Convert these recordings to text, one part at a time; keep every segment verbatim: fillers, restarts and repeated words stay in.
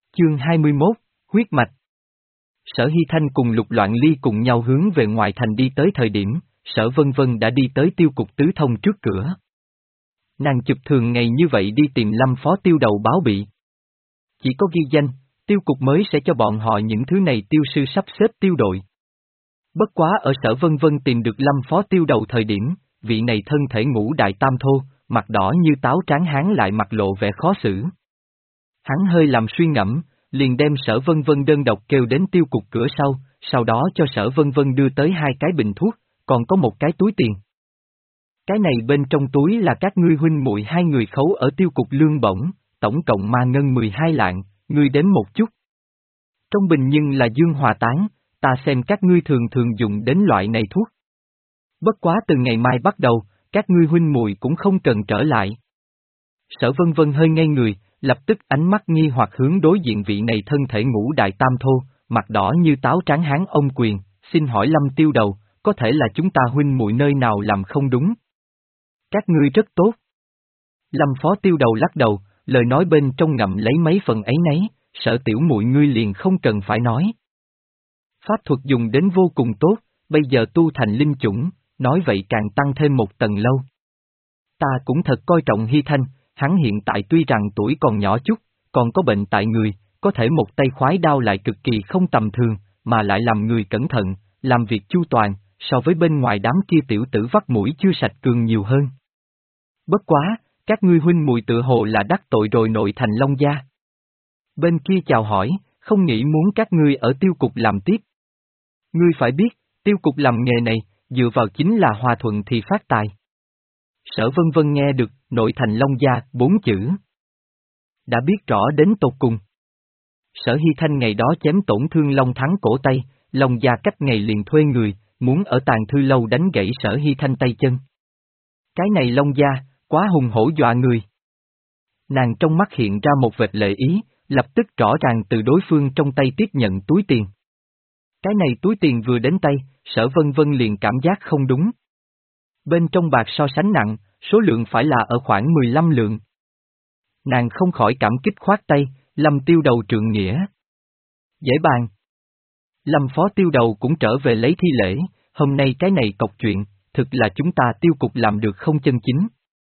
Chương hai mươi mốt, huyết mạch. Sở Hy Thanh cùng Lục Loạn Ly cùng nhau hướng về ngoài thành đi tới thời điểm, Sở Vân Vân đã đi tới tiêu cục tứ thông trước cửa. Nàng chụp thường ngày như vậy đi tìm Lâm phó tiêu đầu báo bị. Chỉ có ghi danh, tiêu cục mới sẽ cho bọn họ những thứ này tiêu sư sắp xếp tiêu đội. Bất quá ở Sở Vân Vân tìm được Lâm phó tiêu đầu thời điểm, vị này thân thể ngũ đại tam thô, mặt đỏ như táo tráng hán lại mặt lộ vẻ khó xử. Hắn hơi làm suy ngẫm, liền đem Sở Vân Vân đơn độc kêu đến tiêu cục cửa sau, sau đó cho Sở Vân Vân đưa tới hai cái bình thuốc, còn có một cái túi tiền. Cái này bên trong túi là các ngươi huynh muội hai người khấu ở tiêu cục lương bổng, tổng cộng ma ngân mười hai lạng, ngươi đếm một chút. Trong bình nhưng là dương hòa tán, ta xem các ngươi thường thường dùng đến loại này thuốc. Bất quá từ ngày mai bắt đầu, các ngươi huynh muội cũng không cần trở lại. Sở Vân Vân hơi ngây người, lập tức ánh mắt nghi hoặc hướng đối diện vị này thân thể ngũ đại tam thô, mặt đỏ như táo tráng hán ông quyền, xin hỏi Lâm tiêu đầu, có thể là chúng ta huynh muội nơi nào làm không đúng? Các ngươi rất tốt. Lâm phó tiêu đầu lắc đầu, lời nói bên trong ngậm lấy mấy phần ấy nấy, Sở tiểu muội ngươi liền không cần phải nói. Pháp thuật dùng đến vô cùng tốt, bây giờ tu thành linh chủng, nói vậy càng tăng thêm một tầng lâu. Ta cũng thật coi trọng Hy Thanh, hắn hiện tại tuy rằng tuổi còn nhỏ chút, còn có bệnh tại người, có thể một tay khoái đao lại cực kỳ không tầm thường, mà lại làm người cẩn thận, làm việc chu toàn, so với bên ngoài đám kia tiểu tử vắt mũi chưa sạch cường nhiều hơn. Bất quá, các ngươi huynh muội tự hồ là đắc tội rồi nội thành Long gia. Bên kia chào hỏi, không nghĩ muốn các ngươi ở tiêu cục làm tiếp. Ngươi phải biết, tiêu cục làm nghề này, dựa vào chính là hòa thuận thì phát tài. Sở Vân Vân nghe được, nội thành Long gia, bốn chữ. Đã biết rõ đến tột cùng. Sở Hy Thanh ngày đó chém tổn thương Long Thắng cổ tay, Long gia cách ngày liền thuê người, muốn ở tàn thư lâu đánh gãy Sở Hy Thanh tay chân. Cái này Long gia, quá hùng hổ dọa người. Nàng trong mắt hiện ra một vệt lệ ý, lập tức rõ ràng từ đối phương trong tay tiếp nhận túi tiền. Cái này túi tiền vừa đến tay, Sở Vân Vân liền cảm giác không đúng. Bên trong bạc so sánh nặng, số lượng phải là ở khoảng mười lăm lượng. Nàng không khỏi cảm kích khoát tay, Lâm tiêu đầu trượng nghĩa. Dễ bàn. Lâm phó tiêu đầu cũng trở về lấy thi lễ, hôm nay cái này cọc chuyện, thực là chúng ta tiêu cục làm được không chân chính.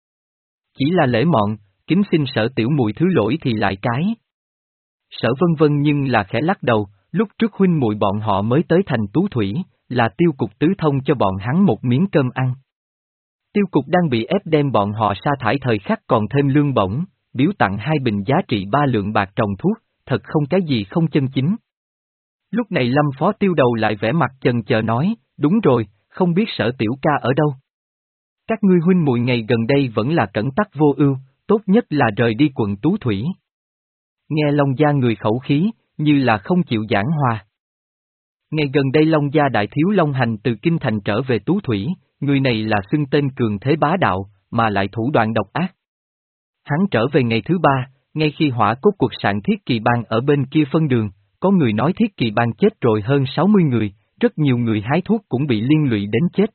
Chỉ là lễ mọn, kính xin Sở tiểu muội thứ lỗi thì lại cái. Sở Vân Vân nhưng là khẽ lắc đầu, lúc trước huynh muội bọn họ mới tới thành Tú Thủy, là tiêu cục tứ thông cho bọn hắn một miếng cơm ăn. Tiêu cục đang bị ép đem bọn họ sa thải thời khắc còn thêm lương bổng, biếu tặng hai bình giá trị ba lượng bạc trồng thuốc, thật không cái gì không chân chính. Lúc này Lâm phó tiêu đầu lại vẻ mặt chần chờ nói, đúng rồi, không biết Sở tiểu ca ở đâu. Các ngươi huynh muội ngày gần đây vẫn là cẩn tắc vô ưu, tốt nhất là rời đi quận Tú Thủy. Nghe Long gia người khẩu khí, như là không chịu giảng hòa. Ngày gần đây Long gia đại thiếu Long Hành từ Kinh Thành trở về Tú Thủy, người này là xưng tên cường thế bá đạo, mà lại thủ đoạn độc ác. Hắn trở về ngày thứ ba, ngay khi hỏa cốt cuộc sạn Thiết Kỳ Bang ở bên kia phân đường, có người nói Thiết Kỳ Bang chết rồi hơn sáu mươi người, rất nhiều người hái thuốc cũng bị liên lụy đến chết.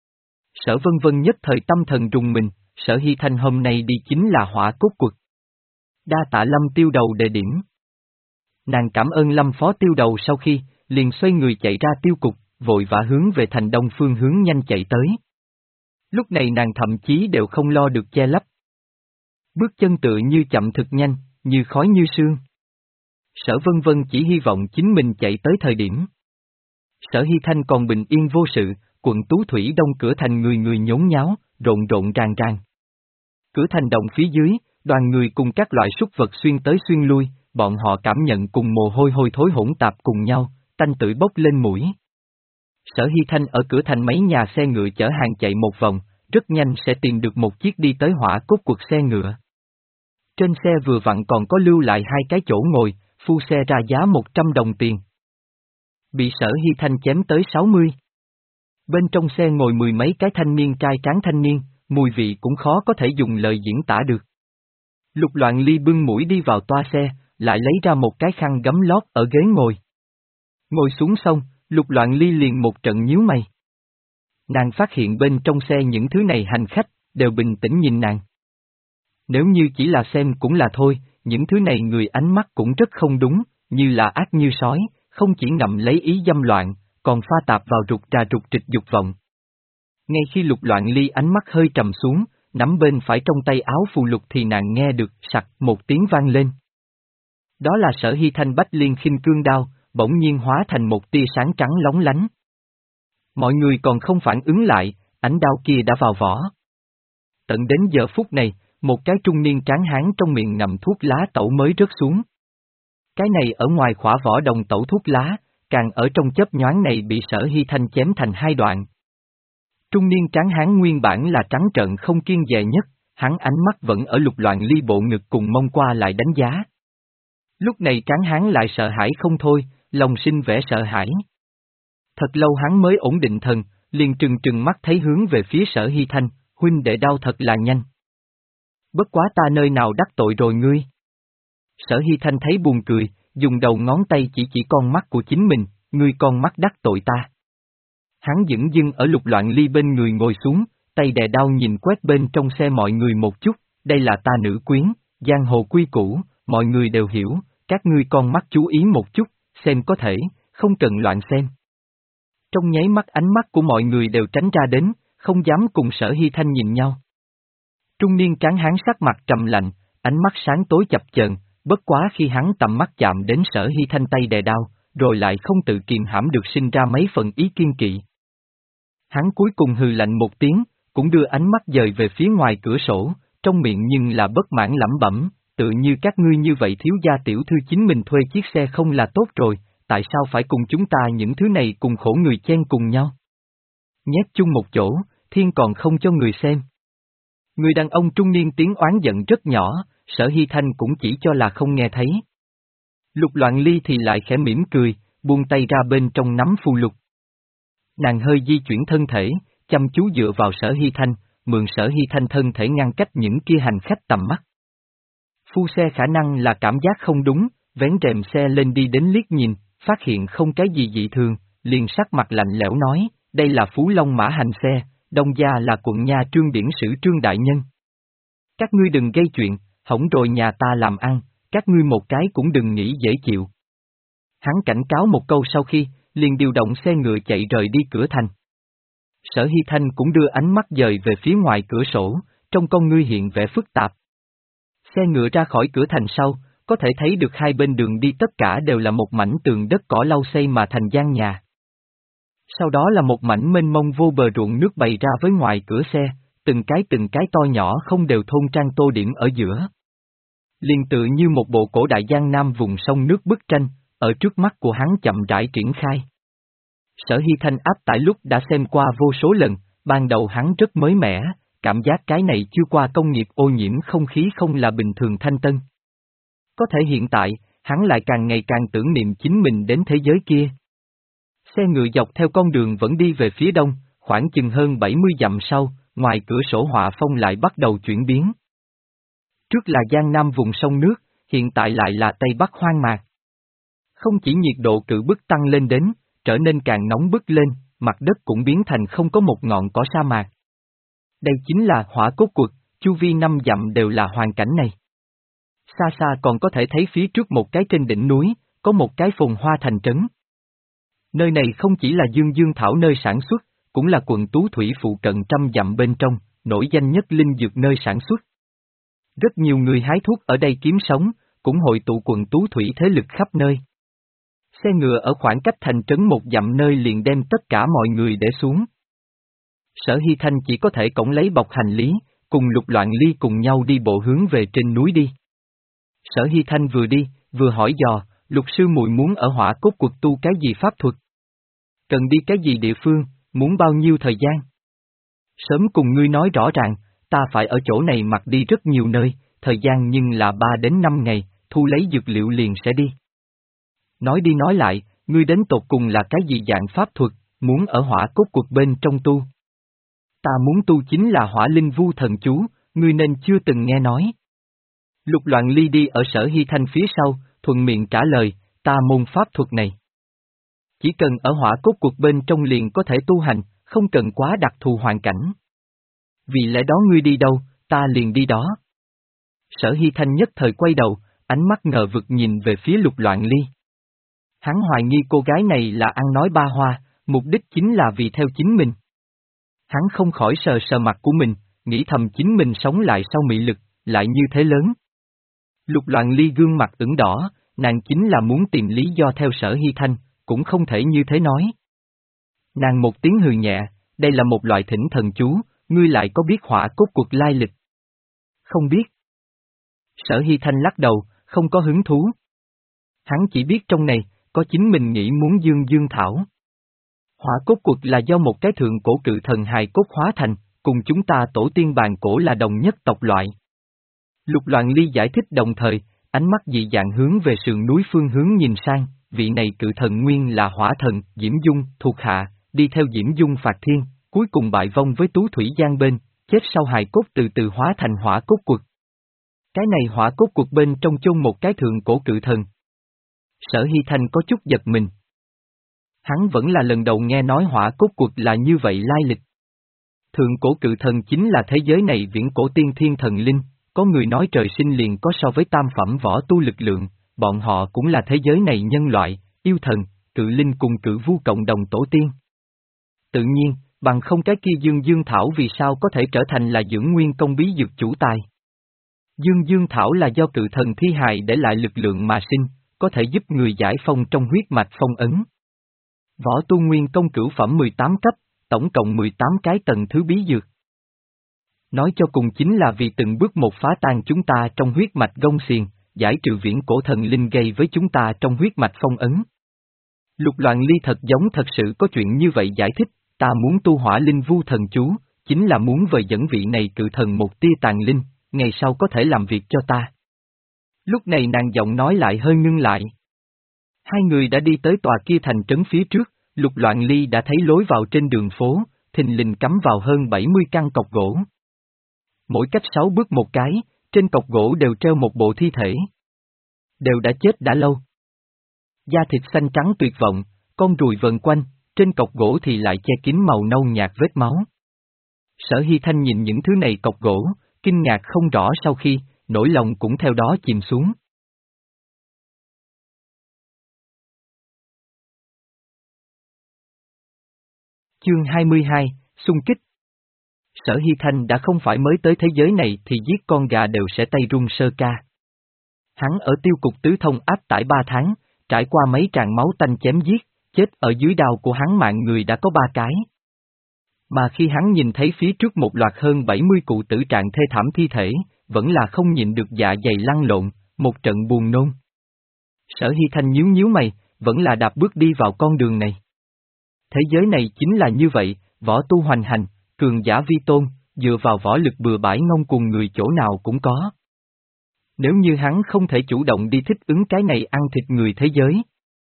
Sở Vân Vân nhất thời tâm thần rùng mình, Sở Hy Thanh hôm nay đi chính là hỏa cốt cuộc. Đa tạ Lâm tiêu đầu đề điểm. Nàng cảm ơn Lâm phó tiêu đầu sau khi, liền xoay người chạy ra tiêu cục, vội vã hướng về thành đông phương hướng nhanh chạy tới. Lúc này nàng thậm chí đều không lo được che lấp. Bước chân tựa như chậm thực nhanh, như khói như sương. Sở Vân Vân chỉ hy vọng chính mình chạy tới thời điểm. Sở Hy Thanh còn bình yên vô sự, quận Tú Thủy đông cửa thành người người nhốn nháo, rộn rộn ràng ràng. Cửa thành động phía dưới, đoàn người cùng các loại súc vật xuyên tới xuyên lui, bọn họ cảm nhận cùng mồ hôi hôi thối hỗn tạp cùng nhau, tanh tưởi bốc lên mũi. Sở Hy Thanh ở cửa thành mấy nhà xe ngựa chở hàng chạy một vòng, rất nhanh sẽ tìm được một chiếc đi tới hỏa cốt cuộc xe ngựa. Trên xe vừa vặn còn có lưu lại hai cái chỗ ngồi, phu xe ra giá một trăm đồng tiền. Bị Sở Hy Thanh chém tới sáu mươi. Bên trong xe ngồi mười mấy cái thanh niên trai tráng thanh niên, mùi vị cũng khó có thể dùng lời diễn tả được. Lục Loạn Ly bưng mũi đi vào toa xe, lại lấy ra một cái khăn gấm lót ở ghế ngồi. Ngồi xuống xong, Lục Loạn Ly liền một trận nhíu mày. Nàng phát hiện bên trong xe những thứ này hành khách, đều bình tĩnh nhìn nàng. Nếu như chỉ là xem cũng là thôi, những thứ này người ánh mắt cũng rất không đúng, như là ác như sói, không chỉ ngậm lấy ý dâm loạn, còn pha tạp vào rụt trà rụt trịch dục vọng. Ngay khi Lục Loạn Ly ánh mắt hơi trầm xuống, nắm bên phải trong tay áo phù lục thì nàng nghe được sặc một tiếng vang lên. Đó là Sở Hy Thanh Bách Liên Khinh Cương Đao, bỗng nhiên hóa thành một tia sáng trắng lóng lánh. Mọi người còn không phản ứng lại, ánh đao kia đã vào vỏ. Tận đến giờ phút này, một cái trung niên tráng hán trong miệng ngậm thuốc lá tẩu mới rớt xuống. Cái này ở ngoài khỏa vỏ đồng tẩu thuốc lá, càng ở trong chớp nhoáng này bị Sở Hy Thanh chém thành hai đoạn. Trung niên tráng hán nguyên bản là trắng trợn không kiêng dè nhất, hắn ánh mắt vẫn ở Lục Loạn Ly bộ ngực cùng mông qua lại đánh giá. Lúc này tráng hán lại sợ hãi không thôi, lòng sinh vẻ sợ hãi. Thật lâu hắn mới ổn định thần, liền trừng trừng mắt thấy hướng về phía Sở Hy Thanh, huynh đệ đau thật là nhanh. Bất quá ta nơi nào đắc tội rồi ngươi? Sở Hy Thanh thấy buồn cười, dùng đầu ngón tay chỉ chỉ con mắt của chính mình, ngươi con mắt đắc tội ta. Hắn dửng dưng ở Lục Loạn Ly bên người ngồi xuống, tay đè đao nhìn quét bên trong xe mọi người một chút, đây là ta nữ quyến, giang hồ quy củ, mọi người đều hiểu, các ngươi con mắt chú ý một chút, xem có thể, không cần loạn xem. Trong nháy mắt ánh mắt của mọi người đều tránh ra đến, không dám cùng Sở Hy Thanh nhìn nhau. Trung niên tráng hán sắc mặt trầm lạnh, ánh mắt sáng tối chập chờn, bất quá khi hắn tầm mắt chạm đến Sở Hy Thanh tay đè đao, rồi lại không tự kiềm hãm được sinh ra mấy phần ý kiên kỵ. Hắn cuối cùng hừ lạnh một tiếng, cũng đưa ánh mắt dời về phía ngoài cửa sổ, trong miệng nhưng là bất mãn lẩm bẩm, tự như các ngươi như vậy thiếu gia tiểu thư chính mình thuê chiếc xe không là tốt rồi, tại sao phải cùng chúng ta những thứ này cùng khổ người chen cùng nhau? Nhét chung một chỗ, thiên còn không cho người xem. Người đàn ông trung niên tiếng oán giận rất nhỏ, Sở Hy Thanh cũng chỉ cho là không nghe thấy. Lục Loạn Ly thì lại khẽ mỉm cười, buông tay ra bên trong nắm phù lục. Nàng hơi di chuyển thân thể, chăm chú dựa vào Sở Hy Thanh, mượn Sở Hy Thanh thân thể ngăn cách những kia hành khách tầm mắt. Phu xe khả năng là cảm giác không đúng, vén rèm xe lên đi đến liếc nhìn, phát hiện không cái gì dị thường, liền sắc mặt lạnh lẽo nói, đây là Phú Long mã hành xe, Đông gia là quận nha Trương điển sử Trương đại nhân. Các ngươi đừng gây chuyện, hỏng rồi nhà ta làm ăn, các ngươi một cái cũng đừng nghĩ dễ chịu. Hắn cảnh cáo một câu sau khi, liền điều động xe ngựa chạy rời đi cửa thành. Sở Hy Thanh cũng đưa ánh mắt dời về phía ngoài cửa sổ, trong con ngươi hiện vẻ phức tạp. Xe ngựa ra khỏi cửa thành sau, có thể thấy được hai bên đường đi tất cả đều là một mảnh tường đất cỏ lau xây mà thành gian nhà. Sau đó là một mảnh mênh mông vô bờ ruộng nước bày ra với ngoài cửa xe, từng cái từng cái to nhỏ không đều thôn trang tô điểm ở giữa. Liền tự như một bộ cổ đại giang nam vùng sông nước bức tranh, ở trước mắt của hắn chậm rãi triển khai. Sở Hy Thanh áp tải lúc đã xem qua vô số lần, ban đầu hắn rất mới mẻ, cảm giác cái này chưa qua công nghiệp ô nhiễm không khí không là bình thường thanh tân. Có thể hiện tại, hắn lại càng ngày càng tưởng niệm chính mình đến thế giới kia. Xe ngựa dọc theo con đường vẫn đi về phía đông, khoảng chừng hơn bảy mươi dặm sau, ngoài cửa sổ họa phong lại bắt đầu chuyển biến. Trước là Giang Nam vùng sông nước, hiện tại lại là Tây Bắc hoang mạc. Không chỉ nhiệt độ cự bức tăng lên đến, trở nên càng nóng bức lên, mặt đất cũng biến thành không có một ngọn cỏ sa mạc. Đây chính là hỏa cốt quật, chu vi năm dặm đều là hoàn cảnh này. Xa xa còn có thể thấy phía trước một cái trên đỉnh núi, có một cái phồn hoa thành trấn. Nơi này không chỉ là Dương Dương Thảo nơi sản xuất, cũng là quận Tú Thủy phụ cận trăm dặm bên trong, nổi danh nhất linh dược nơi sản xuất. Rất nhiều người hái thuốc ở đây kiếm sống, cũng hội tụ quận Tú Thủy thế lực khắp nơi. Xe ngựa ở khoảng cách thành trấn một dặm nơi liền đem tất cả mọi người để xuống. Sở Hy Thanh chỉ có thể cõng lấy bọc hành lý, cùng Lục Loạn Ly cùng nhau đi bộ hướng về trên núi đi. Sở Hy Thanh vừa đi, vừa hỏi dò, Lục sư muội muốn ở hỏa cốt quật tu cái gì pháp thuật? Cần đi cái gì địa phương, muốn bao nhiêu thời gian? Sớm cùng ngươi nói rõ ràng, ta phải ở chỗ này mặc đi rất nhiều nơi, thời gian nhưng là ba đến năm ngày, thu lấy dược liệu liền sẽ đi. Nói đi nói lại, ngươi đến tột cùng là cái gì dạng pháp thuật, muốn ở hỏa cốt quật bên trong tu? Ta muốn tu chính là hỏa linh vu thần chú, ngươi nên chưa từng nghe nói. Lục Loạn Ly đi ở Sở Hy Thanh phía sau, thuận miệng trả lời, ta môn pháp thuật này. Chỉ cần ở hỏa cốt quật bên trong liền có thể tu hành, không cần quá đặc thù hoàn cảnh. Vì lẽ đó ngươi đi đâu, ta liền đi đó. Sở Hy Thanh nhất thời quay đầu, ánh mắt ngờ vực nhìn về phía Lục Loạn Ly. Hắn hoài nghi cô gái này là ăn nói ba hoa, mục đích chính là vì theo chính mình. Hắn không khỏi sờ sờ mặt của mình, nghĩ thầm chính mình sống lại sau mị lực, lại như thế lớn. Lục Loạn Ly gương mặt ửng đỏ, nàng chính là muốn tìm lý do theo Sở Hy Thanh, cũng không thể như thế nói. Nàng một tiếng hừ nhẹ, đây là một loại thỉnh thần chú, ngươi lại có biết hỏa cốt cuộc lai lịch? Không biết. Sở Hy Thanh lắc đầu, không có hứng thú. Hắn chỉ biết trong này, có chính mình nghĩ muốn dương dương thảo. Hỏa cốt cuộc là do một cái thượng cổ cự thần hài cốt hóa thành, cùng chúng ta tổ tiên bàn cổ là đồng nhất tộc loại. Lục Loạn Ly giải thích đồng thời, ánh mắt dị dạng hướng về sườn núi phương hướng nhìn sang, vị này cự thần nguyên là hỏa thần, Diễm Dung, thuộc hạ, đi theo Diễm Dung phạt thiên, cuối cùng bại vong với Tú Thủy Giang bên, chết sau hài cốt từ từ hóa thành hỏa cốt cuộc. Cái này hỏa cốt cuộc bên trong chôn một cái thượng cổ cự thần. Sở Hy Thanh có chút giật mình. Hắn vẫn là lần đầu nghe nói hỏa cốt cuộc là như vậy lai lịch. Thượng cổ cự thần chính là thế giới này viễn cổ tiên thiên thần linh, có người nói trời sinh liền có so với tam phẩm võ tu lực lượng, bọn họ cũng là thế giới này nhân loại, yêu thần, cự linh cùng cự vu cộng đồng tổ tiên. Tự nhiên, bằng không cái kia Dương Dương Thảo vì sao có thể trở thành là dưỡng nguyên công bí dược chủ tài. Dương Dương Thảo là do cự thần thi hài để lại lực lượng mà sinh, có thể giúp người giải phong trong huyết mạch phong ấn. Võ tu nguyên công cửu phẩm mười tám cấp, tổng cộng mười tám cái tầng thứ bí dược. Nói cho cùng chính là vì từng bước một phá tan chúng ta trong huyết mạch gông xiềng, giải trừ viễn cổ thần linh gây với chúng ta trong huyết mạch phong ấn. Lục Loạn Ly thật giống thật sự có chuyện như vậy giải thích, ta muốn tu hỏa linh vu thần chú, chính là muốn vời dẫn vị này cự thần một tia tàn linh, ngày sau có thể làm việc cho ta. Lúc này nàng giọng nói lại hơi ngưng lại. Hai người đã đi tới tòa kia thành trấn phía trước, Lục Loạn Ly đã thấy lối vào trên đường phố, thình lình cắm vào hơn bảy mươi căn cọc gỗ. Mỗi cách sáu bước một cái, trên cọc gỗ đều treo một bộ thi thể. Đều đã chết đã lâu. Da thịt xanh trắng tuyệt vọng, con ruồi vần quanh, trên cọc gỗ thì lại che kín màu nâu nhạt vết máu. Sở Hy Thanh nhìn những thứ này cọc gỗ, kinh ngạc không rõ sau khi, nỗi lòng cũng theo đó chìm xuống. Chương hai mươi hai, xung kích. Sở Hy Thanh đã không phải mới tới thế giới này thì giết con gà đều sẽ tay run sơ ca. Hắn ở tiêu cục tứ thông áp tải ba tháng, trải qua mấy tràng máu tanh chém giết, chết ở dưới đao của hắn mạng người đã có ba cái. Mà khi hắn nhìn thấy phía trước một loạt hơn bảy mươi cụ tử trạng thê thảm thi thể, vẫn là không nhịn được dạ dày lăn lộn, một trận buồn nôn. Sở Hy Thanh nhíu nhíu mày, vẫn là đạp bước đi vào con đường này. Thế giới này chính là như vậy, võ tu hoành hành, cường giả vi tôn, dựa vào võ lực bừa bãi ngông cuồng người chỗ nào cũng có. Nếu như hắn không thể chủ động đi thích ứng cái này ăn thịt người thế giới,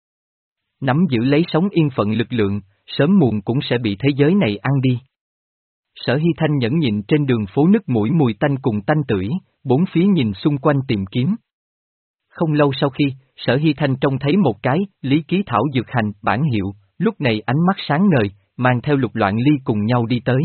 nắm giữ lấy sống yên phận lực lượng, sớm muộn cũng sẽ bị thế giới này ăn đi. Sở Hy Thanh nhẫn nhịn trên đường phố nức mũi mùi tanh cùng tanh tưởi, bốn phía nhìn xung quanh tìm kiếm. Không lâu sau khi, Sở Hy Thanh trông thấy một cái, Lý Ký Thảo Dược Hành, bản hiệu, lúc này ánh mắt sáng ngời, mang theo Lục Loạn Ly cùng nhau đi tới.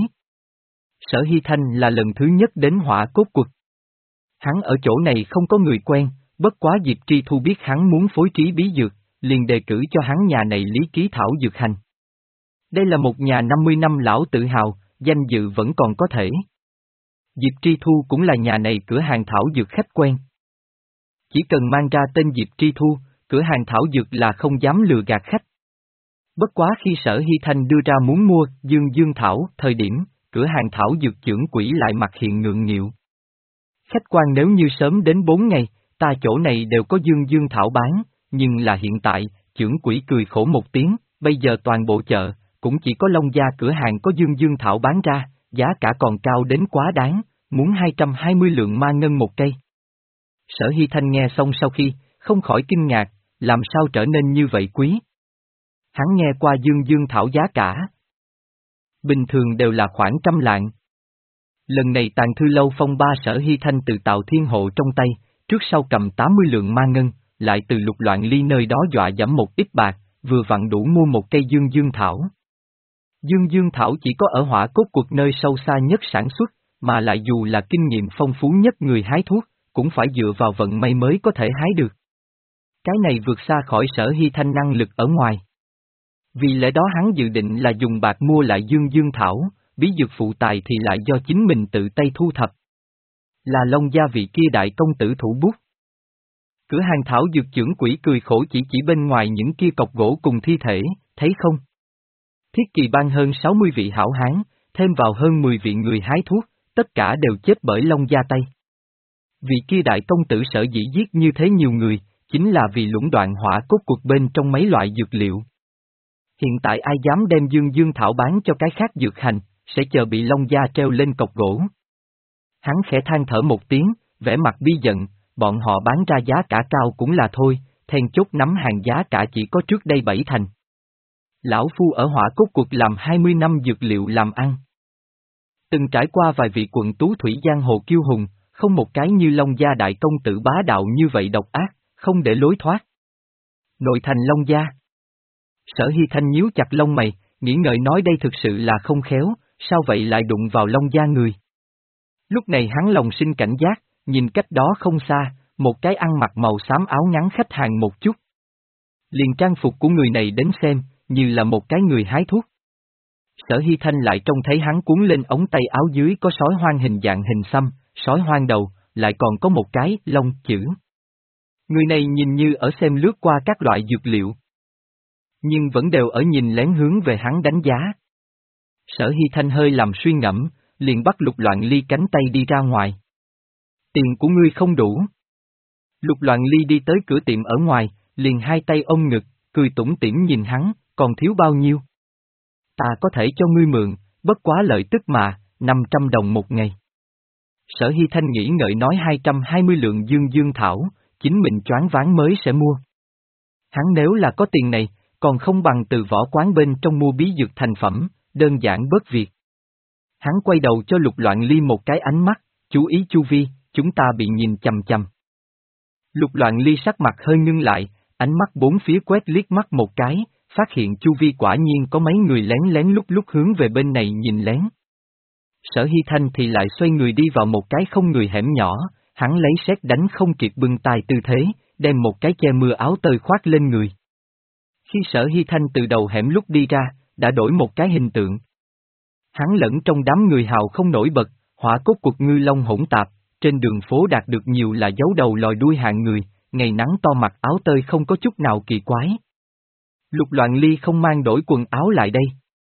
Sở Hy Thanh là lần thứ nhất đến hỏa cốt quật. Hắn ở chỗ này không có người quen, bất quá Diệp Tri Thu biết hắn muốn phối trí bí dược, liền đề cử cho hắn nhà này Lý Ký Thảo Dược Hành. Đây là một nhà năm mươi năm lão tự hào, danh dự vẫn còn có thể. Diệp Tri Thu cũng là nhà này cửa hàng thảo dược khách quen. Chỉ cần mang ra tên Diệp Tri Thu, cửa hàng thảo dược là không dám lừa gạt khách. Bất quá khi Sở Hy Thanh đưa ra muốn mua Dương Dương Thảo, thời điểm, cửa hàng thảo dược trưởng quỹ lại mặt hiện ngượng nghịu. Khách quan nếu như sớm đến bốn ngày, ta chỗ này đều có Dương Dương Thảo bán, nhưng là hiện tại, trưởng quỹ cười khổ một tiếng, bây giờ toàn bộ chợ, cũng chỉ có Long Gia cửa hàng có Dương Dương Thảo bán ra, giá cả còn cao đến quá đáng, muốn hai trăm hai mươi lượng ma ngân một cây. Sở Hy Thanh nghe xong sau khi, không khỏi kinh ngạc, làm sao trở nên như vậy quý? Hắn nghe qua Dương Dương Thảo giá cả. Bình thường đều là khoảng trăm lạng. Lần này Tàn Thư Lâu phong ba Sở Hy Thanh từ Tào Thiên Hộ trong tay, trước sau cầm tám mươi lượng ma ngân, lại từ Lục Loạn Ly nơi đó dọa dẫm một ít bạc, vừa vặn đủ mua một cây Dương Dương Thảo. Dương Dương Thảo chỉ có ở hỏa cốt cuộc nơi sâu xa nhất sản xuất, mà lại dù là kinh nghiệm phong phú nhất người hái thuốc, cũng phải dựa vào vận may mới có thể hái được. Cái này vượt xa khỏi Sở Hy Thanh năng lực ở ngoài. Vì lẽ đó hắn dự định là dùng bạc mua lại dương dương thảo, bí dược phụ tài thì lại do chính mình tự tay thu thập. Là Long gia vị kia đại công tử thủ bút. Cửa hàng thảo dược trưởng quỷ cười khổ chỉ chỉ bên ngoài những kia cọc gỗ cùng thi thể, thấy không? Thiết kỳ ban hơn sáu mươi vị hảo hán, thêm vào hơn mười vị người hái thuốc, tất cả đều chết bởi Long gia tay. Vị kia đại công tử sở dĩ giết như thế nhiều người, chính là vì lũng đoạn hỏa cốt cuộc bên trong mấy loại dược liệu. Hiện tại ai dám đem dương dương thảo bán cho cái khác dược hành, sẽ chờ bị Long gia treo lên cọc gỗ. Hắn khẽ than thở một tiếng, vẻ mặt bi giận, bọn họ bán ra giá cả cao cũng là thôi, then chốt nắm hàng giá cả chỉ có trước đây bảy thành. Lão Phu ở hỏa cốt cuộc làm hai mươi năm dược liệu làm ăn. Từng trải qua vài vị quận tú thủy giang hồ kiêu hùng, không một cái như Long gia đại công tử bá đạo như vậy độc ác, không để lối thoát. Nội thành Long gia. Sở Hy Thanh nhíu chặt lông mày, nghĩ ngợi nói đây thực sự là không khéo, sao vậy lại đụng vào Long gia người. Lúc này hắn lòng sinh cảnh giác, nhìn cách đó không xa, một cái ăn mặc màu xám áo ngắn khách hàng một chút. Liền trang phục của người này đến xem, như là một cái người hái thuốc. Sở Hy Thanh lại trông thấy hắn cuốn lên ống tay áo dưới có sói hoang hình dạng hình xăm, sói hoang đầu, lại còn có một cái long chữ. Người này nhìn như ở xem lướt qua các loại dược liệu. Nhưng vẫn đều ở nhìn lén hướng về hắn đánh giá. Sở Hy Thanh hơi làm suy ngẫm, liền bắt Lục Loạn Ly cánh tay đi ra ngoài. Tiền của ngươi không đủ. Lục Loạn Ly đi tới cửa tiệm ở ngoài, liền hai tay ôm ngực, cười tủm tỉm nhìn hắn, còn thiếu bao nhiêu? Ta có thể cho ngươi mượn, bất quá lợi tức mà, năm trăm đồng một ngày. Sở Hy Thanh nghĩ ngợi nói hai trăm hai mươi lượng dương dương thảo, chính mình choáng váng mới sẽ mua. Hắn nếu là có tiền này, còn không bằng từ võ quán bên trong mua bí dược thành phẩm, đơn giản bớt việc. Hắn quay đầu cho Lục Loạn Ly một cái ánh mắt, chú ý chu vi, chúng ta bị nhìn chằm chằm. Lục Loạn Ly sắc mặt hơi ngưng lại, ánh mắt bốn phía quét liếc mắt một cái, phát hiện chu vi quả nhiên có mấy người lén lén lúc lúc hướng về bên này nhìn lén. Sở Hy Thanh thì lại xoay người đi vào một cái không người hẻm nhỏ, hắn lấy sét đánh không kịp bưng tài tư thế, đem một cái che mưa áo tơi khoác lên người. Khi Sở Hy Thanh từ đầu hẻm lúc đi ra, đã đổi một cái hình tượng. Hắn lẫn trong đám người hào không nổi bật, hỏa cốt cuộc ngư long hỗn tạp, trên đường phố đạt được nhiều là dấu đầu lòi đuôi hạng người, ngày nắng to mặc áo tơi không có chút nào kỳ quái. Lục Loạn Ly không mang đổi quần áo lại đây.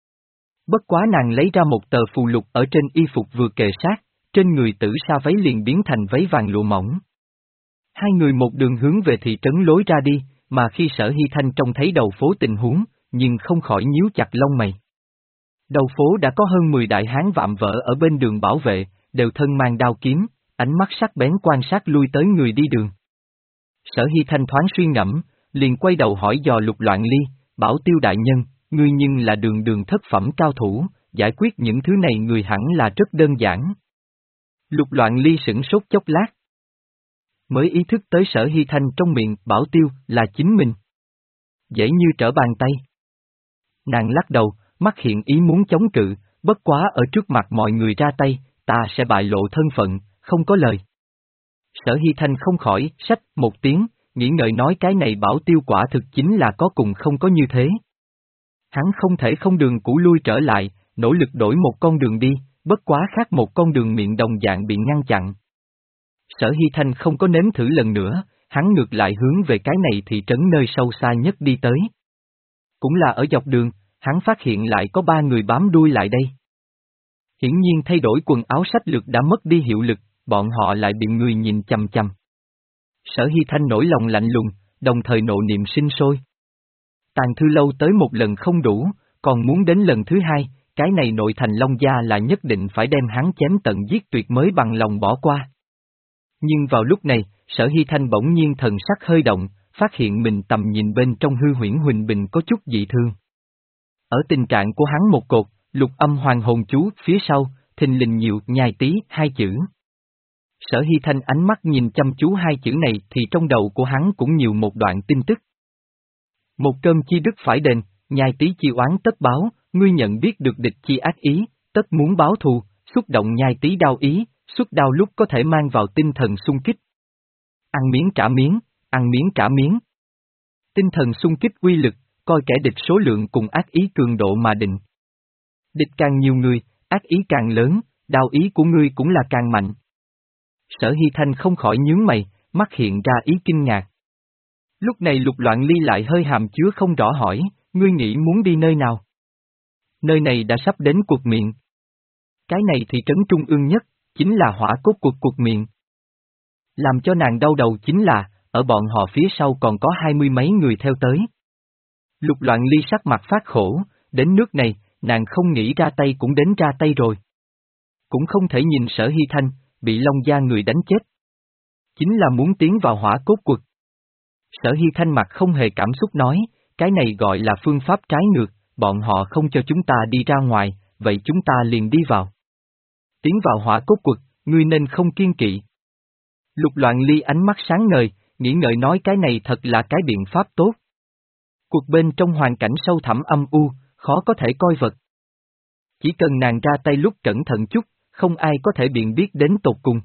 Bất quá nàng lấy ra một tờ phù lục ở trên y phục vừa kề sát, trên người tử sa váy liền biến thành váy vàng lụa mỏng. Hai người một đường hướng về thị trấn lối ra đi, mà khi Sở Hy Thanh trông thấy đầu phố tình huống, nhưng không khỏi nhíu chặt lông mày. Đầu phố đã có hơn mười đại hán vạm vỡ ở bên đường bảo vệ, đều thân mang đao kiếm, ánh mắt sắc bén quan sát lui tới người đi đường. Sở Hy Thanh thoáng suy ngẫm, liền quay đầu hỏi dò Lục Loạn Ly, bảo Tiêu đại nhân, ngươi nhưng là đường đường thất phẩm cao thủ, giải quyết những thứ này người hẳn là rất đơn giản. Lục Loạn Ly sửng sốt chốc lát. Mới ý thức tới Sở Hy Thanh trong miệng bảo Tiêu là chính mình. Dễ như trở bàn tay. Nàng lắc đầu, mắt hiện ý muốn chống cự, bất quá ở trước mặt mọi người ra tay, ta sẽ bại lộ thân phận, không có lời. Sở Hy Thanh không khỏi, sách, một tiếng, nghĩ ngợi nói cái này bảo Tiêu quả thực chính là có cùng không có như thế. Hắn không thể không đường cũ lui trở lại, nỗ lực đổi một con đường đi, bất quá khác một con đường miệng đồng dạng bị ngăn chặn. Sở Hy Thanh không có nếm thử lần nữa, hắn ngược lại hướng về cái này thị trấn nơi sâu xa nhất đi tới. Cũng là ở dọc đường, hắn phát hiện lại có ba người bám đuôi lại đây. Hiển nhiên thay đổi quần áo sách lược đã mất đi hiệu lực, bọn họ lại bị người nhìn chằm chằm. Sở Hy Thanh nổi lòng lạnh lùng, đồng thời nộ niệm sinh sôi. Tàn thư lâu tới một lần không đủ, còn muốn đến lần thứ hai, cái này nội thành Long gia là nhất định phải đem hắn chém tận giết tuyệt mới bằng lòng bỏ qua. Nhưng vào lúc này, Sở Hy Thanh bỗng nhiên thần sắc hơi động, phát hiện mình tầm nhìn bên trong hư huyễn huỳnh bình có chút dị thương. Ở tình trạng của hắn một cột, lục âm hoàng hồn chú phía sau, thình lình nhiều nhai tí hai chữ. Sở Hy Thanh ánh mắt nhìn chăm chú hai chữ này thì trong đầu của hắn cũng nhiều một đoạn tin tức. Một cơm chi đức phải đền, nhai tí chi oán tất báo, ngươi nhận biết được địch chi ác ý, tất muốn báo thù, xúc động nhai tí đau ý, xuất đau lúc có thể mang vào tinh thần xung kích, Ăn miếng trả miếng, ăn miếng trả miếng. Tinh thần xung kích uy lực, coi kẻ địch số lượng cùng ác ý cường độ mà định. Địch càng nhiều người, ác ý càng lớn, đao ý của ngươi cũng là càng mạnh. Sở Hy Thanh không khỏi nhướng mày, mắt hiện ra ý kinh ngạc. Lúc này Lục Loạn Ly lại hơi hàm chứa không rõ hỏi, ngươi nghĩ muốn đi nơi nào? Nơi này đã sắp đến cuộc miệng. Cái này thị trấn trung ương nhất, chính là hỏa cốt cuộc cuộc miệng. Làm cho nàng đau đầu chính là, ở bọn họ phía sau còn có hai mươi mấy người theo tới. Lục Loạn Ly sắc mặt phát khổ, đến nước này, nàng không nghĩ ra tay cũng đến ra tay rồi. Cũng không thể nhìn Sở Hy Thanh, bị Long gia người đánh chết. Chính là muốn tiến vào hỏa cốt quật. Sở Hy Thanh mặt không hề cảm xúc nói, cái này gọi là phương pháp trái ngược, bọn họ không cho chúng ta đi ra ngoài, vậy chúng ta liền đi vào. Tiến vào hỏa cốt quật, ngươi nên không kiên kỵ. Lục Loạn Ly ánh mắt sáng ngời, nghĩ ngợi nói cái này thật là cái biện pháp tốt. Cuộc bên trong hoàn cảnh sâu thẳm âm u, khó có thể coi vật. Chỉ cần nàng ra tay lúc cẩn thận chút, không ai có thể biện biết đến tột cùng.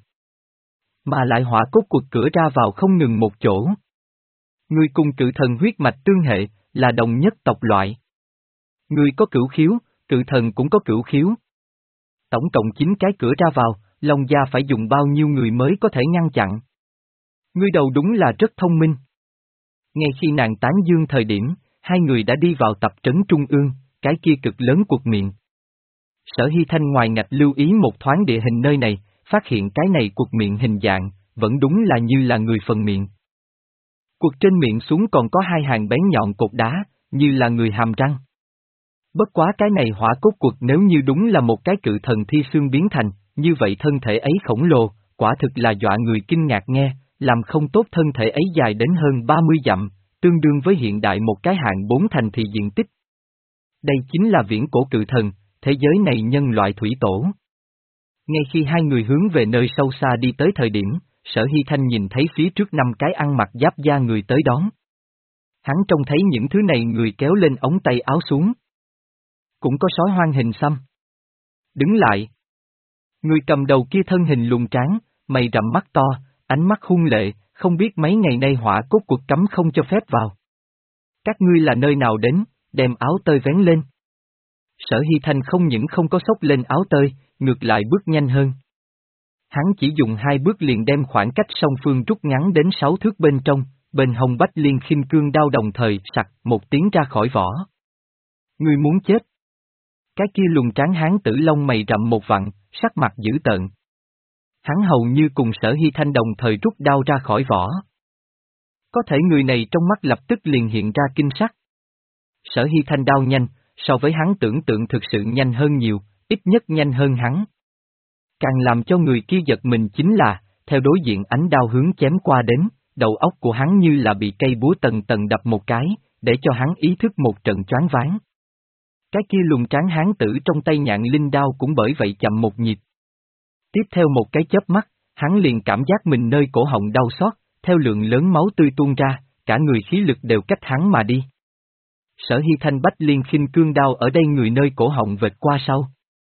Mà lại hỏa cốt quật cửa ra vào không ngừng một chỗ. Người cùng cự thần huyết mạch tương hệ, là đồng nhất tộc loại. Người có cửu khiếu, cự thần cũng có cửu khiếu. Tổng cộng chín cái cửa ra vào, Long gia phải dùng bao nhiêu người mới có thể ngăn chặn. Ngươi đầu đúng là rất thông minh. Ngay khi nàng tán dương thời điểm, hai người đã đi vào tập trấn trung ương, cái kia cực lớn cuộc miệng. Sở Hy Thanh ngoài ngạch lưu ý một thoáng địa hình nơi này, phát hiện cái này cuộc miệng hình dạng, vẫn đúng là như là người phần miệng. Cuộc trên miệng xuống còn có hai hàng bén nhọn cột đá, như là người hàm răng. Bất quá cái này hỏa cốt cuộc nếu như đúng là một cái cự thần thi xương biến thành, như vậy thân thể ấy khổng lồ, quả thực là dọa người kinh ngạc nghe, làm không tốt thân thể ấy dài đến hơn ba mươi dặm, tương đương với hiện đại một cái hạng bốn thành thị diện tích. Đây chính là viễn cổ cự thần, thế giới này nhân loại thủy tổ. Ngay khi hai người hướng về nơi sâu xa đi tới thời điểm, Sở Hy Thanh nhìn thấy phía trước năm cái ăn mặc giáp da người tới đón. Hắn trông thấy những thứ này người kéo lên ống tay áo xuống. Cũng có sói hoang hình xăm. Đứng lại. Người cầm đầu kia thân hình lùn tráng, mày rậm mắt to, ánh mắt hung lệ, không biết mấy ngày nay hỏa cốt cuộc cấm không cho phép vào. Các ngươi là nơi nào đến, đem áo tơi vén lên. Sở Hy Thanh không những không có xốc lên áo tơi, ngược lại bước nhanh hơn. Hắn chỉ dùng hai bước liền đem khoảng cách song phương rút ngắn đến sáu thước bên trong, bên hông Bách Liên Khinh Cương đao đồng thời sặc một tiếng ra khỏi vỏ. Ngươi muốn chết. Cái kia lùn tráng hán tử lông mày rậm một vặn, sắc mặt dữ tợn. Hắn hầu như cùng Sở Hy Thanh đồng thời rút đao ra khỏi vỏ. Có thể người này trong mắt lập tức liền hiện ra kinh sắc. Sở Hy Thanh đao nhanh, so với hắn tưởng tượng thực sự nhanh hơn nhiều, ít nhất nhanh hơn hắn. Càng làm cho người kia giật mình chính là, theo đối diện ánh đao hướng chém qua đến, đầu óc của hắn như là bị cây búa tần tần đập một cái, để cho hắn ý thức một trận choáng váng. Cái kia lùn tráng hán tử trong tay nhạn linh đao cũng bởi vậy chậm một nhịp. Tiếp theo một cái chớp mắt, hắn liền cảm giác mình nơi cổ họng đau xót, theo lượng lớn máu tươi tuôn ra, cả người khí lực đều cách hắn mà đi. Sở Hy Thanh Bách Liên Khinh Cương đao ở đây người nơi cổ họng vệt qua sau.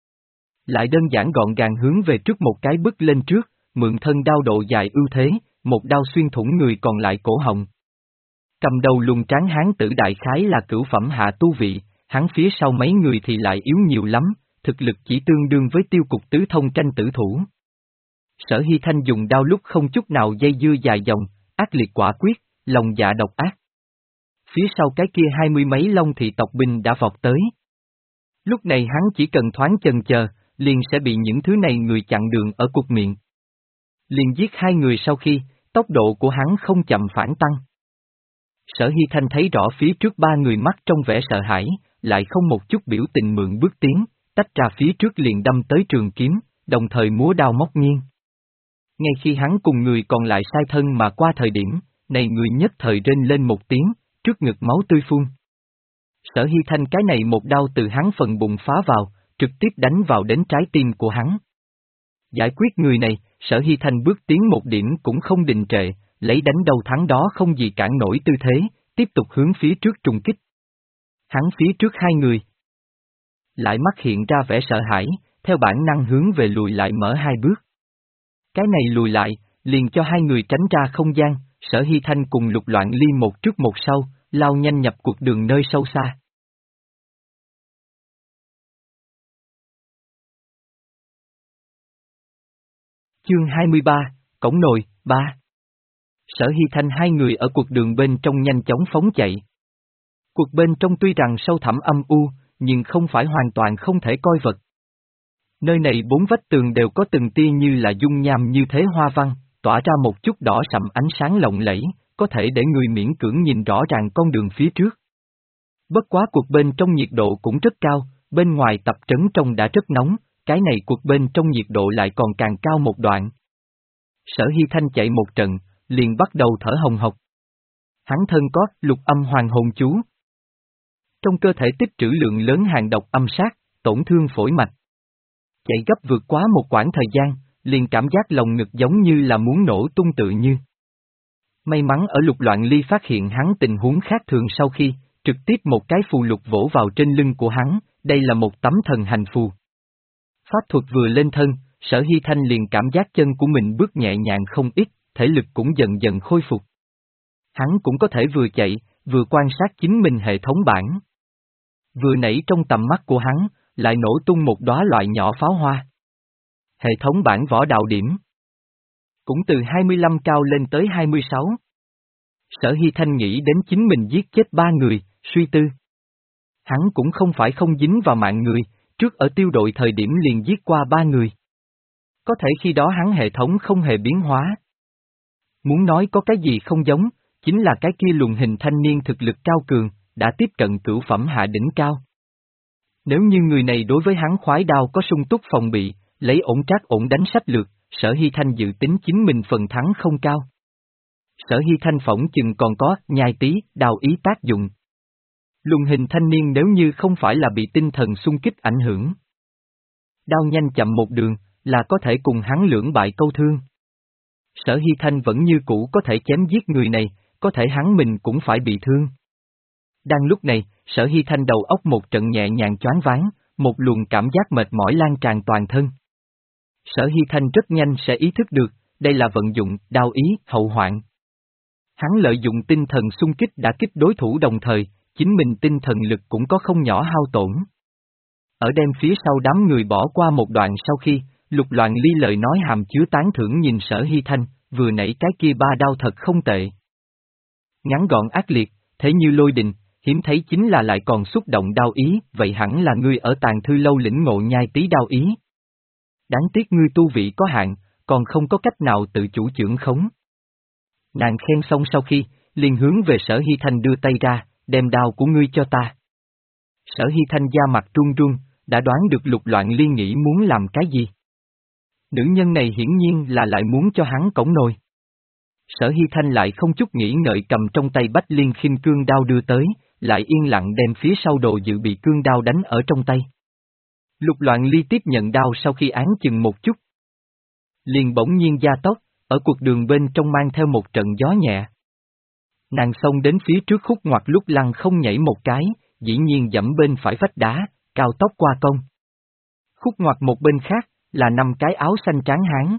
Lại đơn giản gọn gàng hướng về trước một cái bước lên trước, mượn thân đao độ dài ưu thế, một đao xuyên thủng người còn lại cổ họng. Cầm đầu lùn tráng hán tử đại khái là cửu phẩm hạ tu vị, hắn phía sau mấy người thì lại yếu nhiều lắm, thực lực chỉ tương đương với tiêu cục tứ thông tranh tử thủ. Sở Hy Thanh dùng đao lúc không chút nào dây dưa dài dòng, ác liệt quả quyết, lòng dạ độc ác. Phía sau cái kia hai mươi mấy long thị tộc binh đã vọt tới. Lúc này hắn chỉ cần thoáng chần chờ, liền sẽ bị những thứ này người chặn đường ở cục miệng. Liền giết hai người sau khi, tốc độ của hắn không chậm phản tăng. Sở Hy Thanh thấy rõ phía trước ba người mắt trong vẻ sợ hãi, lại không một chút biểu tình mượn bước tiến, tách ra phía trước liền đâm tới trường kiếm, đồng thời múa đao móc nghiêng. Ngay khi hắn cùng người còn lại sai thân mà qua thời điểm, này người nhất thời rên lên một tiếng, trước ngực máu tươi phun. Sở Hy Thanh cái này một đao từ hắn phần bụng phá vào, trực tiếp đánh vào đến trái tim của hắn. Giải quyết người này, Sở Hy Thanh bước tiến một điểm cũng không đình trệ, lấy đánh đầu thắng đó không gì cản nổi tư thế, tiếp tục hướng phía trước trùng kích. Hắn phía trước hai người. Lại mắt hiện ra vẻ sợ hãi, theo bản năng hướng về lùi lại mở hai bước. Cái này lùi lại, liền cho hai người tránh ra không gian, Sở Hy Thanh cùng Lục Loạn Ly một trước một sau, lao nhanh nhập cuộc đường nơi sâu xa. Chương hai mươi ba, Cổng Nồi, ba. Sở Hy Thanh hai người ở cuộc đường bên trong nhanh chóng phóng chạy. Cuộc bên trong tuy rằng sâu thẳm âm u, nhưng không phải hoàn toàn không thể coi vật. Nơi này bốn vách tường đều có từng tia như là dung nham như thế hoa văn, tỏa ra một chút đỏ sậm ánh sáng lộng lẫy, có thể để người miễn cưỡng nhìn rõ ràng con đường phía trước. Bất quá cuộc bên trong nhiệt độ cũng rất cao, bên ngoài tập trấn trong đã rất nóng, cái này cuộc bên trong nhiệt độ lại còn càng cao một đoạn. Sở Hy Thanh chạy một trận, liền bắt đầu thở hồng hộc. Hắn thân có lục âm hoàng hồn chú. Trong cơ thể tích trữ lượng lớn hàng độc âm sát, tổn thương phổi mạch. Chạy gấp vượt quá một quãng thời gian, liền cảm giác lồng ngực giống như là muốn nổ tung tự như. May mắn ở Lục Loạn Ly phát hiện hắn tình huống khác thường sau khi, trực tiếp một cái phù lục vỗ vào trên lưng của hắn, đây là một tấm thần hành phù. Pháp thuật vừa lên thân, Sở Hy Thanh liền cảm giác chân của mình bước nhẹ nhàng không ít, thể lực cũng dần dần khôi phục. Hắn cũng có thể vừa chạy, vừa quan sát chính mình hệ thống bản. Vừa nãy trong tầm mắt của hắn, lại nổ tung một đóa loại nhỏ pháo hoa. Hệ thống bản võ đạo điểm. Cũng từ hai mươi lăm cao lên tới hai mươi sáu. Sở Hy Thanh nghĩ đến chính mình giết chết ba người, suy tư. Hắn cũng không phải không dính vào mạng người, trước ở tiêu đội thời điểm liền giết qua ba người. Có thể khi đó hắn hệ thống không hề biến hóa. Muốn nói có cái gì không giống, chính là cái kia luồng hình thanh niên thực lực cao cường, đã tiếp cận cửu phẩm hạ đỉnh cao. Nếu như người này đối với hắn khoái đao có sung túc phòng bị, lấy ổn trác ổn đánh sách lược, Sở Hy Thanh dự tính chính mình phần thắng không cao. Sở Hy Thanh phỏng chừng còn có nhai tí, đao ý tác dụng. Luồng hình thanh niên nếu như không phải là bị tinh thần xung kích ảnh hưởng. Đao nhanh chậm một đường, là có thể cùng hắn lưỡng bại câu thương. Sở Hy Thanh vẫn như cũ có thể chém giết người này, có thể hắn mình cũng phải bị thương. Đang lúc này, Sở Hy Thanh đầu óc một trận nhẹ nhàng choáng váng, một luồng cảm giác mệt mỏi lan tràn toàn thân. Sở Hy Thanh rất nhanh sẽ ý thức được, đây là vận dụng đao ý hậu hoạn. Hắn lợi dụng tinh thần xung kích đã kích đối thủ đồng thời, chính mình tinh thần lực cũng có không nhỏ hao tổn. Ở đêm phía sau đám người bỏ qua một đoạn sau khi, Lục Loạn Ly lời nói hàm chứa tán thưởng nhìn Sở Hy Thanh, vừa nãy cái kia ba đao thật không tệ. Ngắn gọn ác liệt, thế như lôi đình, hiếm thấy chính là lại còn xúc động đao ý, vậy hẳn là ngươi ở tàng thư lâu lĩnh ngộ nhai tí đao ý. Đáng tiếc ngươi tu vị có hạn, còn không có cách nào tự chủ trưởng khống. Nàng khen xong sau khi, liền hướng về Sở Hy Thanh đưa tay ra, đem đao của ngươi cho ta. Sở Hy Thanh da mặt run run, đã đoán được Lục Loạn Ly nghĩ muốn làm cái gì. Nữ nhân này hiển nhiên là lại muốn cho hắn cổng nồi. Sở Hy Thanh lại không chút nghĩ ngợi cầm trong tay Bách Liên Khinh cương đao đưa tới, lại yên lặng đem phía sau đồ dự bị cương đao đánh ở trong tay. Lục Loạn Ly tiếp nhận đao sau khi án chừng một chút. Liền bỗng nhiên gia tốc, ở cuộc đường bên trong mang theo một trận gió nhẹ. Nàng xông đến phía trước khúc ngoặt lúc lăng không nhảy một cái, dĩ nhiên dẫm bên phải vách đá, cao tốc qua công. Khúc ngoặt một bên khác, là năm cái áo xanh tráng hán.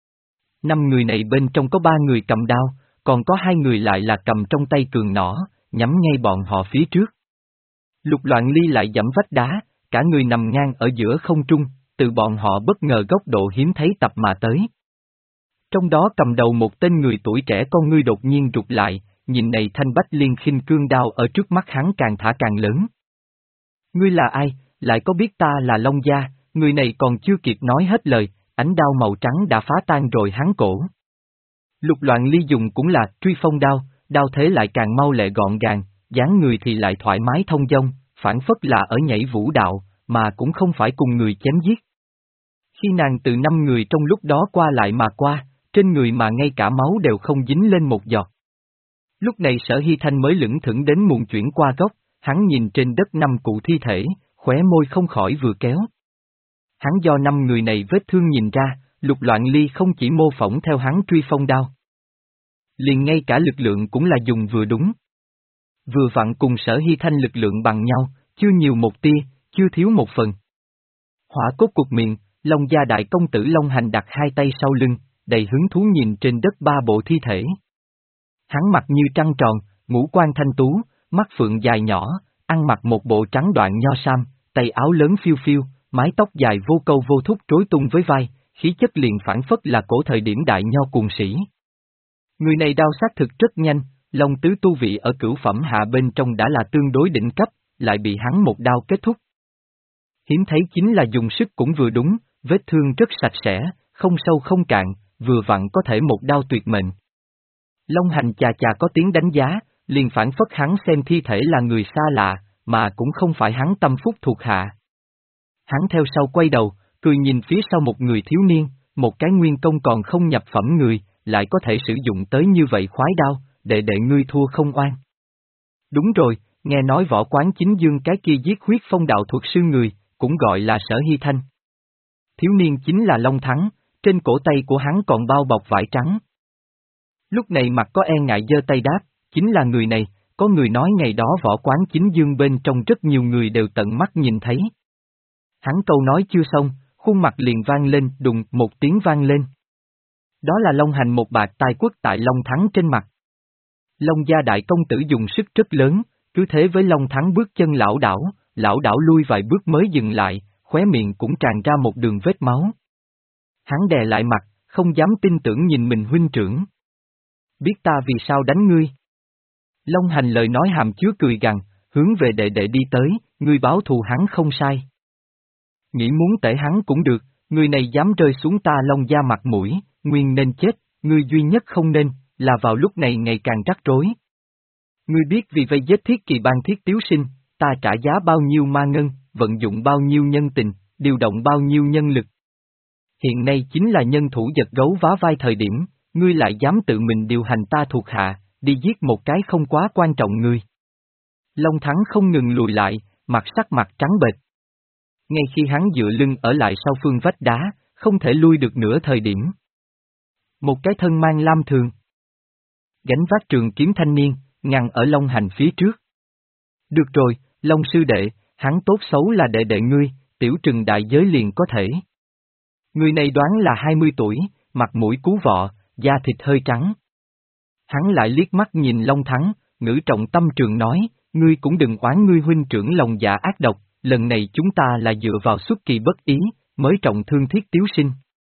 Năm người này bên trong có ba người cầm đao, còn có hai người lại là cầm trong tay cường nỏ, nhắm ngay bọn họ phía trước. Lục Loạn Ly lại dẫm vách đá, cả người nằm ngang ở giữa không trung, từ bọn họ bất ngờ góc độ hiếm thấy tập mà tới. Trong đó cầm đầu một tên người tuổi trẻ con ngươi đột nhiên rụt lại, nhìn này thanh Bách Liên Khinh cương đao ở trước mắt hắn càng thả càng lớn. Ngươi là ai, lại có biết ta là Long Gia, người này còn chưa kịp nói hết lời, ánh đao màu trắng đã phá tan rồi hắn cổ. Lục Loạn Ly dùng cũng là truy phong đao, đao thế lại càng mau lẹ gọn gàng, dáng người thì lại thoải mái thông dong, phản phất là ở nhảy vũ đạo, mà cũng không phải cùng người chém giết. Khi nàng từ năm người trong lúc đó qua lại mà qua, trên người mà ngay cả máu đều không dính lên một giọt. Lúc này Sở Hy Thanh mới lững thững đến muộn chuyển qua góc, hắn nhìn trên đất năm cụ thi thể, khóe môi không khỏi vừa kéo. Hắn do năm người này vết thương nhìn ra, Lục Loạn Ly không chỉ mô phỏng theo hắn truy phong đao. Liền ngay cả lực lượng cũng là dùng vừa đúng. Vừa vặn cùng Sở Hy Thanh lực lượng bằng nhau, chưa nhiều một tia, chưa thiếu một phần. Hỏa cốt cục miệng, Long Gia đại công tử Long Hành đặt hai tay sau lưng, đầy hứng thú nhìn trên đất ba bộ thi thể. Hắn mặt như trăng tròn, ngũ quan thanh tú, mắt phượng dài nhỏ, ăn mặc một bộ trắng đoạn nho sam, tay áo lớn phiêu phiêu, mái tóc dài vô câu vô thúc rối tung với vai, khí chất liền phảng phất là cổ thời điểm đại nho cuồng sĩ. Người này đao xác thực rất nhanh, Long tứ tu vị ở cửu phẩm hạ bên trong đã là tương đối đỉnh cấp, lại bị hắn một đao kết thúc. Hiếm thấy chính là dùng sức cũng vừa đúng, vết thương rất sạch sẽ, không sâu không cạn, vừa vặn có thể một đao tuyệt mệnh. Long Hành chà chà có tiếng đánh giá, liền phản phất hắn xem thi thể là người xa lạ, mà cũng không phải hắn tâm phúc thuộc hạ. Hắn theo sau quay đầu, cười nhìn phía sau một người thiếu niên, một cái nguyên công còn không nhập phẩm người, lại có thể sử dụng tới như vậy khoái đao, đệ đệ ngươi thua không oan. Đúng rồi, nghe nói võ quán chính dương cái kia giết huyết phong đạo thuật sư người, cũng gọi là Sở Hy Thanh. Thiếu niên chính là Long Thắng, trên cổ tay của hắn còn bao bọc vải trắng. Lúc này mặt có e ngại giơ tay đáp, chính là người này, có người nói ngày đó võ quán chính dương bên trong rất nhiều người đều tận mắt nhìn thấy. Hắn câu nói chưa xong, khuôn mặt liền vang lên, đùng một tiếng vang lên. Đó là Long Hành một bạt tai quất tại Long Thắng trên mặt. Long gia đại công tử dùng sức rất lớn, cứ thế với Long Thắng bước chân lảo đảo, lảo đảo lui vài bước mới dừng lại, khóe miệng cũng tràn ra một đường vết máu. Hắn đè lại mặt, không dám tin tưởng nhìn mình huynh trưởng. Biết ta vì sao đánh ngươi? Long Hành lời nói hàm chứa cười gằn, hướng về đệ đệ đi tới, ngươi báo thù hắn không sai. Nghĩ muốn tể hắn cũng được, người này dám rơi xuống ta Long gia mặt mũi, nguyên nên chết, ngươi duy nhất không nên, là vào lúc này ngày càng rắc rối. Ngươi biết vì vây giết thiết kỳ ban thiết tiếu sinh, ta trả giá bao nhiêu ma ngân, vận dụng bao nhiêu nhân tình, điều động bao nhiêu nhân lực. Hiện nay chính là nhân thủ giật gấu vá vai thời điểm, ngươi lại dám tự mình điều hành ta thuộc hạ, đi giết một cái không quá quan trọng ngươi. Long Thắng không ngừng lùi lại, mặt sắc mặt trắng bệch. Ngay khi hắn dựa lưng ở lại sau phương vách đá, không thể lui được nửa thời điểm. Một cái thân mang lam thường, gánh vác trường kiếm thanh niên, ngăn ở Long Hành phía trước. Được rồi, Long sư đệ, hắn tốt xấu là đệ đệ ngươi, tiểu trừng đại giới liền có thể. Người này đoán là hai mươi tuổi, mặt mũi cú vọ, da thịt hơi trắng. Hắn lại liếc mắt nhìn Long Thắng, ngữ trọng tâm trường nói, ngươi cũng đừng oán ngươi huynh trưởng lòng dạ ác độc, lần này chúng ta là dựa vào xuất kỳ bất ý, mới trọng thương thiết tiếu sinh.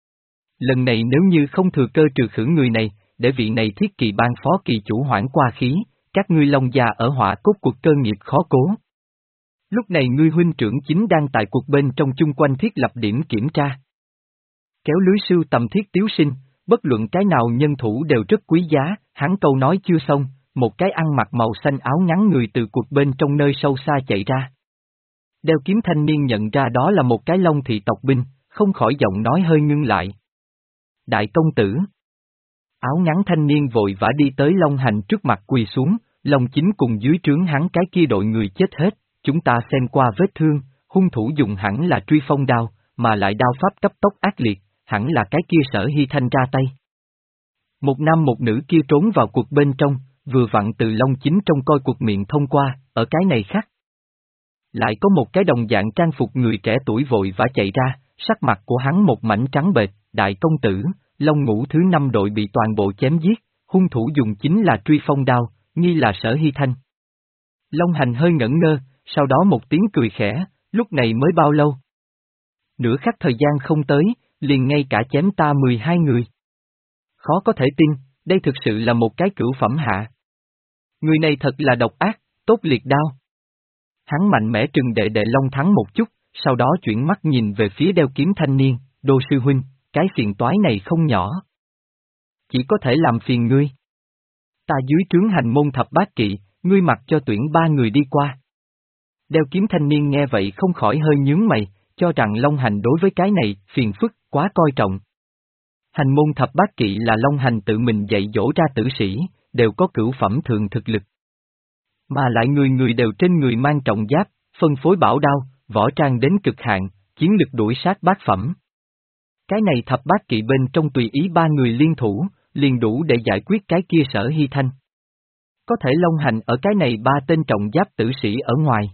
Lần này nếu như không thừa cơ trừ khử người này, để vị này thiết kỳ ban phó kỳ chủ hoãn qua khí, các ngươi Long gia ở họa cốt cuộc cơ nghiệp khó cố. Lúc này ngươi huynh trưởng chính đang tại cuộc bên trong chung quanh thiết lập điểm kiểm tra. Kéo lưới sưu tầm thiết tiếu sinh, bất luận cái nào nhân thủ đều rất quý giá, hắn câu nói chưa xong, một cái ăn mặc màu xanh áo ngắn người từ cuộc bên trong nơi sâu xa chạy ra. Đeo kiếm thanh niên nhận ra đó là một cái Long thị tộc binh, không khỏi giọng nói hơi ngưng lại. Đại công tử. Áo ngắn thanh niên vội vã đi tới Long Hành trước mặt quỳ xuống, Long chính cùng dưới trướng hắn cái kia đội người chết hết, chúng ta xem qua vết thương, hung thủ dùng hẳn là truy phong đao, mà lại đao pháp cấp tốc ác liệt, hẳn là cái kia Sở Hy Thanh ra tay. Một nam một nữ kia trốn vào cuộc bên trong, vừa vặn từ Long chính trong coi cuộc miệng thông qua, ở cái này khác. Lại có một cái đồng dạng trang phục người trẻ tuổi vội vã chạy ra, sắc mặt của hắn một mảnh trắng bệch, đại công tử, Long ngũ thứ năm đội bị toàn bộ chém giết, hung thủ dùng chính là truy phong đao, nghi là Sở Hy Thanh. Long Hành hơi ngẩn ngơ, sau đó một tiếng cười khẽ, lúc này mới bao lâu? Nửa khắc thời gian không tới, liền ngay cả chém ta mười hai người. Khó có thể tin, đây thực sự là một cái cửu phẩm hạ. Người này thật là độc ác, tốt liệt đao. Hắn mạnh mẽ trừng đệ đệ Long Thắng một chút, sau đó chuyển mắt nhìn về phía đeo kiếm thanh niên, Đô sư huynh, cái phiền toái này không nhỏ. Chỉ có thể làm phiền ngươi. Ta dưới trướng hành môn thập bát kỵ, ngươi mặc cho tuyển ba người đi qua. Đeo kiếm thanh niên nghe vậy không khỏi hơi nhướng mày, cho rằng Long Hành đối với cái này, phiền phức, quá coi trọng. Hành môn thập bát kỵ là Long Hành tự mình dạy dỗ ra tử sĩ, đều có cửu phẩm thường thực lực. Mà lại người người đều trên người mang trọng giáp, phân phối bảo đao, võ trang đến cực hạn, chiến lực đuổi sát bát phẩm. Cái này thập bát kỵ bên trong tùy ý ba người liên thủ, liền đủ để giải quyết cái kia Sở Hy Thanh. Có thể Long Hành ở cái này ba tên trọng giáp tử sĩ ở ngoài.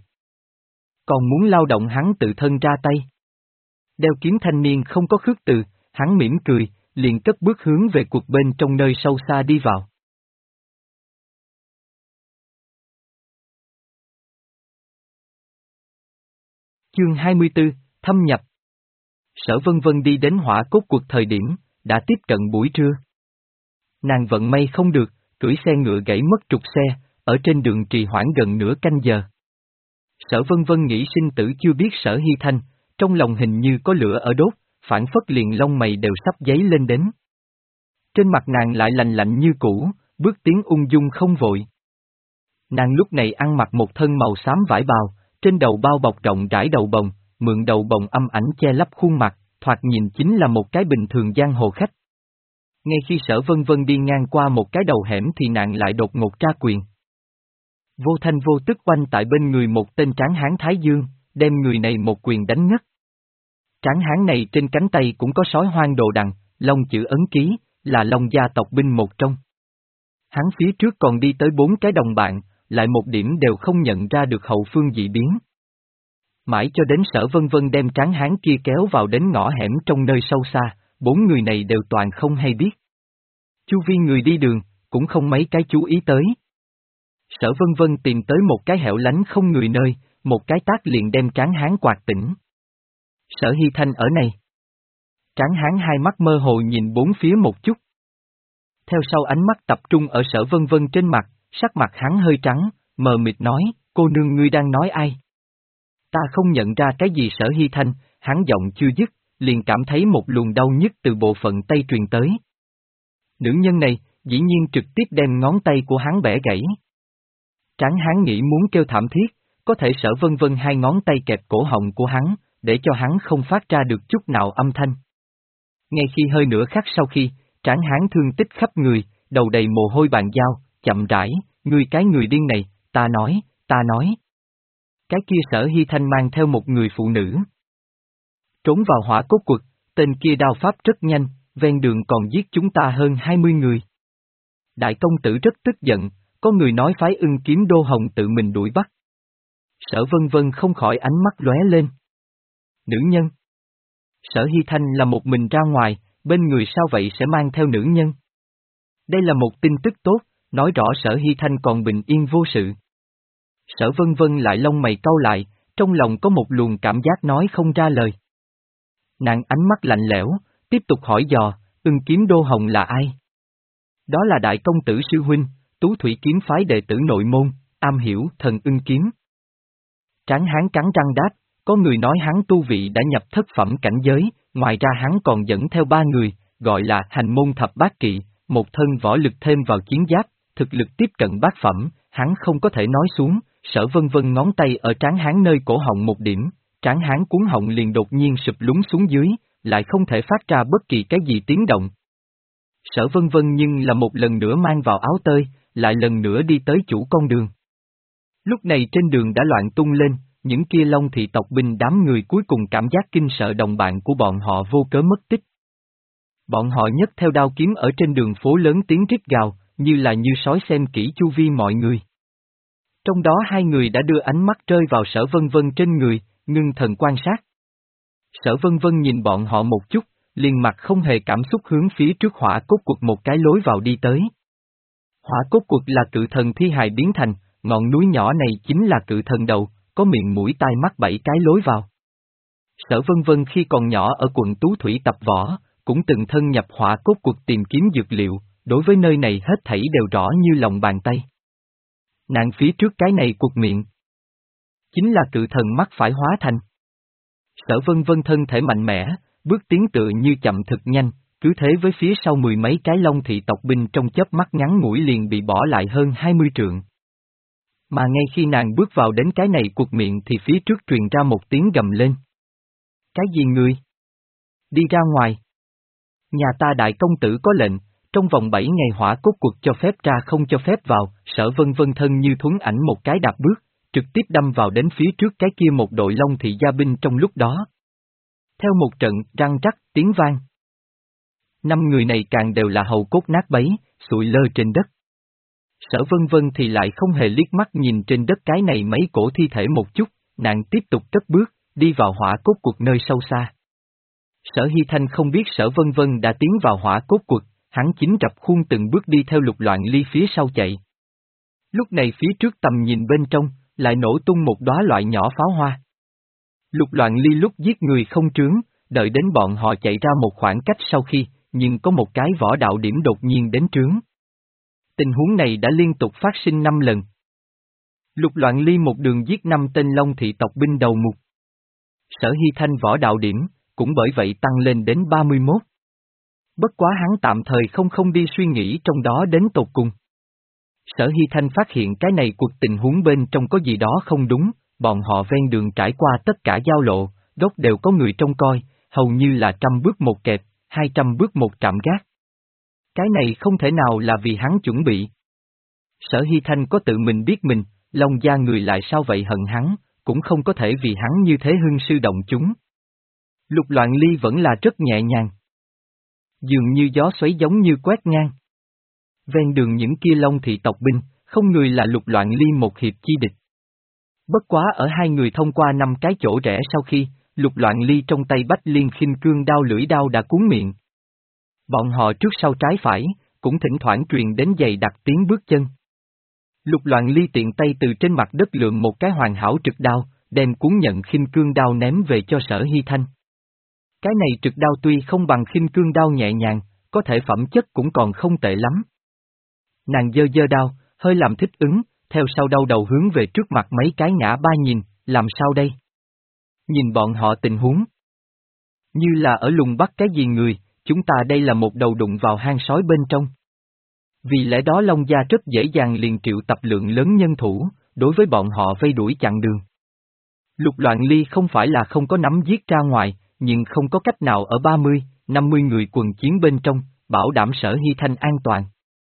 Còn muốn lao động hắn tự thân ra tay. Đeo kiếm thanh niên không có khước từ, hắn mỉm cười, liền cất bước hướng về cuộc bên trong nơi sâu xa đi vào. Chương hai mươi tư, Thâm nhập. Sở Vân Vân đi đến hỏa cốt cuộc thời điểm, đã tiếp cận buổi trưa. Nàng vận may không được, cưỡi xe ngựa gãy mất trục xe, ở trên đường trì hoãn gần nửa canh giờ. Sở Vân Vân nghĩ sinh tử chưa biết Sở Hy Thanh, trong lòng hình như có lửa ở đốt, phản phất liền lông mày đều sắp dấy lên đến. Trên mặt nàng lại lành lạnh như cũ, bước tiến ung dung không vội. Nàng lúc này ăn mặc một thân màu xám vải bào, trên đầu bao bọc rộng rãi đầu bồng, mượn đầu bồng âm ảnh che lấp khuôn mặt, thoạt nhìn chính là một cái bình thường giang hồ khách. Ngay khi Sở Vân Vân đi ngang qua một cái đầu hẻm thì nàng lại đột ngột tra quyền. Vô thanh vô tức quanh tại bên người một tên tráng hán Thái Dương, đem người này một quyền đánh ngất. Tráng hán này trên cánh tay cũng có sói hoang đồ đằng, long chữ ấn ký, là long gia tộc binh một trong. Hắn phía trước còn đi tới bốn cái đồng bạn, lại một điểm đều không nhận ra được hậu phương dị biến. Mãi cho đến Sở Vân Vân đem tráng hán kia kéo vào đến ngõ hẻm trong nơi sâu xa, bốn người này đều toàn không hay biết. Chu vi người đi đường, cũng không mấy cái chú ý tới. Sở Vân Vân tìm tới một cái hẻo lánh không người nơi, một cái tác liền đem tráng hán quạt tỉnh. Sở Hy Thanh ở này. Tráng hán hai mắt mơ hồ nhìn bốn phía một chút. Theo sau ánh mắt tập trung ở Sở Vân Vân trên mặt, sắc mặt hắn hơi trắng, mờ mịt nói, cô nương ngươi đang nói ai? Ta không nhận ra cái gì Sở Hy Thanh, hắn giọng chưa dứt, liền cảm thấy một luồng đau nhức từ bộ phận tay truyền tới. Nữ nhân này, dĩ nhiên trực tiếp đem ngón tay của hắn bẻ gãy. Tráng hán nghĩ muốn kêu thảm thiết, có thể Sở Vân Vân hai ngón tay kẹp cổ họng của hắn, để cho hắn không phát ra được chút nào âm thanh. Ngay khi hơi nửa khắc sau khi, tráng hán thương tích khắp người, đầu đầy mồ hôi bàn dao, chậm rãi, ngươi cái người điên này, ta nói, ta nói. Cái kia Sở Hy Thanh mang theo một người phụ nữ. Trốn vào hỏa cốt quật, tên kia đao pháp rất nhanh, ven đường còn giết chúng ta hơn hai mươi người. Đại công tử rất tức giận, có người nói phái Ưng Kiếm Đô Hồng tự mình đuổi bắt. Sở Vân Vân không khỏi ánh mắt lóe lên. Nữ nhân. Sở Hy Thanh là một mình ra ngoài, bên người sao vậy sẽ mang theo nữ nhân? Đây là một tin tức tốt, nói rõ Sở Hy Thanh còn bình yên vô sự. Sở Vân Vân lại lông mày cau lại, trong lòng có một luồng cảm giác nói không ra lời. Nàng ánh mắt lạnh lẽo, tiếp tục hỏi dò, Ưng Kiếm Đô Hồng là ai? Đó là đại công tử sư huynh, Tú Thủy kiếm phái đệ tử nội môn, am hiểu thần ưng kiếm. Tráng hán cắn răng đáp, có người nói hắn tu vị đã nhập thất phẩm cảnh giới, ngoài ra hắn còn dẫn theo ba người, gọi là hành môn thập bát kỵ, một thân võ lực thêm vào chiến giáp, thực lực tiếp cận bát phẩm, hắn không có thể nói xuống. Sở Vân Vân ngón tay ở tráng hán nơi cổ họng một điểm, tráng hán cuốn họng liền đột nhiên sụp lún xuống dưới, lại không thể phát ra bất kỳ cái gì tiếng động. Sở Vân Vân nhưng là một lần nữa mang vào áo tơi, lại lần nữa đi tới chủ con đường. Lúc này trên đường đã loạn tung lên, những kia Long thị tộc binh đám người cuối cùng cảm giác kinh sợ đồng bạn của bọn họ vô cớ mất tích. Bọn họ nhấc theo đao kiếm ở trên đường phố lớn tiếng rít gào, như là như sói xem kỹ chu vi mọi người. Trong đó hai người đã đưa ánh mắt rơi vào Sở Vân Vân trên người, ngưng thần quan sát. Sở Vân Vân nhìn bọn họ một chút, liền mặt không hề cảm xúc hướng phía trước hỏa cốt quật một cái lối vào đi tới. Hỏa cốt quật là cự thần thi hài biến thành, ngọn núi nhỏ này chính là cự thần đầu, có miệng mũi tai mắt bảy cái lối vào. Sở Vân Vân khi còn nhỏ ở quận Tú Thủy tập võ, cũng từng thân nhập hỏa cốt quật tìm kiếm dược liệu, đối với nơi này hết thảy đều rõ như lòng bàn tay. Nàng phía trước cái này quật miệng, chính là cự thần mắt phải hóa thành. Sở Vân Vân thân thể mạnh mẽ, bước tiến tựa như chậm thực nhanh, cứ thế với phía sau mười mấy cái Long thị tộc binh trong chớp mắt ngắn ngủi liền bị bỏ lại hơn hai mươi trượng. Mà ngay khi nàng bước vào đến cái này quật miệng thì phía trước truyền ra một tiếng gầm lên. Cái gì ngươi? Đi ra ngoài. Nhà ta đại công tử có lệnh, trong vòng bảy ngày hỏa cốt quật cho phép ra không cho phép vào. Sở Vân Vân thân như thuấn ảnh một cái đạp bước, trực tiếp đâm vào đến phía trước cái kia một đội Long thị gia binh trong lúc đó. Theo một trận răng rắc tiếng vang. Năm người này càng đều là hầu cốt nát bấy, sụi lơ trên đất. Sở Vân Vân thì lại không hề liếc mắt nhìn trên đất cái này mấy cổ thi thể một chút, nàng tiếp tục cất bước, đi vào hỏa cốt quật nơi sâu xa. Sở Hy Thanh không biết Sở Vân Vân đã tiến vào hỏa cốt quật, hắn chính rập khuôn từng bước đi theo Lục Loạn Ly phía sau chạy. Lúc này phía trước tầm nhìn bên trong, lại nổ tung một đóa loại nhỏ pháo hoa. Lục Loạn Ly lúc giết người không trướng, đợi đến bọn họ chạy ra một khoảng cách sau khi, nhưng có một cái võ đạo điểm đột nhiên đến trướng. Tình huống này đã liên tục phát sinh năm lần. Lục Loạn Ly một đường giết năm tên Long thị tộc binh đầu mục. Sở Hy Thanh võ đạo điểm, cũng bởi vậy tăng lên đến ba mươi mốt. Bất quá hắn tạm thời không không đi suy nghĩ trong đó đến tột cùng. Sở Hy Thanh phát hiện cái này cuộc tình huống bên trong có gì đó không đúng, bọn họ ven đường trải qua tất cả giao lộ, gốc đều có người trông coi, hầu như là trăm bước một kẹp, hai trăm bước một trạm gác. Cái này không thể nào là vì hắn chuẩn bị. Sở Hy Thanh có tự mình biết mình, Long gia người lại sao vậy hận hắn, cũng không có thể vì hắn như thế hưng sư động chúng. Lục Loạn Ly vẫn là rất nhẹ nhàng. Dường như gió xoáy giống như quét ngang. Ven đường những kia Long thị tộc binh, không người là Lục Loạn Ly một hiệp chi địch. Bất quá ở hai người thông qua năm cái chỗ rẽ sau khi, Lục Loạn Ly trong tay Bách Liên Khinh Cương đao lưỡi đao đã cuốn miệng. Bọn họ trước sau trái phải, cũng thỉnh thoảng truyền đến giày đặc tiếng bước chân. Lục Loạn Ly tiện tay từ trên mặt đất lượm một cái hoàn hảo trực đao, đem cuốn nhận Khinh Cương đao ném về cho Sở Hy Thanh. Cái này trực đao tuy không bằng Khinh Cương đao nhẹ nhàng, có thể phẩm chất cũng còn không tệ lắm. Nàng giơ giơ đao, hơi làm thích ứng, theo sau đau đầu hướng về trước mặt mấy cái ngã ba nhìn, làm sao đây? Nhìn bọn họ tình huống. Như là ở lùng bắt cái gì người, chúng ta đây là một đầu đụng vào hang sói bên trong. Vì lẽ đó Long gia rất dễ dàng liền triệu tập lượng lớn nhân thủ, đối với bọn họ vây đuổi chặn đường. Lục Loạn Ly không phải là không có nắm giết ra ngoài, nhưng không có cách nào ở ba mươi, năm mươi người quần chiến bên trong, bảo đảm Sở Hy Thanh an toàn.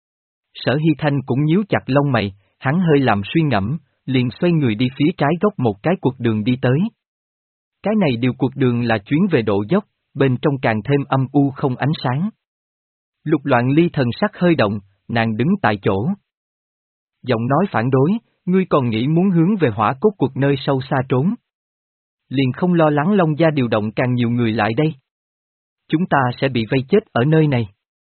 Sở Hy Thanh cũng nhíu chặt lông mày, hắn hơi làm suy ngẫm, liền xoay người đi phía trái góc một cái cuộc đường đi tới. Cái này điều cuộc đường là chuyến về độ dốc, bên trong càng thêm âm u không ánh sáng. Lục Loạn Ly thần sắc hơi động, nàng đứng tại chỗ. Giọng nói phản đối, ngươi còn nghĩ muốn hướng về hỏa cốt cuộc nơi sâu xa trốn. Liền không lo lắng Long gia điều động càng nhiều người lại đây. Chúng ta sẽ bị vây chết ở nơi này.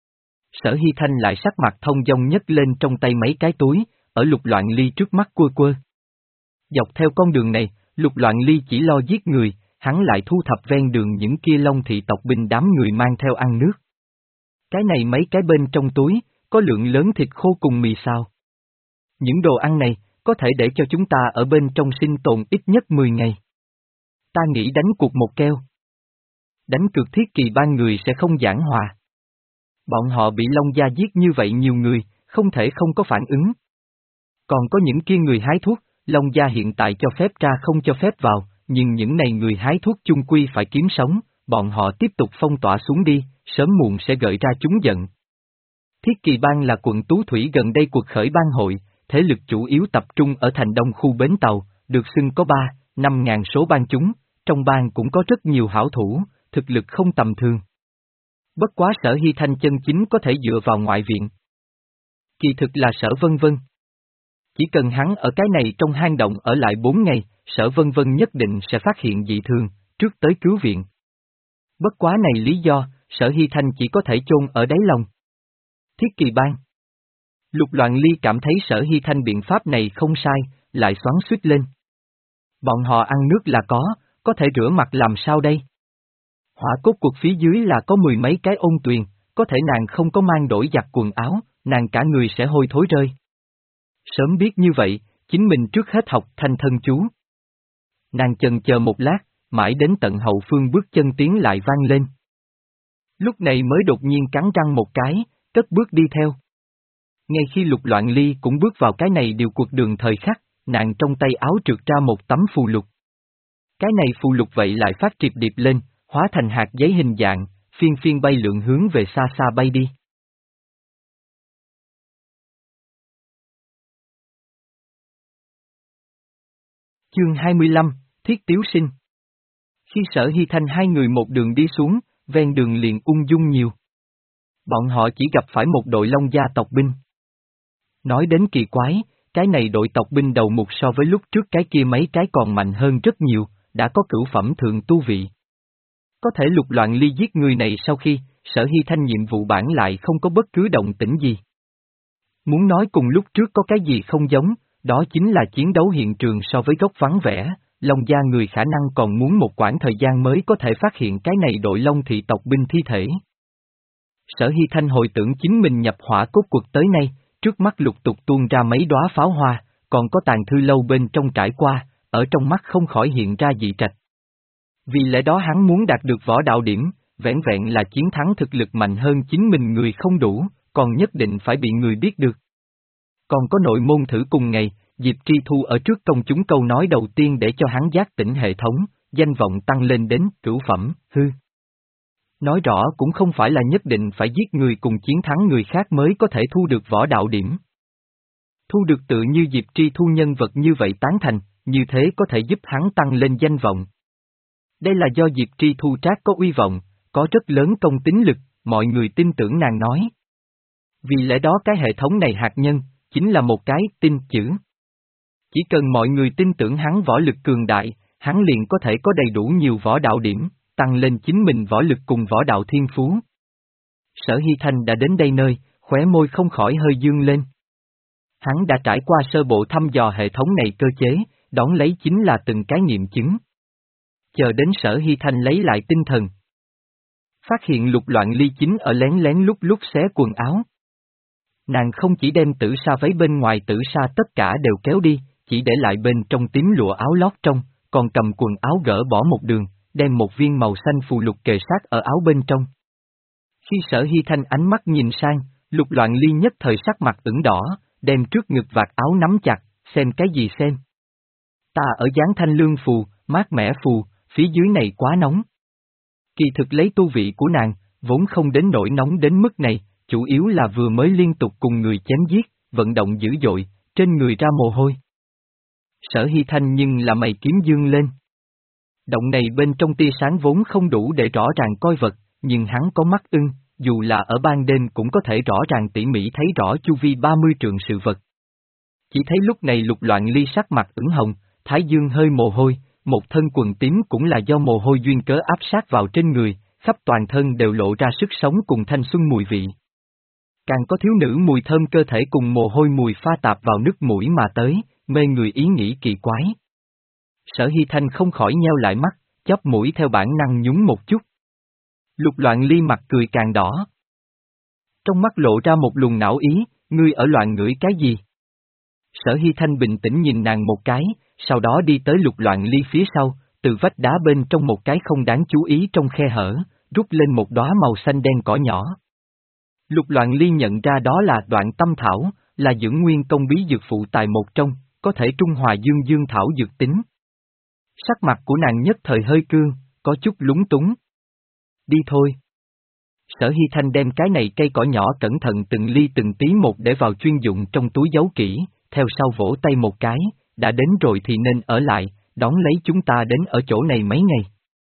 Sở Hy Thanh lại sắc mặt thông dong nhấc lên trong tay mấy cái túi, ở Lục Loạn Ly trước mắt quơ quơ. Dọc theo con đường này, Lục Loạn Ly chỉ lo giết người, hắn lại thu thập ven đường những kia Long thị tộc binh đám người mang theo ăn nước. Cái này mấy cái bên trong túi, có lượng lớn thịt khô cùng mì xào. Những đồ ăn này, có thể để cho chúng ta ở bên trong sinh tồn ít nhất mười ngày. Ta nghĩ đánh cuộc một keo. Đánh cược thiết kỳ ban người sẽ không giảng hòa. Bọn họ bị Long gia giết như vậy nhiều người, không thể không có phản ứng. Còn có những kia người hái thuốc, Long gia hiện tại cho phép ra không cho phép vào, nhưng những này người hái thuốc chung quy phải kiếm sống, bọn họ tiếp tục phong tỏa xuống đi, sớm muộn sẽ gợi ra chúng giận. Thiết Kỳ Bang là quận Tú Thủy gần đây cuộc khởi bang hội, thế lực chủ yếu tập trung ở thành đông khu bến tàu, được xưng có ba, năm ngàn số bang chúng, trong bang cũng có rất nhiều hảo thủ, thực lực không tầm thường. Bất quá Sở Hy Thanh chân chính có thể dựa vào ngoại viện. Kỳ thực là Sở Vân Vân. Chỉ cần hắn ở cái này trong hang động ở lại bốn ngày, Sở Vân Vân nhất định sẽ phát hiện dị thường, trước tới cứu viện. Bất quá này lý do, Sở Hy Thanh chỉ có thể chôn ở đáy lòng. Thiết Kỳ Bang. Lục Loạn Ly cảm thấy Sở Hy Thanh biện pháp này không sai, lại xoắn xuýt lên. Bọn họ ăn nước là có, có thể rửa mặt làm sao đây? Hỏa cốt cuộc phía dưới là có mười mấy cái ôn tuyền, có thể nàng không có mang đổi giặt quần áo, nàng cả người sẽ hôi thối rơi. Sớm biết như vậy, chính mình trước hết học thanh thân chú. Nàng chần chờ một lát, mãi đến tận hậu phương bước chân tiến lại vang lên. Lúc này mới đột nhiên cắn răng một cái, cất bước đi theo. Ngay khi Lục Loạn Ly cũng bước vào cái này điều cuộc đường thời khắc, nàng trong tay áo trượt ra một tấm phù lục. Cái này phù lục vậy lại phát triệp điệp lên, hóa thành hạt giấy hình dạng, phiên phiên bay lượn hướng về xa xa bay đi. Chương hai mươi lăm, Thiết Tiếu Sinh. Khi Sở Hy Thanh hai người một đường đi xuống, ven đường liền ung dung nhiều. Bọn họ chỉ gặp phải một đội Long gia tộc binh. Nói đến kỳ quái, cái này đội tộc binh đầu mục so với lúc trước cái kia mấy cái còn mạnh hơn rất nhiều, đã có cửu phẩm thượng tu vị. Có thể Lục Loạn Ly giết người này sau khi, Sở Hy Thanh nhiệm vụ bản lại không có bất cứ động tĩnh gì. Muốn nói cùng lúc trước có cái gì không giống, đó chính là chiến đấu hiện trường so với góc vắng vẻ, Long gia người khả năng còn muốn một quãng thời gian mới có thể phát hiện cái này đội Long thị tộc binh thi thể. Sở Hy Thanh hồi tưởng chính mình nhập hỏa cốt cuộc tới nay, trước mắt lục tục tuôn ra mấy đóa pháo hoa, còn có tàn thư lâu bên trong trải qua, ở trong mắt không khỏi hiện ra dị trạch. Vì lẽ đó hắn muốn đạt được võ đạo điểm, vẻn vẹn là chiến thắng thực lực mạnh hơn chính mình người không đủ, còn nhất định phải bị người biết được. Còn có nội môn thử cùng ngày, Diệp Tri Thu ở trước công chúng câu nói đầu tiên để cho hắn giác tỉnh hệ thống, danh vọng tăng lên đến cửu phẩm, hư. Nói rõ cũng không phải là nhất định phải giết người cùng chiến thắng người khác mới có thể thu được võ đạo điểm. Thu được tự như Diệp Tri Thu nhân vật như vậy tán thành, như thế có thể giúp hắn tăng lên danh vọng. Đây là do Diệp Tri Thu trác có uy vọng, có rất lớn công tín lực, mọi người tin tưởng nàng nói. Vì lẽ đó cái hệ thống này hạt nhân, chính là một cái tin chữ. Chỉ cần mọi người tin tưởng hắn võ lực cường đại, hắn liền có thể có đầy đủ nhiều võ đạo điểm, tăng lên chính mình võ lực cùng võ đạo thiên phú. Sở Hy Thanh đã đến đây nơi, khóe môi không khỏi hơi dương lên. Hắn đã trải qua sơ bộ thăm dò hệ thống này cơ chế, đón lấy chính là từng cái nghiệm chứng. Chờ đến Sở Hy Thanh lấy lại tinh thần. Phát hiện Lục Loạn Ly chính ở lén lén lúc lúc xé quần áo. Nàng không chỉ đem tử sa váy bên ngoài tử sa tất cả đều kéo đi, chỉ để lại bên trong tím lụa áo lót trong, còn cầm quần áo gỡ bỏ một đường, đem một viên màu xanh phù lục kề sát ở áo bên trong. Khi Sở Hy Thanh ánh mắt nhìn sang, Lục Loạn Ly nhất thời sắc mặt ửng đỏ, đem trước ngực vạt áo nắm chặt, xem cái gì xem. Ta ở dáng thanh lương phù, mát mẻ phù, phía dưới này quá nóng. Kỳ thực lấy tu vị của nàng, vốn không đến nỗi nóng đến mức này, chủ yếu là vừa mới liên tục cùng người chém giết, vận động dữ dội, trên người ra mồ hôi. Sở Hy Thanh nhưng là mày kiếm dương lên. Động này bên trong tia sáng vốn không đủ để rõ ràng coi vật, nhưng hắn có mắt ưng, dù là ở ban đêm cũng có thể rõ ràng tỉ mỉ thấy rõ chu vi ba mươi trượng sự vật. Chỉ thấy lúc này Lục Loạn Ly sắc mặt ửng hồng, thái dương hơi mồ hôi, một thân quần tím cũng là do mồ hôi duyên cớ áp sát vào trên người, khắp toàn thân đều lộ ra sức sống cùng thanh xuân mùi vị. Càng có thiếu nữ mùi thơm cơ thể cùng mồ hôi mùi pha tạp vào nước mũi mà tới, mê người ý nghĩ kỳ quái. Sở Hy Thanh không khỏi nheo lại mắt, chóp mũi theo bản năng nhún một chút. Lục Loạn Ly mặt cười càng đỏ. Trong mắt lộ ra một luồng não ý, ngươi ở loạn ngửi cái gì? Sở Hy Thanh bình tĩnh nhìn nàng một cái, sau đó đi tới Lục Loạn Ly phía sau, từ vách đá bên trong một cái không đáng chú ý trong khe hở, rút lên một đóa màu xanh đen cỏ nhỏ. Lục Loạn Ly nhận ra đó là Đoạn Tâm Thảo, là dưỡng nguyên công bí dược phụ tài một trong, có thể trung hòa dương dương thảo dược tính. Sắc mặt của nàng nhất thời hơi cương, có chút lúng túng. Đi thôi. Sở Hy Thanh đem cái này cây cỏ nhỏ cẩn thận từng ly từng tí một để vào chuyên dụng trong túi giấu kỹ, theo sau vỗ tay một cái, đã đến rồi thì nên ở lại, đón lấy chúng ta đến ở chỗ này mấy ngày.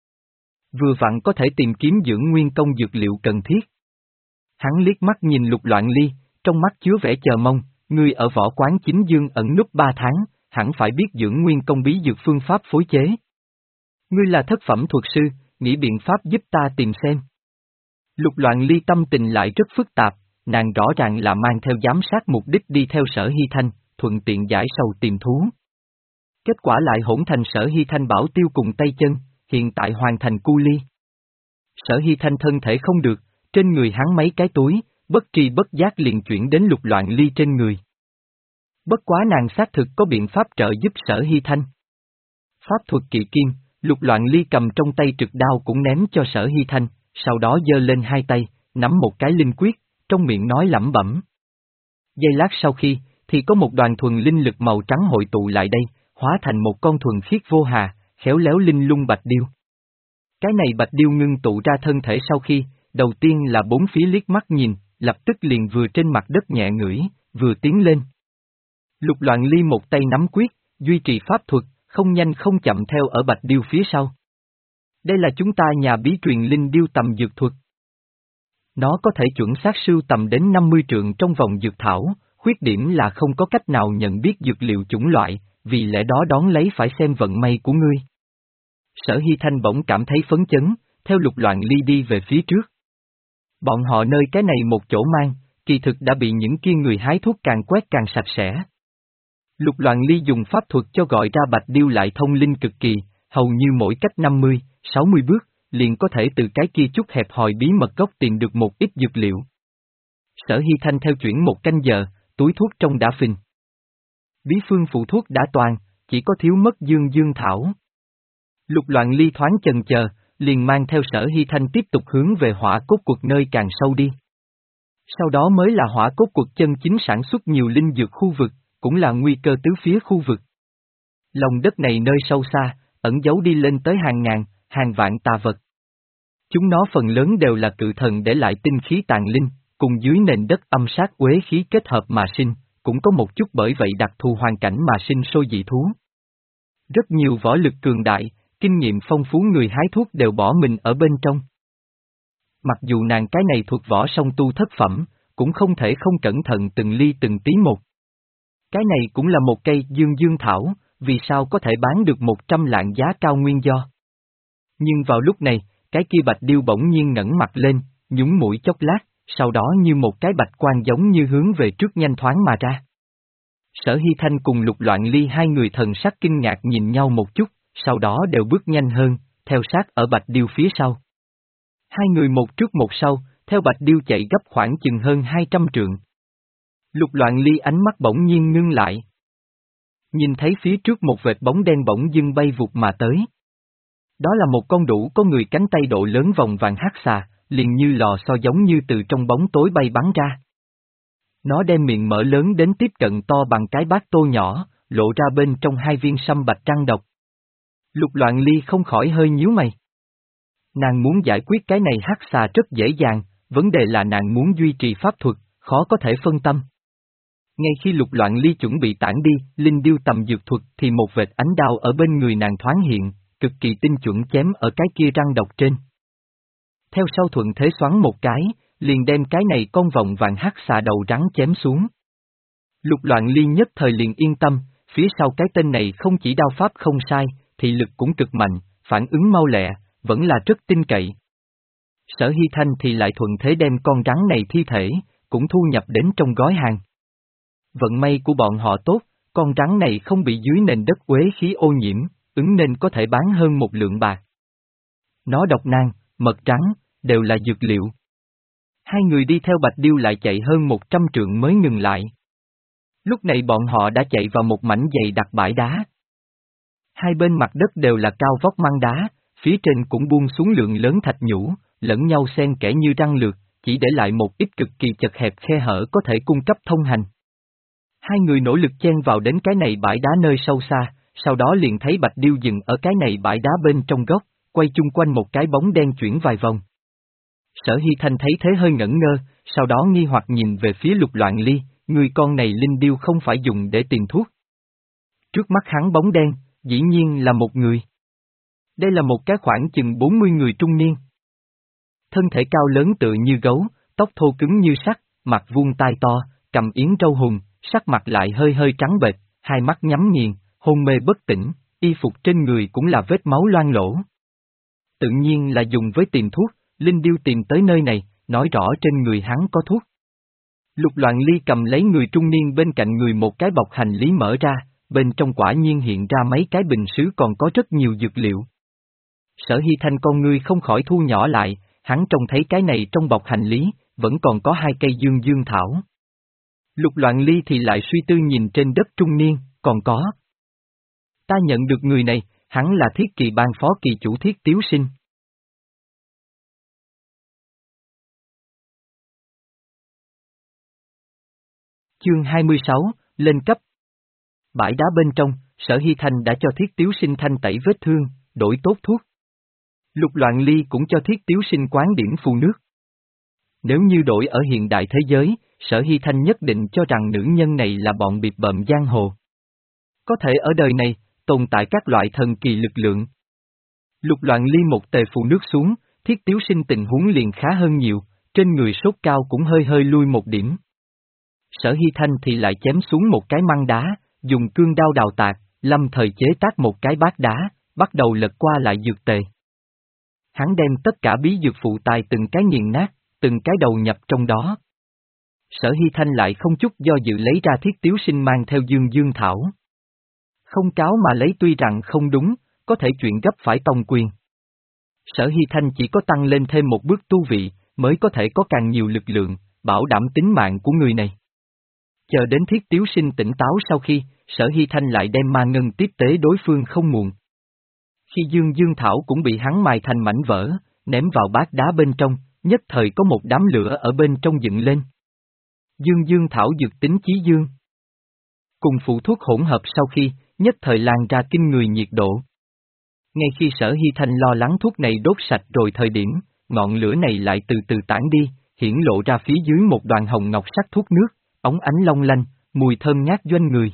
Vừa vặn có thể tìm kiếm dưỡng nguyên công dược liệu cần thiết. Hắn liếc mắt nhìn Lục Loạn Ly, trong mắt chứa vẻ chờ mong, ngươi ở võ quán chính dương ẩn núp ba tháng, hẳn phải biết dưỡng nguyên công bí dược phương pháp phối chế. Ngươi là thất phẩm thuật sư, nghĩ biện pháp giúp ta tìm xem. Lục Loạn Ly tâm tình lại rất phức tạp, nàng rõ ràng là mang theo giám sát mục đích đi theo Sở Hy Thanh, thuận tiện giải sầu tìm thú. Kết quả lại hỗn thành Sở Hy Thanh bảo tiêu cùng tay chân, hiện tại hoàn thành cu ly. Sở Hy Thanh thân thể không được, trên người hắn mấy cái túi, bất tri bất giác liền chuyển đến Lục Loạn Ly trên người. Bất quá nàng xác thực có biện pháp trợ giúp Sở Hy Thanh. Pháp thuật kỵ kim, Lục Loạn Ly cầm trong tay trực đao cũng ném cho Sở Hy Thanh, sau đó giơ lên hai tay, nắm một cái linh quyết, trong miệng nói lẩm bẩm. Giây lát sau khi, thì có một đoàn thuần linh lực màu trắng hội tụ lại đây, hóa thành một con thuần khiết vô hà, khéo léo linh lung bạch điêu. Cái này bạch điêu ngưng tụ ra thân thể sau khi, đầu tiên là bốn phía liếc mắt nhìn, lập tức liền vừa trên mặt đất nhẹ ngửi, vừa tiến lên. Lục Loạn Ly một tay nắm quyết, duy trì pháp thuật, không nhanh không chậm theo ở bạch điêu phía sau. Đây là chúng ta nhà bí truyền linh điêu tầm dược thuật. Nó có thể chuẩn xác sưu tầm đến năm mươi trượng trong vòng dược thảo, khuyết điểm là không có cách nào nhận biết dược liệu chủng loại, vì lẽ đó đón lấy phải xem vận may của ngươi. Sở Hy Thanh bỗng cảm thấy phấn chấn, theo Lục Loạn Ly đi về phía trước. Bọn họ nơi cái này một chỗ mang, kỳ thực đã bị những kia người hái thuốc càng quét càng sạch sẽ. Lục Loạn Ly dùng pháp thuật cho gọi ra Bạch Điêu lại thông linh cực kỳ, hầu như mỗi cách năm mươi, sáu mươi bước, liền có thể từ cái kia chút hẹp hòi bí mật gốc tìm được một ít dược liệu. Sở Hy Thanh theo chuyển một canh giờ, túi thuốc trong đã phình. Bí phương phụ thuốc đã toàn, chỉ có thiếu mất dương dương thảo. Lục Loạn Ly thoáng chần chờ, liền mang theo Sở Hy Thanh tiếp tục hướng về hỏa cốt quật nơi càng sâu đi. Sau đó mới là hỏa cốt quật chân chính sản xuất nhiều linh dược khu vực, cũng là nguy cơ tứ phía khu vực. Lòng đất này nơi sâu xa, ẩn giấu đi lên tới hàng ngàn, hàng vạn tà vật. Chúng nó phần lớn đều là cự thần để lại tinh khí tàn linh, cùng dưới nền đất âm sát uế khí kết hợp mà sinh, cũng có một chút bởi vậy đặc thù hoàn cảnh mà sinh sôi dị thú. Rất nhiều võ lực cường đại, kinh nghiệm phong phú người hái thuốc đều bỏ mình ở bên trong. Mặc dù nàng cái này thuộc võ song tu thất phẩm, cũng không thể không cẩn thận từng ly từng tí một. Cái này cũng là một cây dương dương thảo, vì sao có thể bán được một trăm lạng giá cao nguyên do. Nhưng vào lúc này, cái kia Bạch Điêu bỗng nhiên ngẩng mặt lên, nhún mũi chốc lát, sau đó như một cái bạch quang giống như hướng về trước nhanh thoáng mà ra. Sở Hy Thanh cùng Lục Loạn Ly hai người thần sắc kinh ngạc nhìn nhau một chút, sau đó đều bước nhanh hơn, theo sát ở Bạch Điêu phía sau. Hai người một trước một sau, theo Bạch Điêu chạy gấp khoảng chừng hơn hai trăm trượng. Lục Loạn Ly ánh mắt bỗng nhiên ngưng lại. Nhìn thấy phía trước một vệt bóng đen bỗng dưng bay vụt mà tới. Đó là một con đủ có người cánh tay độ lớn vòng vàng hắc xà, liền như lò xo giống như từ trong bóng tối bay bắn ra. Nó đem miệng mở lớn đến tiếp cận to bằng cái bát tô nhỏ, lộ ra bên trong hai viên sâm bạch trăng độc. Lục Loạn Ly không khỏi hơi nhíu mày. Nàng muốn giải quyết cái này hắc xà rất dễ dàng, vấn đề là nàng muốn duy trì pháp thuật, khó có thể phân tâm. Ngay khi Lục Loạn Ly chuẩn bị tản đi, linh điêu tầm dược thuật thì một vệt ánh đao ở bên người nàng thoáng hiện, cực kỳ tinh chuẩn chém ở cái kia răng độc trên. Theo sau thuận thế xoắn một cái, liền đem cái này con vòng vàng hắc xà đầu rắn chém xuống. Lục Loạn Ly nhất thời liền yên tâm, phía sau cái tên này không chỉ đao pháp không sai, thị lực cũng cực mạnh, phản ứng mau lẹ, vẫn là rất tin cậy. Sở Hy Thanh thì lại thuận thế đem con rắn này thi thể, cũng thu nhập đến trong gói hàng. Vận may của bọn họ tốt, con rắn này không bị dưới nền đất uế khí ô nhiễm, ứng nên có thể bán hơn một lượng bạc. Nó độc nang, mật rắn, đều là dược liệu. Hai người đi theo Bạch Điêu lại chạy hơn một trăm trượng mới ngừng lại. Lúc này bọn họ đã chạy vào một mảnh dày đặc bãi đá. Hai bên mặt đất đều là cao vóc măng đá, phía trên cũng buông xuống lượng lớn thạch nhũ, lẫn nhau xen kẽ như răng lược, chỉ để lại một ít cực kỳ chật hẹp khe hở có thể cung cấp thông hành. Hai người nỗ lực chen vào đến cái này bãi đá nơi sâu xa, sau đó liền thấy Bạch Điêu dừng ở cái này bãi đá bên trong góc, quay chung quanh một cái bóng đen chuyển vài vòng. Sở Hy Thanh thấy thế hơi ngẩn ngơ, sau đó nghi hoặc nhìn về phía Lục Loạn Ly, người con này linh điêu không phải dùng để tìm thuốc. Trước mắt hắn bóng đen, dĩ nhiên là một người. Đây là một cái khoảng chừng bốn mươi người trung niên. Thân thể cao lớn tựa như gấu, tóc thô cứng như sắt, mặt vuông tai to, cầm yến râu hùng, sắc mặt lại hơi hơi trắng bệch, hai mắt nhắm nghiền, hôn mê bất tỉnh, y phục trên người cũng là vết máu loang lỗ. Tự nhiên là dùng với tìm thuốc, linh điêu tìm tới nơi này, nói rõ trên người hắn có thuốc. Lục Loạn Ly cầm lấy người trung niên bên cạnh người một cái bọc hành lý mở ra, bên trong quả nhiên hiện ra mấy cái bình sứ còn có rất nhiều dược liệu. Sở Hy Thanh con ngươi không khỏi thu nhỏ lại, hắn trông thấy cái này trong bọc hành lý, vẫn còn có hai cây dương dương thảo. Lục Loạn Ly thì lại suy tư nhìn trên đất trung niên, còn có. Ta nhận được người này, hắn là Thiết Kỳ Bang phó kỳ chủ Thiết Tiếu Sinh. Chương hai mươi sáu, lên cấp. Bãi đá bên trong, Sở Hy Thanh đã cho Thiết Tiếu Sinh thanh tẩy vết thương, đổi tốt thuốc. Lục Loạn Ly cũng cho Thiết Tiếu Sinh quán điểm phù nước. Nếu như đổi ở hiện đại thế giới, Sở Hy Thanh nhất định cho rằng nữ nhân này là bọn bịp bợm giang hồ. Có thể ở đời này, tồn tại các loại thần kỳ lực lượng. Lục Loạn Ly một tề phù nước xuống, Thiết Tiếu Sinh tình huống liền khá hơn nhiều, trên người sốt cao cũng hơi hơi lui một điểm. Sở Hy Thanh thì lại chém xuống một cái măng đá, dùng cương đao đào tạc, lâm thời chế tác một cái bát đá, bắt đầu lật qua lại dược tề. Hắn đem tất cả bí dược phụ tài từng cái nghiền nát, từng cái đầu nhập trong đó. Sở Hy Thanh lại không chút do dự lấy ra Thiết Tiếu Sinh mang theo Dương Dương Thảo. Không cáo mà lấy tuy rằng không đúng, có thể chuyện gấp phải tông quyền. Sở Hy Thanh chỉ có tăng lên thêm một bước tu vị, mới có thể có càng nhiều lực lượng, bảo đảm tính mạng của người này. Chờ đến Thiết Tiếu Sinh tỉnh táo sau khi, Sở Hy Thanh lại đem ma ngân tiếp tế đối phương không muộn. Khi Dương Dương Thảo cũng bị hắn mài thành mảnh vỡ, ném vào bát đá bên trong, nhất thời có một đám lửa ở bên trong dựng lên. Dương Dương Thảo dược tính chí dương. Cùng phụ thuốc hỗn hợp sau khi, nhất thời lan ra kinh người nhiệt độ. Ngay khi Sở Hy Thanh lo lắng thuốc này đốt sạch rồi thời điểm, ngọn lửa này lại từ từ tản đi, hiển lộ ra phía dưới một đoàn hồng ngọc sắc thuốc nước, óng ánh long lanh, mùi thơm ngát doanh người.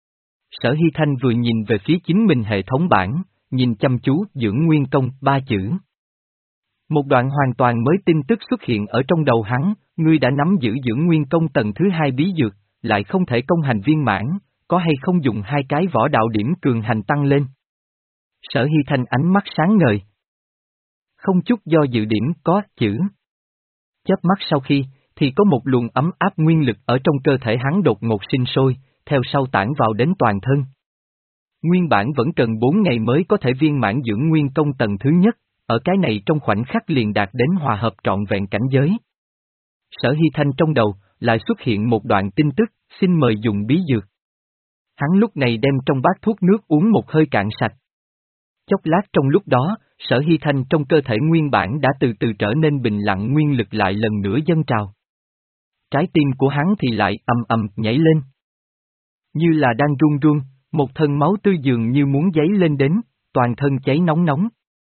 Sở Hy Thanh vừa nhìn về phía chính mình hệ thống bảng, nhìn chăm chú dưỡng nguyên công ba chữ. Một đoạn hoàn toàn mới tin tức xuất hiện ở trong đầu hắn, ngươi đã nắm giữ dưỡng nguyên công tầng thứ hai bí dược, lại không thể công hành viên mãn, có hay không dùng hai cái võ đạo điểm cường hành tăng lên. Sở Hy Thanh ánh mắt sáng ngời. Không chút do dự điểm có chữ. Chớp mắt sau khi, thì có một luồng ấm áp nguyên lực ở trong cơ thể hắn đột ngột sinh sôi, theo sau tản vào đến toàn thân. Nguyên bản vẫn cần bốn ngày mới có thể viên mãn dưỡng nguyên công tầng thứ nhất, ở cái này trong khoảnh khắc liền đạt đến hòa hợp trọn vẹn cảnh giới. Sở Hy Thanh trong đầu, lại xuất hiện một đoạn tin tức, xin mời dùng bí dược. Hắn lúc này đem trong bát thuốc nước uống một hơi cạn sạch. Chốc lát trong lúc đó, Sở Hy Thanh trong cơ thể nguyên bản đã từ từ trở nên bình lặng, nguyên lực lại lần nữa dâng trào. Trái tim của hắn thì lại ầm ầm nhảy lên. Như là đang run run, một thân máu tươi dường như muốn dấy lên đến, toàn thân cháy nóng nóng.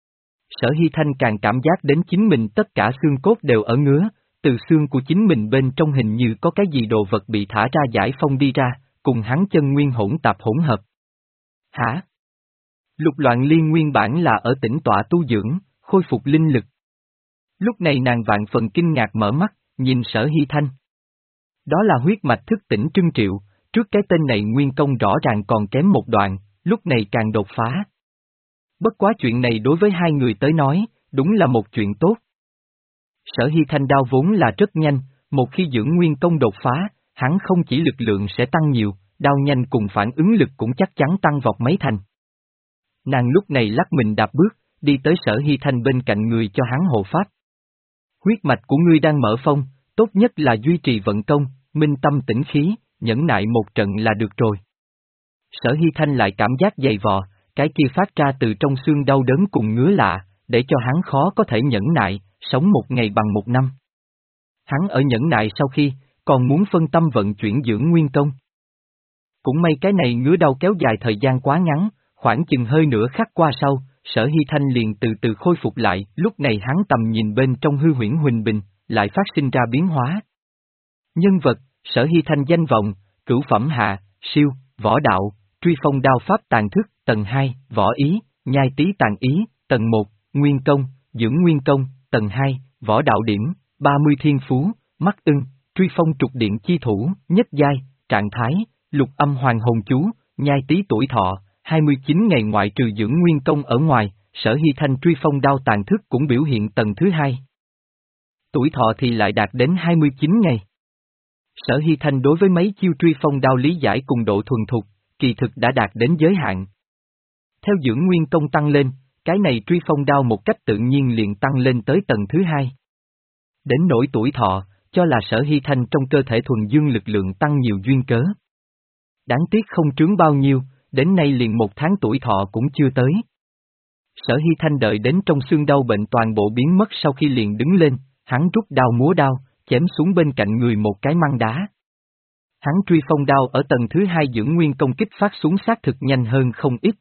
Sở Hy Thanh càng cảm giác đến chính mình tất cả xương cốt đều ở ngứa, từ xương của chính mình bên trong hình như có cái gì đồ vật bị thả ra giải phong đi ra, cùng hắn chân nguyên hỗn tạp hỗn hợp. Hả? Lục Loạn Liên nguyên bản là ở tĩnh tọa tu dưỡng, khôi phục linh lực. Lúc này nàng vạn phần kinh ngạc mở mắt, nhìn Sở Hy Thanh. Đó là huyết mạch thức tỉnh trưng triệu, trước cái tên này nguyên công rõ ràng còn kém một đoạn, lúc này càng đột phá. Bất quá chuyện này đối với hai người tới nói, đúng là một chuyện tốt. Sở Hy Thanh đao vốn là rất nhanh, một khi dưỡng nguyên công đột phá, hắn không chỉ lực lượng sẽ tăng nhiều, đao nhanh cùng phản ứng lực cũng chắc chắn tăng vọt mấy thành. Nàng lúc này lắc mình đạp bước, đi tới Sở Hy Thanh bên cạnh người cho hắn hộ pháp. Huyết mạch của ngươi đang mở phong, tốt nhất là duy trì vận công, minh tâm tĩnh khí, nhẫn nại một trận là được rồi. Sở Hy Thanh lại cảm giác dày vò, cái kia phát ra từ trong xương đau đớn cùng ngứa lạ, để cho hắn khó có thể nhẫn nại, sống một ngày bằng một năm. Hắn ở nhẫn nại sau khi, còn muốn phân tâm vận chuyển dưỡng nguyên công. Cũng may cái này ngứa đau kéo dài thời gian quá ngắn, khoảng chừng hơi nửa khắc qua sau, Sở Hy Thanh liền từ từ khôi phục lại, lúc này hắn tầm nhìn bên trong hư huyễn huỳnh bình, lại phát sinh ra biến hóa. Nhân vật, Sở Hy Thanh danh vọng, cửu phẩm hạ, siêu, võ đạo, truy phong đao pháp tàn thức, tầng hai, võ ý, nhai tí tàn ý, tầng một, nguyên công, dưỡng nguyên công, tầng hai, võ đạo điểm, ba mươi thiên phú, mắt ưng, truy phong trục điện chi thủ, nhất giai, trạng thái, lục âm hoàng hồn chú, nhai tí tuổi thọ, hai mươi chín ngày ngoại trừ dưỡng nguyên công ở ngoài, Sở Hy Thanh truy phong đao tàn thức cũng biểu hiện tầng thứ hai. Tuổi thọ thì lại đạt đến hai mươi chín ngày. Sở Hy Thanh đối với mấy chiêu truy phong đao lý giải cùng độ thuần thục, kỳ thực đã đạt đến giới hạn. Theo dưỡng nguyên công tăng lên, cái này truy phong đao một cách tự nhiên liền tăng lên tới tầng thứ hai. Đến nỗi tuổi thọ, cho là Sở Hy Thanh trong cơ thể thuần dương lực lượng tăng nhiều duyên cớ. Đáng tiếc không trướng bao nhiêu, đến nay liền một tháng tuổi thọ cũng chưa tới. Sở Hy Thanh đợi đến trong xương đau bệnh toàn bộ biến mất sau khi liền đứng lên, hắn rút đao múa đao, chém xuống bên cạnh người một cái măng đá. Hắn truy phong đao ở tầng thứ hai dưỡng nguyên công kích phát xuống xác thực nhanh hơn không ít.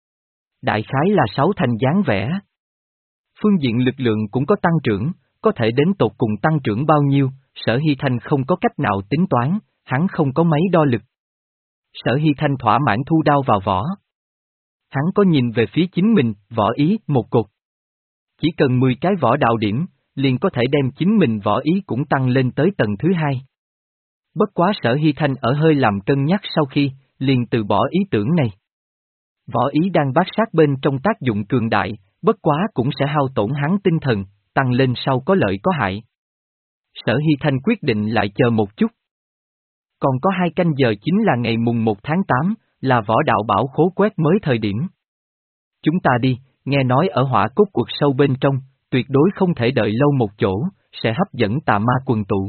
Đại khái là sáu thành dáng vẻ. Phương diện lực lượng cũng có tăng trưởng, có thể đến tột cùng tăng trưởng bao nhiêu, Sở Hy Thanh không có cách nào tính toán, hắn không có máy đo lực. Sở Hy Thanh thỏa mãn thu đao vào vỏ. Hắn có nhìn về phía chính mình, võ ý, một cột. Chỉ cần mười cái võ đạo điểm, liền có thể đem chính mình võ ý cũng tăng lên tới tầng thứ hai. Bất quá Sở Hy Thanh ở hơi làm cân nhắc sau khi, liền từ bỏ ý tưởng này. Võ ý đang bát sát bên trong tác dụng cường đại, bất quá cũng sẽ hao tổn hắn tinh thần, tăng lên sau có lợi có hại. Sở Hy Thanh quyết định lại chờ một chút. Còn có hai canh giờ chính là ngày mùng một tháng tám, là võ đạo bảo khố quét mới thời điểm. Chúng ta đi, nghe nói ở hỏa cốt cuộc sâu bên trong, tuyệt đối không thể đợi lâu một chỗ, sẽ hấp dẫn tà ma quần tụ.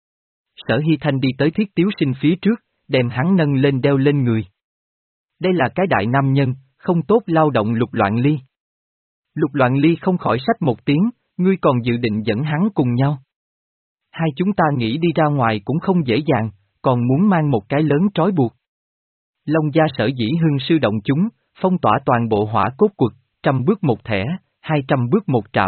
Sở Hy Thanh đi tới Thiết Tiếu Sinh phía trước, đem hắn nâng lên đeo lên người. Đây là cái đại nam nhân, không tốt lao động Lục Loạn Ly. Lục Loạn Ly không khỏi xách một tiếng, ngươi còn dự định dẫn hắn cùng nhau. Hai chúng ta nghĩ đi ra ngoài cũng không dễ dàng, còn muốn mang một cái lớn trói buộc. Long gia Sở Dĩ Hưng sư động chúng, phong tỏa toàn bộ hỏa cốt quật, trăm bước một thẻ, hai trăm bước một trạm.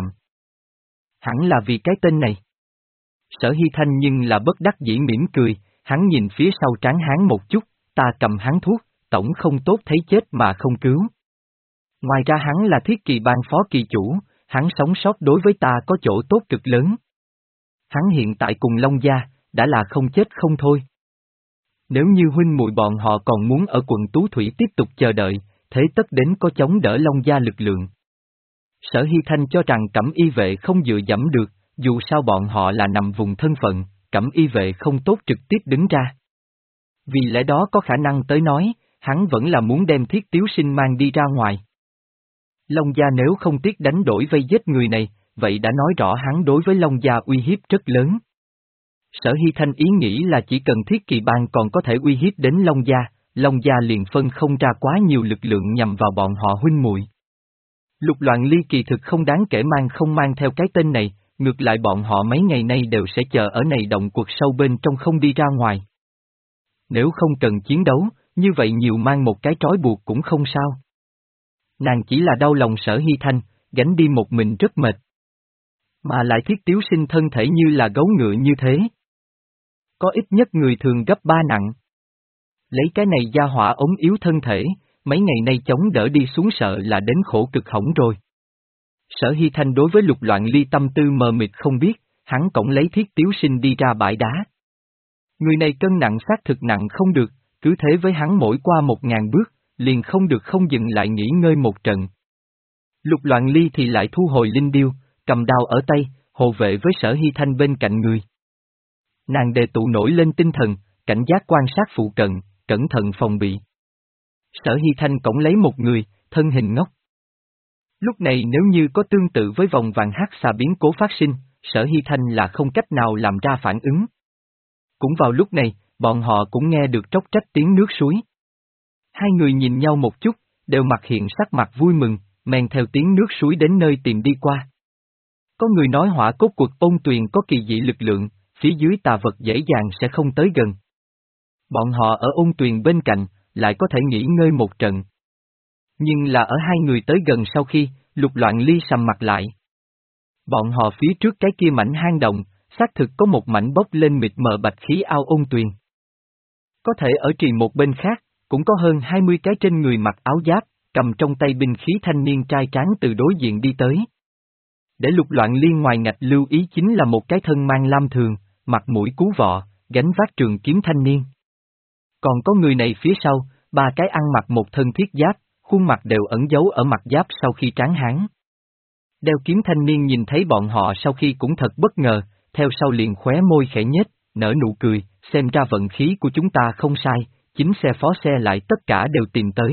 Hẳn là vì cái tên này. Sở Hy Thanh nhưng là bất đắc dĩ mỉm cười, hắn nhìn phía sau trán hắn một chút, ta cầm hắn thuốc, tổng không tốt thấy chết mà không cứu. Ngoài ra hắn là Thiết Kỳ Bang phó kỳ chủ, hắn sống sót đối với ta có chỗ tốt cực lớn. Hắn hiện tại cùng Long gia, đã là không chết không thôi. Nếu như huynh muội bọn họ còn muốn ở quận Tú Thủy tiếp tục chờ đợi, thế tất đến có chống đỡ Long gia lực lượng. Sở Hy Thanh cho rằng Cẩm Y vệ không dựa dẫm được, dù sao bọn họ là nằm vùng thân phận, Cẩm Y vệ không tốt trực tiếp đứng ra. Vì lẽ đó có khả năng tới nói, hắn vẫn là muốn đem Thiết Tiếu Sinh mang đi ra ngoài. Long gia nếu không tiếc đánh đổi vây giết người này, vậy đã nói rõ hắn đối với Long gia uy hiếp rất lớn. Sở Hy Thanh ý nghĩ là chỉ cần Thiết Kỳ Bang còn có thể uy hiếp đến Long gia, Long gia liền phân không ra quá nhiều lực lượng nhằm vào bọn họ huynh muội. Lục Loạn Ly kỳ thực không đáng kể mang không mang theo cái tên này, ngược lại bọn họ mấy ngày nay đều sẽ chờ ở này động cuộc sâu bên trong không đi ra ngoài. Nếu không cần chiến đấu, như vậy nhiều mang một cái trói buộc cũng không sao. Nàng chỉ là đau lòng Sở Hy Thanh, gánh đi một mình rất mệt. Mà lại Thiết Tiếu Sinh thân thể như là gấu ngựa như thế. Có ít nhất người thường gấp ba nặng. Lấy cái này gia hỏa ốm yếu thân thể, mấy ngày nay chống đỡ đi xuống sợ là đến khổ cực hỏng rồi. Sở Hy Thanh đối với Lục Loạn Ly tâm tư mờ mịt không biết, hắn cổng lấy Thiết Tiếu Sinh đi ra bãi đá. Người này cân nặng xác thực nặng không được, cứ thế với hắn mỗi qua một ngàn bước, liền không được không dừng lại nghỉ ngơi một trận. Lục Loạn Ly thì lại thu hồi linh điêu, cầm đao ở tay, hộ vệ với Sở Hy Thanh bên cạnh người. Nàng đề tụ nổi lên tinh thần, cảnh giác quan sát phụ cận, cẩn thận phòng bị. Sở Hy Thanh cổng lấy một người, thân hình ngốc. Lúc này nếu như có tương tự với vòng vàng hắc xà biến cố phát sinh, Sở Hy Thanh là không cách nào làm ra phản ứng. Cũng vào lúc này, bọn họ cũng nghe được tróc trách tiếng nước suối. Hai người nhìn nhau một chút, đều mặt hiện sắc mặt vui mừng, men theo tiếng nước suối đến nơi tìm đi qua. Có người nói hỏa cốt quật ôn tuyền có kỳ dị lực lượng, phía dưới tà vật dễ dàng sẽ không tới gần. Bọn họ ở ôn tuyền bên cạnh, lại có thể nghỉ ngơi một trận. Nhưng là ở hai người tới gần sau khi, Lục Loạn Ly sầm mặt lại. Bọn họ phía trước cái kia mảnh hang động, xác thực có một mảnh bốc lên mịt mờ bạch khí ao ôn tuyền. Có thể ở trì một bên khác, cũng có hơn hai mươi cái trên người mặc áo giáp, cầm trong tay binh khí thanh niên trai tráng từ đối diện đi tới. Để Lục Loạn Ly ngoài ngạch lưu ý chính là một cái thân mang lam thường, mặt mũi cú vọ, gánh vác trường kiếm thanh niên. Còn có người này phía sau, ba cái ăn mặc một thân thiết giáp, khuôn mặt đều ẩn giấu ở mặt giáp sau khi tráng hán. Đeo kiếm thanh niên nhìn thấy bọn họ sau khi cũng thật bất ngờ, theo sau liền khóe môi khẽ nhếch, nở nụ cười, xem ra vận khí của chúng ta không sai, chính xe phó xe lại tất cả đều tìm tới.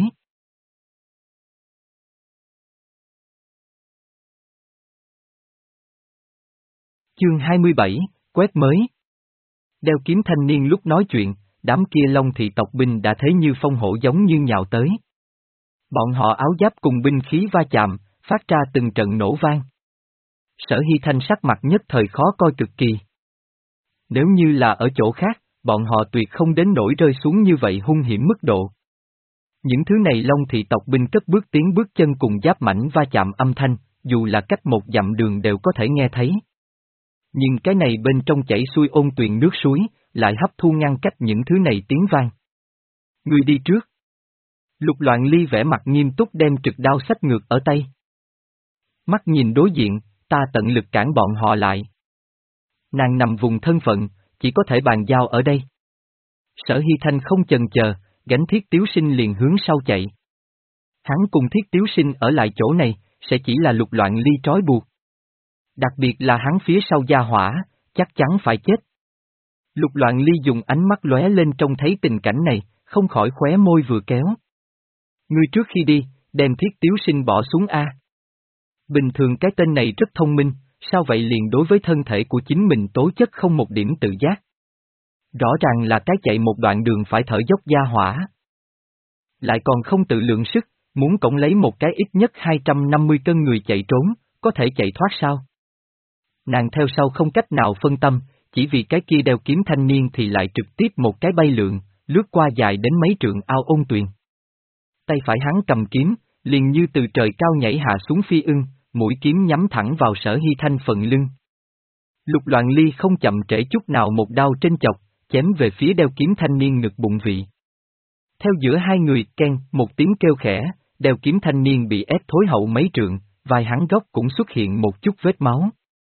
Chương hai mươi bảy, quét mới. Đeo kiếm thanh niên lúc nói chuyện, đám kia Long thị tộc binh đã thấy như phong hổ giống như nhào tới. Bọn họ áo giáp cùng binh khí va chạm, phát ra từng trận nổ vang. Sở Hy Thanh sắc mặt nhất thời khó coi cực kỳ. Nếu như là ở chỗ khác, bọn họ tuyệt không đến nỗi rơi xuống như vậy hung hiểm mức độ. Những thứ này Long thị tộc binh cất bước tiến bước chân cùng giáp mảnh va chạm âm thanh, dù là cách một dặm đường đều có thể nghe thấy. Nhưng cái này bên trong chảy xuôi ôn tuyền nước suối, lại hấp thu ngăn cách những thứ này tiếng vang. Người đi trước. Lục Loạn Ly vẻ mặt nghiêm túc đem trực đao xách ngược ở tay. Mắt nhìn đối diện, ta tận lực cản bọn họ lại. Nàng nằm vùng thân phận, chỉ có thể bàn giao ở đây. Sở Hy Thanh không chần chờ, gánh Thiết Tiếu Sinh liền hướng sau chạy. Hắn cùng Thiết Tiếu Sinh ở lại chỗ này, sẽ chỉ là Lục Loạn Ly trói buộc. Đặc biệt là hắn phía sau gia hỏa, chắc chắn phải chết. Lục Loạn Ly dùng ánh mắt lóe lên trông thấy tình cảnh này, không khỏi khóe môi vừa kéo. Ngươi trước khi đi, đem Thiết Tiếu Sinh bỏ xuống a. Bình thường cái tên này rất thông minh, sao vậy liền đối với thân thể của chính mình tố chất không một điểm tự giác. Rõ ràng là cái chạy một đoạn đường phải thở dốc gia hỏa. Lại còn không tự lượng sức, muốn cổng lấy một cái ít nhất hai trăm năm mươi cân người chạy trốn, có thể chạy thoát sao? Nàng theo sau không cách nào phân tâm, chỉ vì cái kia đeo kiếm thanh niên thì lại trực tiếp một cái bay lượn, lướt qua dài đến mấy trượng ao ôn tuyền. Tay phải hắn cầm kiếm, liền như từ trời cao nhảy hạ xuống phi ưng, mũi kiếm nhắm thẳng vào Sở Hy Thanh phần lưng. Lục Loạn Ly không chậm trễ chút nào một đao trên chọc, chém về phía đeo kiếm thanh niên ngực bụng vị. Theo giữa hai người, ken, một tiếng kêu khẽ, đeo kiếm thanh niên bị ép thối hậu mấy trượng, vai hắn góc cũng xuất hiện một chút vết máu.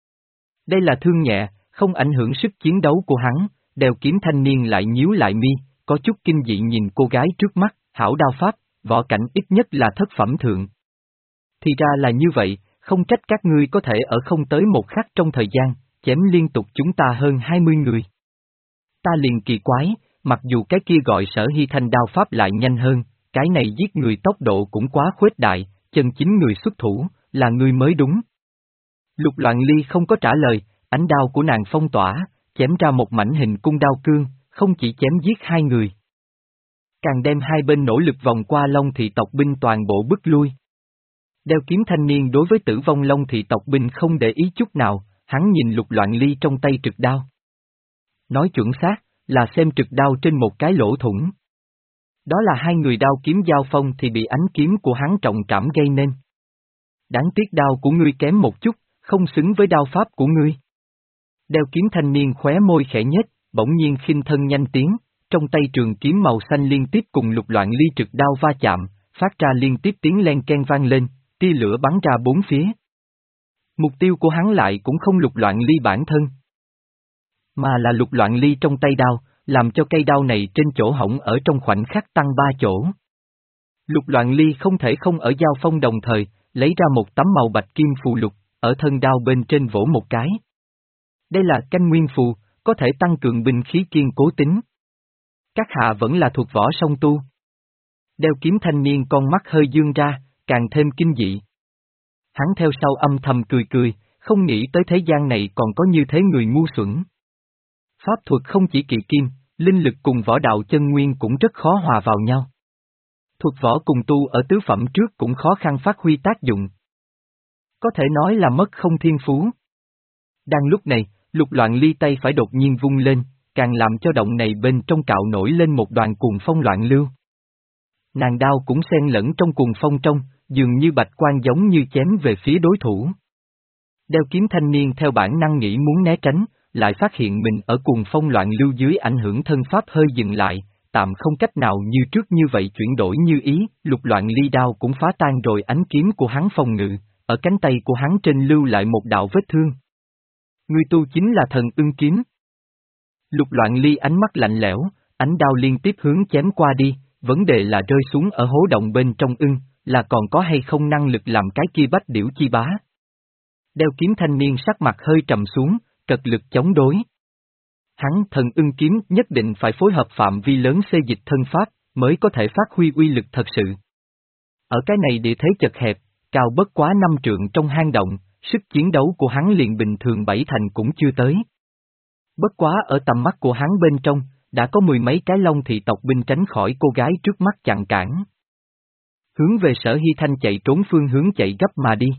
Đây là thương nhẹ, không ảnh hưởng sức chiến đấu của hắn, đeo kiếm thanh niên lại nhíu lại mi, có chút kinh dị nhìn cô gái trước mắt, hảo đao pháp, võ cảnh ít nhất là thất phẩm thượng. Thì ra là như vậy, không trách các ngươi có thể ở không tới một khắc trong thời gian, chém liên tục chúng ta hơn hai mươi người. Ta liền kỳ quái, mặc dù cái kia gọi Sở Hy Thanh đao pháp lại nhanh hơn, cái này giết người tốc độ cũng quá khuếch đại, chân chính người xuất thủ, là ngươi mới đúng. Lục Loạn Ly không có trả lời, ánh đao của nàng phong tỏa, chém ra một mảnh hình cung đao cương, không chỉ chém giết hai người. Càng đem hai bên nỗ lực vòng qua Long thị tộc binh toàn bộ bức lui. Đeo kiếm thanh niên đối với tử vong Long thị tộc binh không để ý chút nào, hắn nhìn Lục Loạn Ly trong tay trực đao. Nói chuẩn xác, là xem trực đao trên một cái lỗ thủng. Đó là hai người đao kiếm giao phong thì bị ánh kiếm của hắn trọng trảm gây nên. Đáng tiếc đao của ngươi kém một chút, không xứng với đao pháp của ngươi. Đeo kiếm thanh niên khóe môi khẽ nhếch, bỗng nhiên khinh thân nhanh tiến, trong tay trường kiếm màu xanh liên tiếp cùng Lục Loạn Ly trực đao va chạm, phát ra liên tiếp tiếng len ken vang lên, tia lửa bắn ra bốn phía. Mục tiêu của hắn lại cũng không Lục Loạn Ly bản thân, mà là Lục Loạn Ly trong tay đao, làm cho cây đao này trên chỗ hổng ở trong khoảnh khắc tăng ba chỗ. Lục Loạn Ly không thể không ở giao phong đồng thời, lấy ra một tấm màu bạch kim phù lục, ở thân đao bên trên vỗ một cái. Đây là canh nguyên phù, có thể tăng cường binh khí kiên cố tính. Các hạ vẫn là thuộc võ song tu. Đeo kiếm thanh niên con mắt hơi dương ra, càng thêm kinh dị. Hắn theo sau âm thầm cười cười, không nghĩ tới thế gian này còn có như thế người ngu xuẩn. Pháp thuật không chỉ kỵ kim, linh lực cùng võ đạo chân nguyên cũng rất khó hòa vào nhau. Thuật võ cùng tu ở tứ phẩm trước cũng khó khăn phát huy tác dụng. Có thể nói là mất không thiên phú. Đang lúc này, Lục Loạn Ly tay phải đột nhiên vung lên, càng làm cho động này bên trong cạo nổi lên một đoàn cuồng phong loạn lưu. Nàng đao cũng xen lẫn trong cuồng phong trong, dường như bạch quang giống như chém về phía đối thủ. Đeo kiếm thanh niên theo bản năng nghĩ muốn né tránh, lại phát hiện mình ở cuồng phong loạn lưu dưới ảnh hưởng thân pháp hơi dừng lại, tạm không cách nào như trước như vậy chuyển đổi như ý, Lục Loạn Ly đao cũng phá tan rồi ánh kiếm của hắn phòng ngự, ở cánh tay của hắn trên lưu lại một đạo vết thương. Ngươi tu chính là thần ưng kiếm. Lục Loạn Ly ánh mắt lạnh lẽo, ánh đao liên tiếp hướng chém qua đi, vấn đề là rơi xuống ở hố động bên trong ưng, là còn có hay không năng lực làm cái kia bách điểu chi bá. Đeo kiếm thanh niên sắc mặt hơi trầm xuống, cật lực chống đối. Hắn thần ưng kiếm nhất định phải phối hợp phạm vi lớn xê dịch thân pháp, mới có thể phát huy uy lực thật sự. Ở cái này địa thế chật hẹp, cao bất quá năm trượng trong hang động, sức chiến đấu của hắn liền bình thường bảy thành cũng chưa tới. Bất quá ở tầm mắt của hắn bên trong, đã có mười mấy cái Long thị tộc binh tránh khỏi cô gái trước mắt chặn cản. Hướng về Sở Hy Thanh chạy trốn phương hướng chạy gấp mà đi.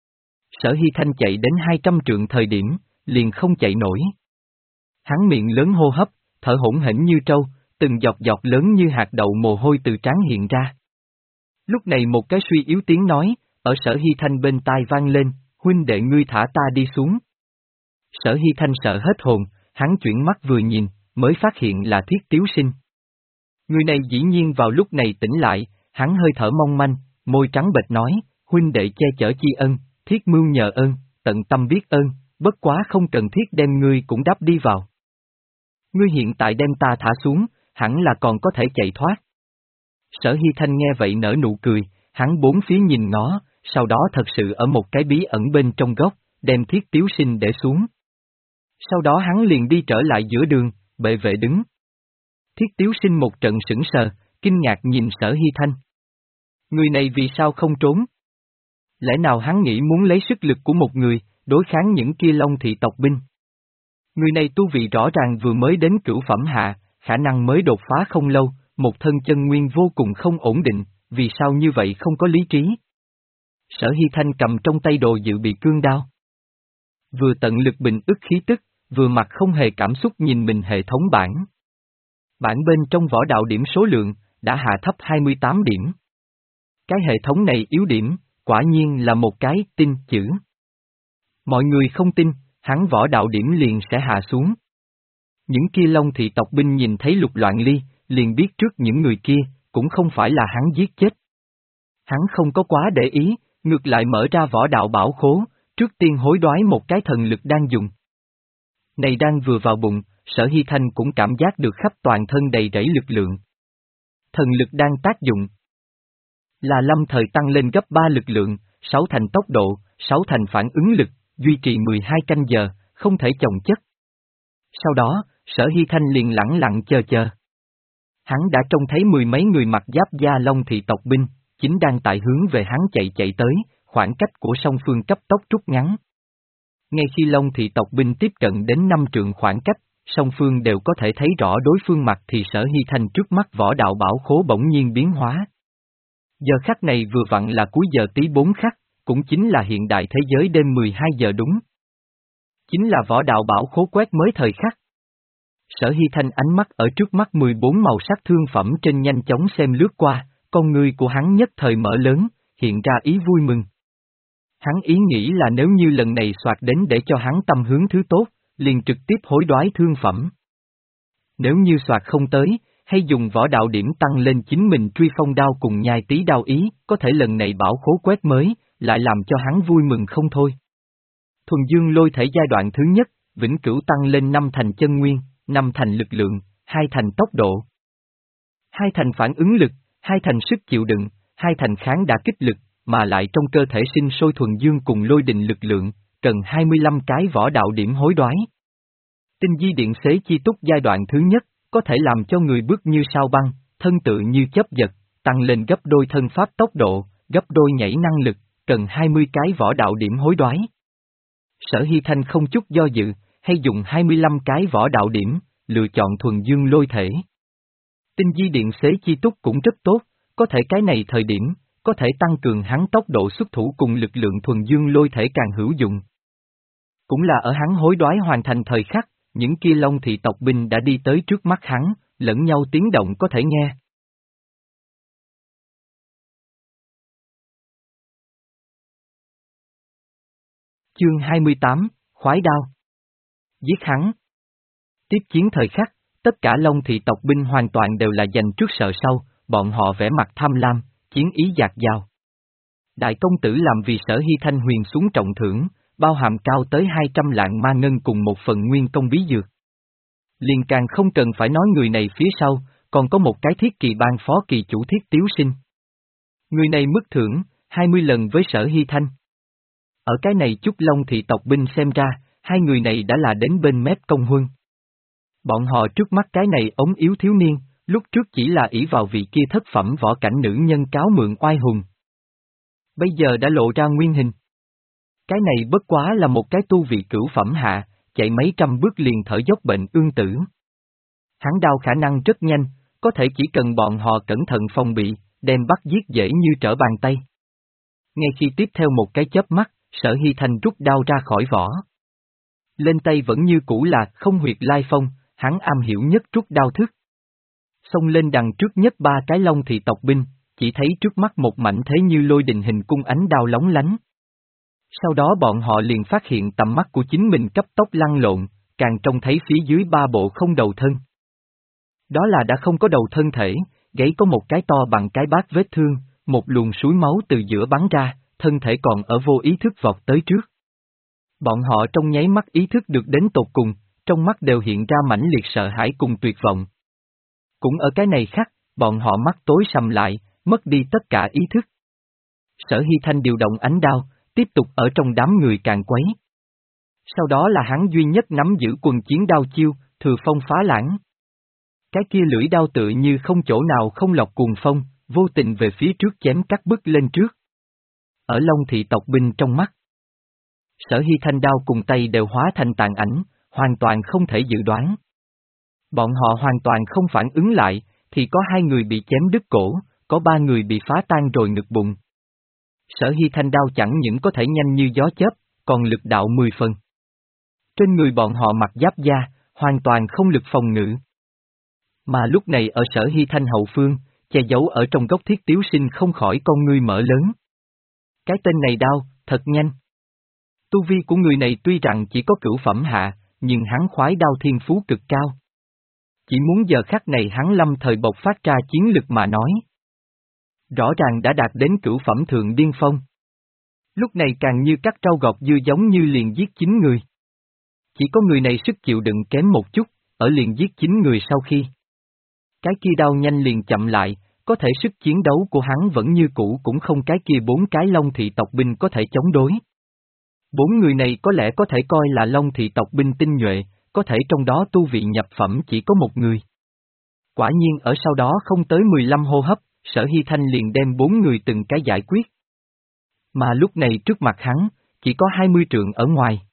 Sở Hy Thanh chạy đến hai trăm trượng thời điểm, liền không chạy nổi. Hắn miệng lớn hô hấp, thở hổn hển như trâu, từng giọt giọt lớn như hạt đậu mồ hôi từ trán hiện ra. Lúc này một cái suy yếu tiếng nói, ở Sở Hy Thanh bên tai vang lên, huynh đệ ngươi thả ta đi xuống. Sở Hy Thanh sợ hết hồn, hắn chuyển mắt vừa nhìn, mới phát hiện là Thiết Tiếu Sinh. Người này dĩ nhiên vào lúc này tỉnh lại, hắn hơi thở mong manh, môi trắng bệch nói, huynh đệ che chở chi ân, Thiết mưu nhờ ơn, tận tâm biết ơn, bất quá không cần thiết đem ngươi cũng đáp đi vào. Ngươi hiện tại đem ta thả xuống, hẳn là còn có thể chạy thoát. Sở Hy Thanh nghe vậy nở nụ cười, hắn bốn phía nhìn ngó, sau đó thật sự ở một cái bí ẩn bên trong góc, đem Thiết Tiếu Sinh để xuống. Sau đó hắn liền đi trở lại giữa đường, bệ vệ đứng. Thiết Tiếu Sinh một trận sững sờ, kinh ngạc nhìn Sở Hy Thanh. Người này vì sao không trốn? Lẽ nào hắn nghĩ muốn lấy sức lực của một người, đối kháng những kia Long thị tộc binh? Người này tu vị rõ ràng vừa mới đến cửu phẩm hạ, khả năng mới đột phá không lâu, một thân chân nguyên vô cùng không ổn định, vì sao như vậy không có lý trí? Sở Hy Thanh cầm trong tay đồ dự bị cương đao. Vừa tận lực bình ức khí tức, vừa mặt không hề cảm xúc nhìn mình hệ thống bảng. Bảng bên trong võ đạo điểm số lượng, đã hạ thấp hai mươi tám điểm. Cái hệ thống này yếu điểm, quả nhiên là một cái tin chữ. Mọi người không tin, hắn võ đạo điểm liền sẽ hạ xuống. Những kia Long thị tộc binh nhìn thấy Lục Loạn Ly, liền biết trước những người kia, cũng không phải là hắn giết chết. Hắn không có quá để ý, ngược lại mở ra võ đạo bảo khố, trước tiên hối đoái một cái thần lực đang dùng. Này đang vừa vào bụng, Sở Hy Thanh cũng cảm giác được khắp toàn thân đầy rẫy lực lượng. Thần lực đang tác dụng. Là lâm thời tăng lên gấp ba lực lượng, sáu thành tốc độ, sáu thành phản ứng lực, duy trì mười hai canh giờ, không thể chồng chất. Sau đó, Sở Hy Thanh liền lẳng lặng chờ chờ. Hắn đã trông thấy mười mấy người mặc giáp da Long thị tộc binh, chính đang tại hướng về hắn chạy chạy tới, khoảng cách của song phương cấp tốc rút ngắn. Ngay khi Long thị tộc binh tiếp cận đến năm trượng khoảng cách, song phương đều có thể thấy rõ đối phương mặt thì Sở Hy Thanh trước mắt võ đạo bảo khố bỗng nhiên biến hóa. Giờ khắc này vừa vặn là cuối giờ tí bốn khắc, cũng chính là hiện đại thế giới đêm mười hai giờ đúng. Chính là võ đạo bảo khố quét mới thời khắc. Sở Hy Thanh ánh mắt ở trước mắt mười bốn màu sắc thương phẩm trên nhanh chóng xem lướt qua, con người của hắn nhất thời mở lớn, hiện ra ý vui mừng. Hắn ý nghĩ là nếu như lần này soạt đến để cho hắn tâm hướng thứ tốt, liền trực tiếp hối đoái thương phẩm. Nếu như soạt không tới, hay dùng võ đạo điểm tăng lên chính mình truy phong đao cùng nhai tí đao ý, có thể lần này bảo khố quét mới, lại làm cho hắn vui mừng không thôi. Thuần dương lôi thể giai đoạn thứ nhất, vĩnh cửu tăng lên năm thành chân nguyên, năm thành lực lượng, hai thành tốc độ, hai thành phản ứng lực, hai thành sức chịu đựng, hai thành kháng đả kích lực, mà lại trong cơ thể sinh sôi thuần dương cùng lôi đình lực lượng, cần hai mươi lăm cái võ đạo điểm hối đoái. Tinh di điện xế chi túc giai đoạn thứ nhất, có thể làm cho người bước như sao băng, thân tự như chớp giật, tăng lên gấp đôi thân pháp tốc độ, gấp đôi nhảy năng lực, cần hai mươi cái võ đạo điểm hối đoái. Sở Hy Thanh không chút do dự, hay dùng hai mươi lăm cái võ đạo điểm, lựa chọn thuần dương lôi thể. Tinh di điện xế chi túc cũng rất tốt, có thể cái này thời điểm, có thể tăng cường hắn tốc độ xuất thủ cùng lực lượng thuần dương lôi thể càng hữu dụng. Cũng là ở hắn hối đoái hoàn thành thời khắc, những kia Long thị tộc binh đã đi tới trước mắt hắn, lẫn nhau tiếng động có thể nghe. Chương hai mươi tám, Khoái đao. Giết hắn. Tiếp chiến thời khắc, tất cả Long thị tộc binh hoàn toàn đều là giành trước sợ sau, bọn họ vẽ mặt tham lam, chiến ý dạt dào. Đại công tử làm vì Sở Hy Thanh huyền xuống trọng thưởng, bao hàm cao tới hai trăm lạng ma ngân cùng một phần nguyên công bí dược. Liền càng không cần phải nói người này phía sau, còn có một cái thiết kỳ ban phó kỳ chủ Thiết Tiếu Sinh. Người này mức thưởng, hai mươi lần với Sở Hy Thanh. Ở cái này chút Long thị tộc binh xem ra, hai người này đã là đến bên mép công huân. Bọn họ trước mắt cái này ống yếu thiếu niên, lúc trước chỉ là ỷ vào vị kia thất phẩm võ cảnh nữ nhân cáo mượn oai hùng. Bây giờ đã lộ ra nguyên hình. Cái này bất quá là một cái tu vị cửu phẩm hạ, chạy mấy trăm bước liền thở dốc bệnh ương tử. Hắn đao khả năng rất nhanh, có thể chỉ cần bọn họ cẩn thận phòng bị, đem bắt giết dễ như trở bàn tay. Ngay khi tiếp theo một cái chớp mắt, Sở Hy Thanh rút đao ra khỏi vỏ. Lên tay vẫn như cũ là không huyệt lai phong, hắn am hiểu nhất rút đao thức. Xông lên đằng trước nhất ba cái Long thị tộc binh, chỉ thấy trước mắt một mảnh thế như lôi đình hình cung ánh đao lóng lánh. Sau đó bọn họ liền phát hiện tầm mắt của chính mình cấp tốc lăn lộn, càng trông thấy phía dưới ba bộ không đầu thân. Đó là đã không có đầu thân thể, gáy có một cái to bằng cái bát vết thương, một luồng suối máu từ giữa bắn ra, thân thể còn ở vô ý thức vọt tới trước. Bọn họ trong nháy mắt ý thức được đến tột cùng, trong mắt đều hiện ra mãnh liệt sợ hãi cùng tuyệt vọng. Cũng ở cái này khắc, bọn họ mắt tối sầm lại, mất đi tất cả ý thức. Sở Hy Thanh điều động ánh đao, tiếp tục ở trong đám người càn quấy. Sau đó là hắn duy nhất nắm giữ quần chiến đao chiêu, thừa phong phá lãng. Cái kia lưỡi đao tựa như không chỗ nào không lọc cuồng phong, vô tình về phía trước chém cắt bức lên trước. Ở Long thị tộc binh trong mắt, Sở Hy Thanh đao cùng tay đều hóa thành tàn ảnh, hoàn toàn không thể dự đoán. Bọn họ hoàn toàn không phản ứng lại, thì có hai người bị chém đứt cổ, có ba người bị phá tan rồi ngực bụng. Sở Hy Thanh đao chẳng những có thể nhanh như gió chớp, còn lực đạo mười phần. Trên người bọn họ mặc giáp da, hoàn toàn không lực phòng ngự. Mà lúc này ở Sở Hy Thanh hậu phương, che giấu ở trong góc Thiết Tiếu Sinh không khỏi con ngươi mở lớn. Cái tên này đao, thật nhanh. Tu vi của người này tuy rằng chỉ có cửu phẩm hạ, nhưng hắn khoái đao thiên phú cực cao. Chỉ muốn giờ khắc này hắn lâm thời bộc phát ra chiến lực mà nói. Rõ ràng đã đạt đến cửu phẩm thượng điên phong. Lúc này càng như cắt rau gọt dưa giống như liền giết chín người. Chỉ có người này sức chịu đựng kém một chút, ở liền giết chín người sau khi. Cái kia đao nhanh liền chậm lại, có thể sức chiến đấu của hắn vẫn như cũ cũng không cái kia bốn cái Long thị tộc binh có thể chống đối. Bốn người này có lẽ có thể coi là Long thị tộc binh tinh nhuệ, có thể trong đó tu vị nhập phẩm chỉ có một người. Quả nhiên ở sau đó không tới mười lăm hô hấp, Sở Hy Thanh liền đem bốn người từng cái giải quyết. Mà lúc này trước mặt hắn, chỉ có hai mươi trượng ở ngoài.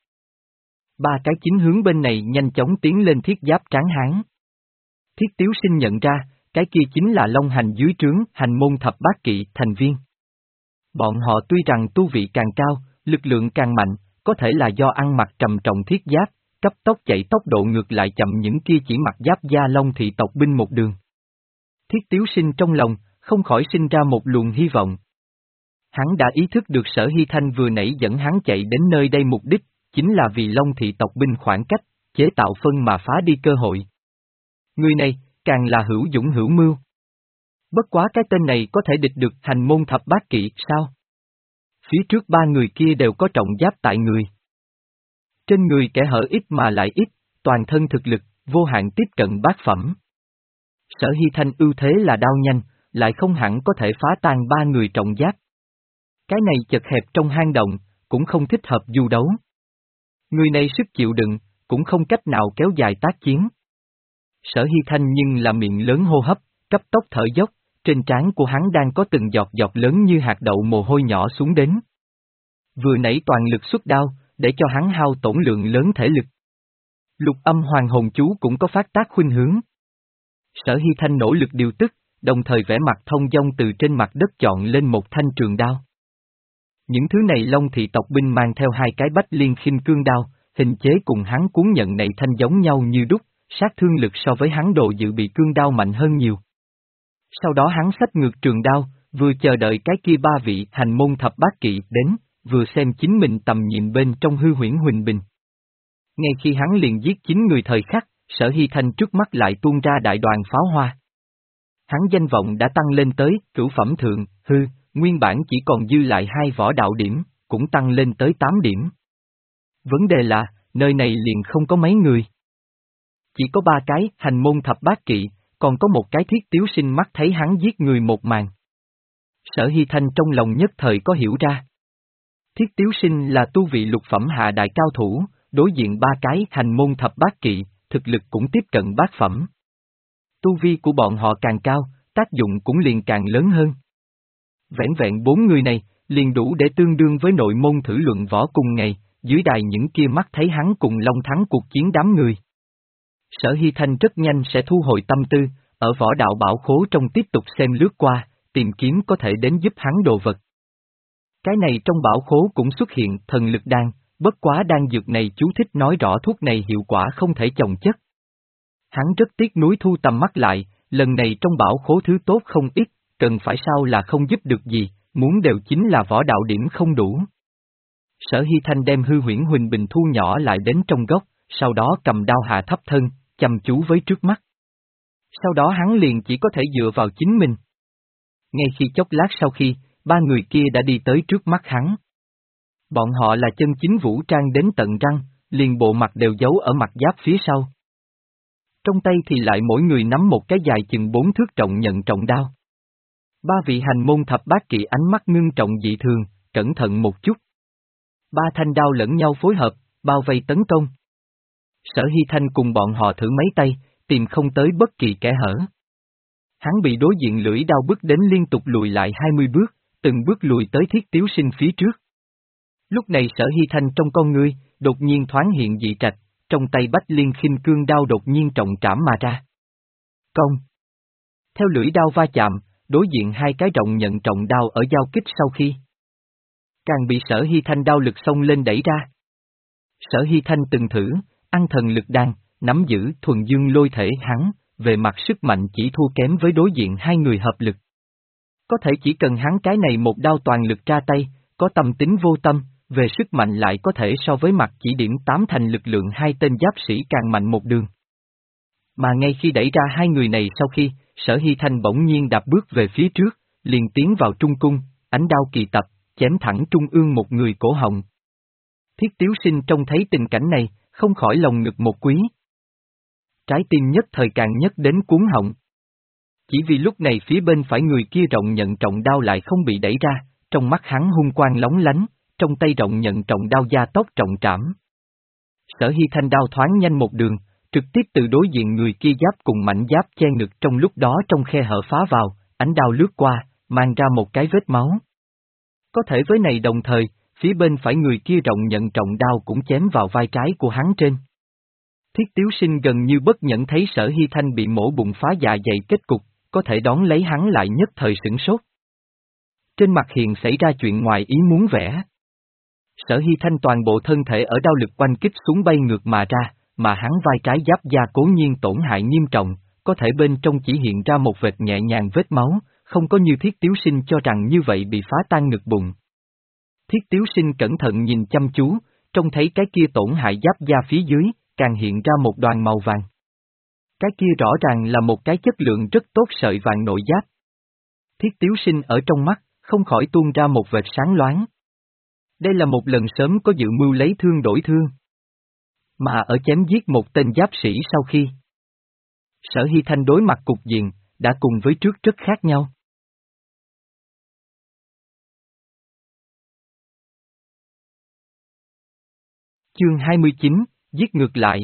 Ba cái chính hướng bên này nhanh chóng tiến lên thiết giáp tráng hán. Thiết Tiếu Sinh nhận ra, cái kia chính là Long Hành dưới trướng Hành môn thập bát kỵ thành viên. Bọn họ tuy rằng tu vị càng cao, lực lượng càng mạnh, có thể là do ăn mặc trầm trọng thiết giáp, cấp tốc chạy tốc độ ngược lại chậm những kia chỉ mặc giáp da Long thị tộc binh một đường. Thiết Tiếu Sinh trong lòng, không khỏi sinh ra một luồng hy vọng. Hắn đã ý thức được Sở Hy Thanh vừa nãy dẫn hắn chạy đến nơi đây mục đích, chính là vì Long thị tộc binh khoảng cách, chế tạo phân mà phá đi cơ hội. Người này, càng là hữu dũng hữu mưu. Bất quá cái tên này có thể địch được Hành môn thập bát kỵ sao? Phía trước ba người kia đều có trọng giáp tại người. Trên người kẻ hở ít mà lại ít, toàn thân thực lực, vô hạn tiếp cận bát phẩm. Sở Hy Thanh ưu thế là đao nhanh, lại không hẳn có thể phá tan ba người trọng giáp. Cái này chật hẹp trong hang động, cũng không thích hợp du đấu. Người này sức chịu đựng, cũng không cách nào kéo dài tác chiến. Sở Hy Thanh nhưng là miệng lớn hô hấp, cấp tốc thở dốc, trên trán của hắn đang có từng giọt giọt lớn như hạt đậu mồ hôi nhỏ xuống đến. Vừa nãy toàn lực xuất đao, để cho hắn hao tổn lượng lớn thể lực. Lục âm hoàng hồn chú cũng có phát tác khuynh hướng. Sở Hy Thanh nỗ lực điều tức, đồng thời vẽ mặt thông dong từ trên mặt đất chọn lên một thanh trường đao. Những thứ này Long thị tộc binh mang theo hai cái bách liên khinh cương đao, hình chế cùng hắn cuốn nhận này thanh giống nhau như đúc, sát thương lực so với hắn đồ dự bị cương đao mạnh hơn nhiều. Sau đó hắn xách ngược trường đao, vừa chờ đợi cái kia ba vị Hành môn thập bát kỵ đến, vừa xem chính mình tầm nhiệm bên trong hư huyễn huỳnh bình. Ngay khi hắn liền giết chín người thời khắc, Sở Hy Thanh trước mắt lại tuôn ra đại đoàn pháo hoa. Hắn danh vọng đã tăng lên tới cửu phẩm thượng, hư, nguyên bản chỉ còn dư lại hai võ đạo điểm, cũng tăng lên tới tám điểm. Vấn đề là, nơi này liền không có mấy người. Chỉ có ba cái Hành môn thập bát kỵ, còn có một cái Thiết Tiếu Sinh mắt thấy hắn giết người một màn. Sở Hy Thanh trong lòng nhất thời có hiểu ra. Thiết Tiếu Sinh là tu vị lục phẩm hạ đại cao thủ, đối diện ba cái Hành môn thập bát kỵ, thực lực cũng tiếp cận bát phẩm. Tu vi của bọn họ càng cao, tác dụng cũng liền càng lớn hơn. Vẻn vẹn bốn người này, liền đủ để tương đương với nội môn thử luận võ cùng ngày, dưới đài những kia mắt thấy hắn cùng Long thắng cuộc chiến đám người. Sở Hy Thanh rất nhanh sẽ thu hồi tâm tư, ở võ đạo bảo khố trong tiếp tục xem lướt qua, tìm kiếm có thể đến giúp hắn đồ vật. Cái này trong bảo khố cũng xuất hiện thần lực đan, bất quá đan dược này chú thích nói rõ thuốc này hiệu quả không thể chồng chất. Hắn rất tiếc nuối thu tầm mắt lại, lần này trong bảo khố thứ tốt không ít, cần phải sao là không giúp được gì, muốn đều chính là võ đạo điểm không đủ. Sở Hy Thanh đem hư huyễn huỳnh bình thu nhỏ lại đến trong góc, sau đó cầm đao hạ thấp thân, chăm chú với trước mắt. Sau đó hắn liền chỉ có thể dựa vào chính mình. Ngay khi chốc lát sau khi, ba người kia đã đi tới trước mắt hắn. Bọn họ là chân chính vũ trang đến tận răng, liền bộ mặt đều giấu ở mặt giáp phía sau. Trong tay thì lại mỗi người nắm một cái dài chừng bốn thước trọng nhận trọng đao. Ba vị hành môn thập bát kỵ ánh mắt ngưng trọng dị thường, cẩn thận một chút. Ba thanh đao lẫn nhau phối hợp, bao vây tấn công. Sở Hy Thanh cùng bọn họ thử mấy tay, tìm không tới bất kỳ kẽ hở. Hắn bị đối diện lưỡi đao bức đến liên tục lùi lại hai mươi bước, từng bước lùi tới Thiết Tiếu Sinh phía trước. Lúc này Sở Hy Thanh trong con ngươi, đột nhiên thoáng hiện dị trạch, trong tay Bách Liên Khinh Cương đao đột nhiên trọng trảm mà ra. Công. Theo lưỡi đao va chạm, đối diện hai cái rộng nhận trọng đao ở giao kích sau khi. Càng bị Sở Hy Thanh đao lực xông lên đẩy ra. Sở Hy Thanh từng thử, ăn thần lực đan, nắm giữ thuần dương lôi thể hắn, về mặt sức mạnh chỉ thua kém với đối diện hai người hợp lực. Có thể chỉ cần hắn cái này một đao toàn lực ra tay, có tâm tính vô tâm, về sức mạnh lại có thể so với mặt chỉ điểm tám thành lực lượng hai tên giáp sĩ càng mạnh một đường. Mà ngay khi đẩy ra hai người này sau khi, Sở Hy Thanh bỗng nhiên đạp bước về phía trước, liền tiến vào trung cung, ánh đao kỳ tập, chém thẳng trung ương một người cổ họng. Thiết Tiếu Sinh trông thấy tình cảnh này, không khỏi lòng ngực một quý. Trái tim nhất thời càng nhất đến cuốn họng. Chỉ vì lúc này phía bên phải người kia rộng nhận trọng đao lại không bị đẩy ra, trong mắt hắn hung quang lóng lánh, trong tay rộng nhận trọng đao gia tốc trọng trảm. Sở Hy Thanh đao thoáng nhanh một đường, trực tiếp từ đối diện người kia giáp cùng mảnh giáp che ngực trong lúc đó trong khe hở phá vào, ánh đao lướt qua, mang ra một cái vết máu. Có thể với này đồng thời, phía bên phải người kia rộng nhận trọng đao cũng chém vào vai trái của hắn trên. Thiết Tiếu Sinh gần như bất nhẫn thấy Sở Hy Thanh bị mổ bụng phá dạ dày kết cục, có thể đón lấy hắn lại nhất thời sửng sốt. Trên mặt hiện xảy ra chuyện ngoài ý muốn vẽ. Sở Hy Thanh toàn bộ thân thể ở đao lực oanh kích xuống bay ngược mà ra, mà hắn vai trái giáp da cố nhiên tổn hại nghiêm trọng, có thể bên trong chỉ hiện ra một vệt nhẹ nhàng vết máu, không có như Thiết Tiếu Sinh cho rằng như vậy bị phá tan ngực bụng. Thiết Tiếu Sinh cẩn thận nhìn chăm chú, trông thấy cái kia tổn hại giáp da phía dưới, càng hiện ra một đoàn màu vàng. Cái kia rõ ràng là một cái chất lượng rất tốt sợi vàng nội giáp. Thiết Tiếu Sinh ở trong mắt, không khỏi tuôn ra một vệt sáng loáng. Đây là một lần sớm có dự mưu lấy thương đổi thương. Mà ở chém giết một tên giáp sĩ sau khi. Sở Hy Thanh đối mặt cục diện, đã cùng với trước rất khác nhau. Chương hai mươi chín, giết ngược lại.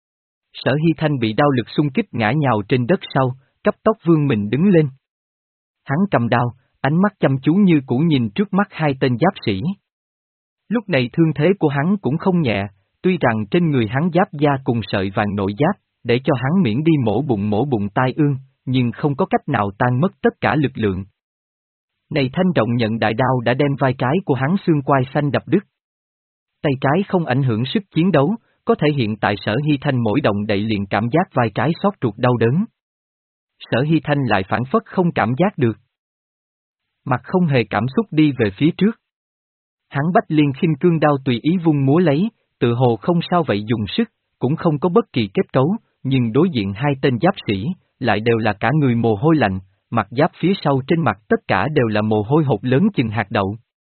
Sở Hy Thanh bị đao lực xung kích ngã nhào trên đất sau, cấp tốc vươn mình đứng lên. Hắn cầm đao, ánh mắt chăm chú như cũ nhìn trước mắt hai tên giáp sĩ. Lúc này thương thế của hắn cũng không nhẹ, tuy rằng trên người hắn giáp da cùng sợi vàng nội giáp, để cho hắn miễn đi mổ bụng mổ bụng tai ương, nhưng không có cách nào tan mất tất cả lực lượng. Này thanh rộng nhận đại đao đã đem vai trái của hắn xương quai xanh đập đứt. Tay trái không ảnh hưởng sức chiến đấu, có thể hiện tại Sở Hy Thanh mỗi động đậy liền cảm giác vai trái xót ruột đau đớn. Sở Hy Thanh lại phản phất không cảm giác được. Mặt không hề cảm xúc đi về phía trước. Hắn Bách Liên Khinh Cương đao tùy ý vung múa lấy, tự hồ không sao vậy dùng sức, cũng không có bất kỳ kết cấu, nhưng đối diện hai tên giáp sĩ, lại đều là cả người mồ hôi lạnh, mặt giáp phía sau trên mặt tất cả đều là mồ hôi hột lớn chừng hạt đậu.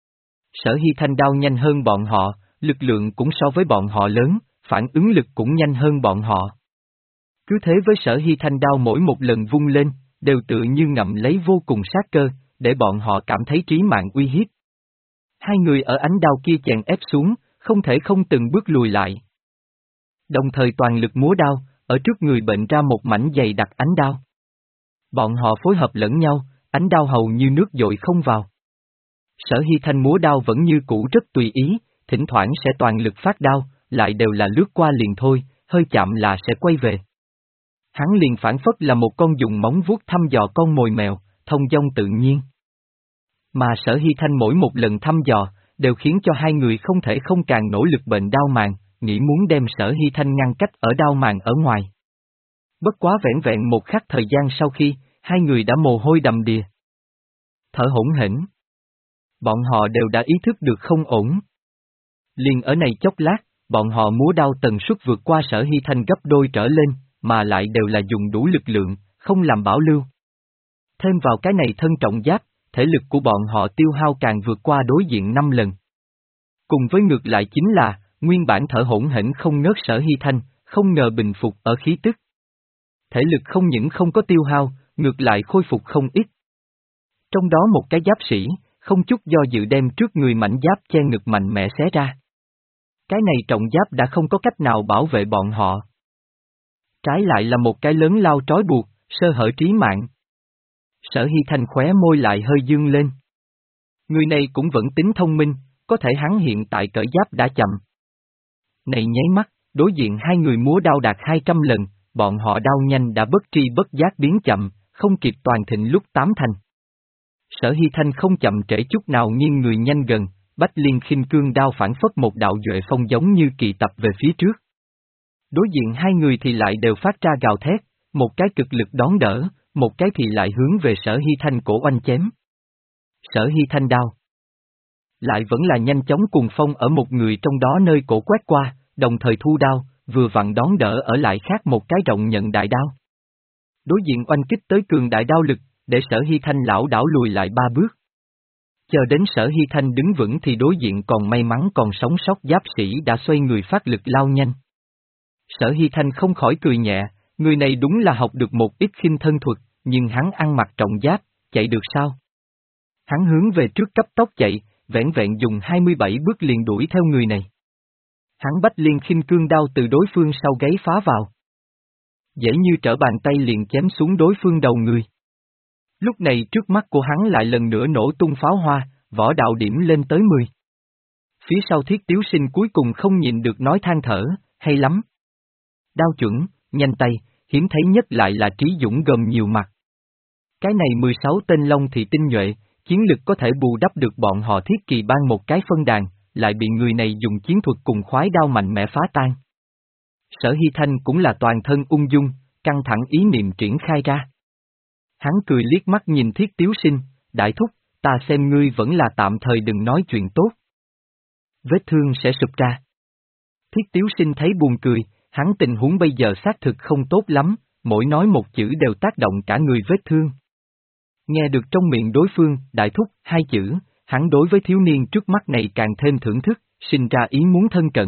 Sở Hy Thanh đao nhanh hơn bọn họ, lực lượng cũng so với bọn họ lớn, phản ứng lực cũng nhanh hơn bọn họ. Cứ thế với Sở Hy Thanh đao mỗi một lần vung lên, đều tự như ngậm lấy vô cùng sát cơ, để bọn họ cảm thấy trí mạng uy hiếp. Hai người ở ánh đao kia chèn ép xuống, không thể không từng bước lùi lại. Đồng thời toàn lực múa đao, ở trước người bệnh ra một mảnh dày đặc ánh đao. Bọn họ phối hợp lẫn nhau, ánh đao hầu như nước dội không vào. Sở Hy Thanh múa đao vẫn như cũ rất tùy ý, thỉnh thoảng sẽ toàn lực phát đao, lại đều là lướt qua liền thôi, hơi chạm là sẽ quay về. Hắn liền phản phất là một con dùng móng vuốt thăm dò con mồi mèo, thông dong tự nhiên. Mà Sở Hy Thanh mỗi một lần thăm dò, đều khiến cho hai người không thể không càng nỗ lực bệnh đao màng, nghĩ muốn đem Sở Hy Thanh ngăn cách ở đao màng ở ngoài. Bất quá vẻn vẹn một khắc thời gian sau khi, hai người đã mồ hôi đầm đìa. Thở hổn hển. Bọn họ đều đã ý thức được không ổn. Liền ở này chốc lát, bọn họ múa đao tần suất vượt qua Sở Hy Thanh gấp đôi trở lên, mà lại đều là dùng đủ lực lượng, không làm bảo lưu. Thêm vào cái này thân trọng giáp, thể lực của bọn họ tiêu hao càng vượt qua đối diện năm lần. Cùng với ngược lại chính là, nguyên bản thở hổn hển không ngớt Sở Hy Thanh, không ngờ bình phục ở khí tức. Thể lực không những không có tiêu hao, ngược lại khôi phục không ít. Trong đó một cái giáp sĩ, không chút do dự đem trước người mảnh giáp che ngực mạnh mẽ xé ra. Cái này trọng giáp đã không có cách nào bảo vệ bọn họ. Trái lại là một cái lớn lao trói buộc, sơ hở trí mạng. Sở Hy Thanh khóe môi lại hơi dương lên. Người này cũng vẫn tính thông minh, có thể hắn hiện tại cởi giáp đã chậm. Này nháy mắt, đối diện hai người múa đao đạt hai trăm lần, bọn họ đao nhanh đã bất tri bất giác biến chậm, không kịp toàn thịnh lúc tám thành. Sở Hy Thanh không chậm trễ chút nào nghiêng người nhanh gần, Bách Liên Khinh Cương đao phản phất một đạo duệ phong giống như kỳ tập về phía trước. Đối diện hai người thì lại đều phát ra gào thét, một cái cực lực đón đỡ, một cái thì lại hướng về Sở Hy Thanh cổ oanh chém. Sở Hy Thanh đao lại vẫn là nhanh chóng cuồng phong ở một người trong đó nơi cổ quét qua, đồng thời thu đao, vừa vặn đón đỡ ở lại khác một cái rộng nhận đại đao. Đối diện oanh kích tới cường đại đao lực, để Sở Hy Thanh lão đảo lùi lại ba bước. Chờ đến Sở Hy Thanh đứng vững thì đối diện còn may mắn còn sống sót giáp sĩ đã xoay người phát lực lao nhanh. Sở Hy Thanh không khỏi cười nhẹ, người này đúng là học được một ít khinh thân thuật, nhưng hắn ăn mặc trọng giáp, chạy được sao? Hắn hướng về trước cấp tốc chạy, vẻn vẹn dùng hai mươi bảy bước liền đuổi theo người này. Hắn Bách Liên Khinh Cương đao từ đối phương sau gáy phá vào. Dễ như trở bàn tay liền chém xuống đối phương đầu người. Lúc này trước mắt của hắn lại lần nữa nổ tung pháo hoa, võ đạo điểm lên tới mười. Phía sau Thiết Tiếu Sinh cuối cùng không nhìn được nói than thở, hay lắm. Đao chuẩn, nhanh tay, hiếm thấy nhất lại là Trí Dũng gồm nhiều mặt. Cái này mười sáu tên long thì tinh nhuệ, chiến lực có thể bù đắp được bọn họ Thiết Kỳ ban một cái phân đàn, lại bị người này dùng chiến thuật cùng khoái đao mạnh mẽ phá tan. Sở Hy Thanh cũng là toàn thân ung dung, căng thẳng ý niệm triển khai ra. Hắn cười liếc mắt nhìn Thiết Tiếu Sinh, đại thúc, ta xem ngươi vẫn là tạm thời đừng nói chuyện tốt. Vết thương sẽ sụp ra. Thiết Tiếu Sinh thấy buồn cười, hắn tình huống bây giờ xác thực không tốt lắm, mỗi nói một chữ đều tác động cả người vết thương. Nghe được trong miệng đối phương, đại thúc, hai chữ, hắn đối với thiếu niên trước mắt này càng thêm thưởng thức, sinh ra ý muốn thân cận.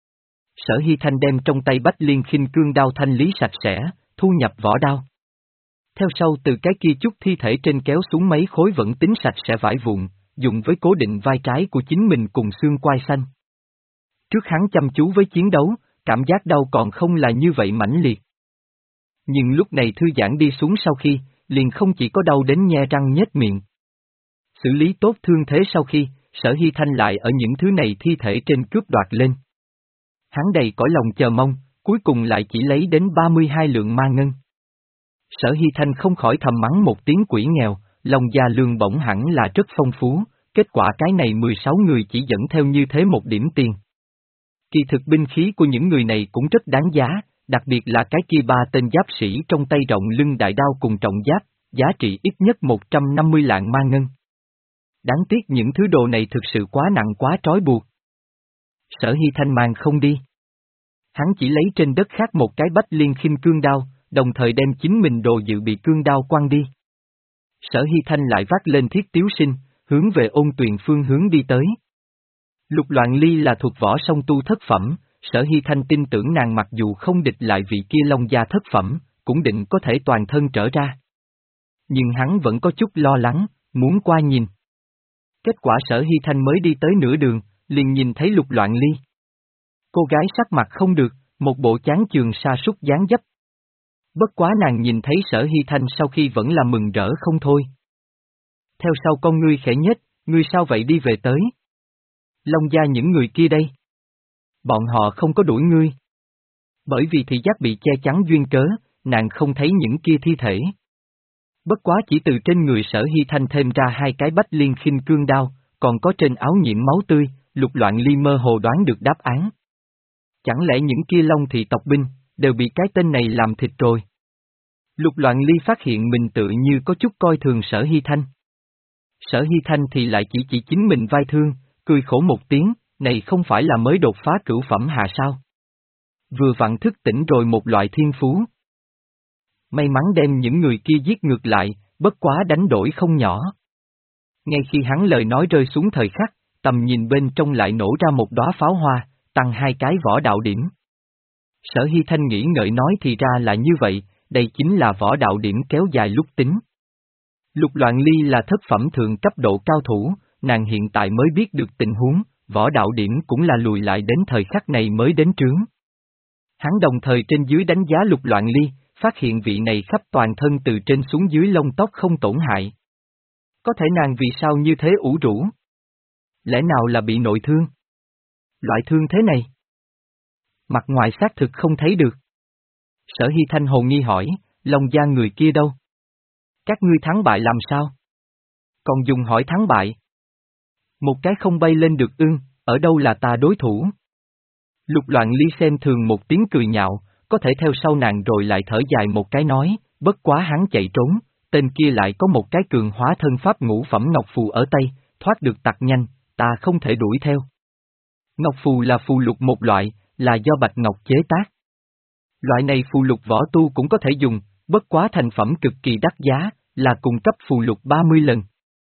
Sở Hy Thanh đem trong tay Bách Liên Khinh Cương đao thanh lý sạch sẽ, thu nhập vỏ đao. Theo sau từ cái kia chút thi thể trên kéo xuống mấy khối vẫn tính sạch sẽ vải vụn, dùng với cố định vai trái của chính mình cùng xương quai xanh. Trước hắn chăm chú với chiến đấu, cảm giác đau còn không là như vậy mãnh liệt. Nhưng lúc này thư giãn đi xuống sau khi, liền không chỉ có đau đến nhe răng nhếch miệng. Xử lý tốt thương thế sau khi, Sở Hy Thanh lại ở những thứ này thi thể trên cướp đoạt lên. Hắn đầy cõi lòng chờ mong, cuối cùng lại chỉ lấy đến ba mươi hai lượng ma ngân. Sở Hy Thanh không khỏi thầm mắng một tiếng quỷ nghèo, lòng già lương bổng hẳn là rất phong phú, kết quả cái này mười sáu người chỉ dẫn theo như thế một điểm tiền. Kỳ thực binh khí của những người này cũng rất đáng giá, đặc biệt là cái kia ba tên giáp sĩ trong tay rộng lưng đại đao cùng trọng giáp, giá trị ít nhất một trăm năm mươi lạng ma ngân. Đáng tiếc những thứ đồ này thực sự quá nặng quá trói buộc. Sở Hy Thanh mang không đi. Hắn chỉ lấy trên đất khác một cái Bách Liên Khinh Cương đao, đồng thời đem chính mình đồ dự bị cương đao quăng đi. Sở Hy Thanh lại vác lên Thiết Tiếu Sinh, hướng về Ôn Tuyền phương hướng đi tới. Lục Loạn Ly là thuộc võ song tu thất phẩm, Sở Hy Thanh tin tưởng nàng mặc dù không địch lại vị kia long gia thất phẩm, cũng định có thể toàn thân trở ra. Nhưng hắn vẫn có chút lo lắng, muốn qua nhìn. Kết quả Sở Hy Thanh mới đi tới nửa đường, liền nhìn thấy Lục Loạn Ly. Cô gái sắc mặt không được, một bộ chán chường sa sút dáng dấp. Bất quá nàng nhìn thấy Sở Hy Thanh sau khi vẫn là mừng rỡ không thôi. Theo sau con ngươi khẽ nhếch, ngươi sao vậy đi về tới? Long gia những người kia đây. Bọn họ không có đuổi ngươi. Bởi vì thị giác bị che chắn duyên cớ, nàng không thấy những kia thi thể. Bất quá chỉ từ trên người Sở Hy Thanh thêm ra hai cái Bách Liên Khinh Cương đao, còn có trên áo nhiễm máu tươi, Lục Loạn Ly mơ hồ đoán được đáp án. Chẳng lẽ những kia Long thị tộc binh, đều bị cái tên này làm thịt rồi? Lục Loạn Ly phát hiện mình tự như có chút coi thường Sở Hy Thanh. Sở Hy Thanh thì lại chỉ chỉ chính mình vai thương, cười khổ một tiếng, này không phải là mới đột phá cửu phẩm hạ sao? Vừa vặn thức tỉnh rồi một loại thiên phú. May mắn đem những người kia giết ngược lại, bất quá đánh đổi không nhỏ. Ngay khi hắn lời nói rơi xuống thời khắc, tầm nhìn bên trong lại nổ ra một đóa pháo hoa, tăng hai cái võ đạo điểm. Sở Hy Thanh nghĩ ngợi nói thì ra là như vậy, đây chính là võ đạo điểm kéo dài lúc tính. Lục Loạn Ly là thất phẩm thượng cấp độ cao thủ, nàng hiện tại mới biết được tình huống, võ đạo điểm cũng là lùi lại đến thời khắc này mới đến trướng. Hắn đồng thời trên dưới đánh giá Lục Loạn Ly, phát hiện vị này khắp toàn thân từ trên xuống dưới lông tóc không tổn hại. Có thể nàng vì sao như thế ủ rũ? Lẽ nào là bị nội thương? Loại thương thế này? Mặt ngoài xác thực không thấy được. Sở Hy Thanh hồ nghi hỏi, Long gia người kia đâu? Các ngươi thắng bại làm sao? Còn dùng hỏi thắng bại? Một cái không bay lên được ưng, ở đâu là ta đối thủ? Lục Loạn Ly xem thường một tiếng cười nhạo, có thể theo sau nàng rồi lại thở dài một cái nói, bất quá hắn chạy trốn, tên kia lại có một cái cường hóa thân pháp ngũ phẩm ngọc phù ở tay, thoát được tặc nhanh, ta không thể đuổi theo. Ngọc phù là phù lục một loại, là do bạch ngọc chế tác. Loại này phù lục võ tu cũng có thể dùng, bất quá thành phẩm cực kỳ đắt giá, là cung cấp phù lục ba mươi lần.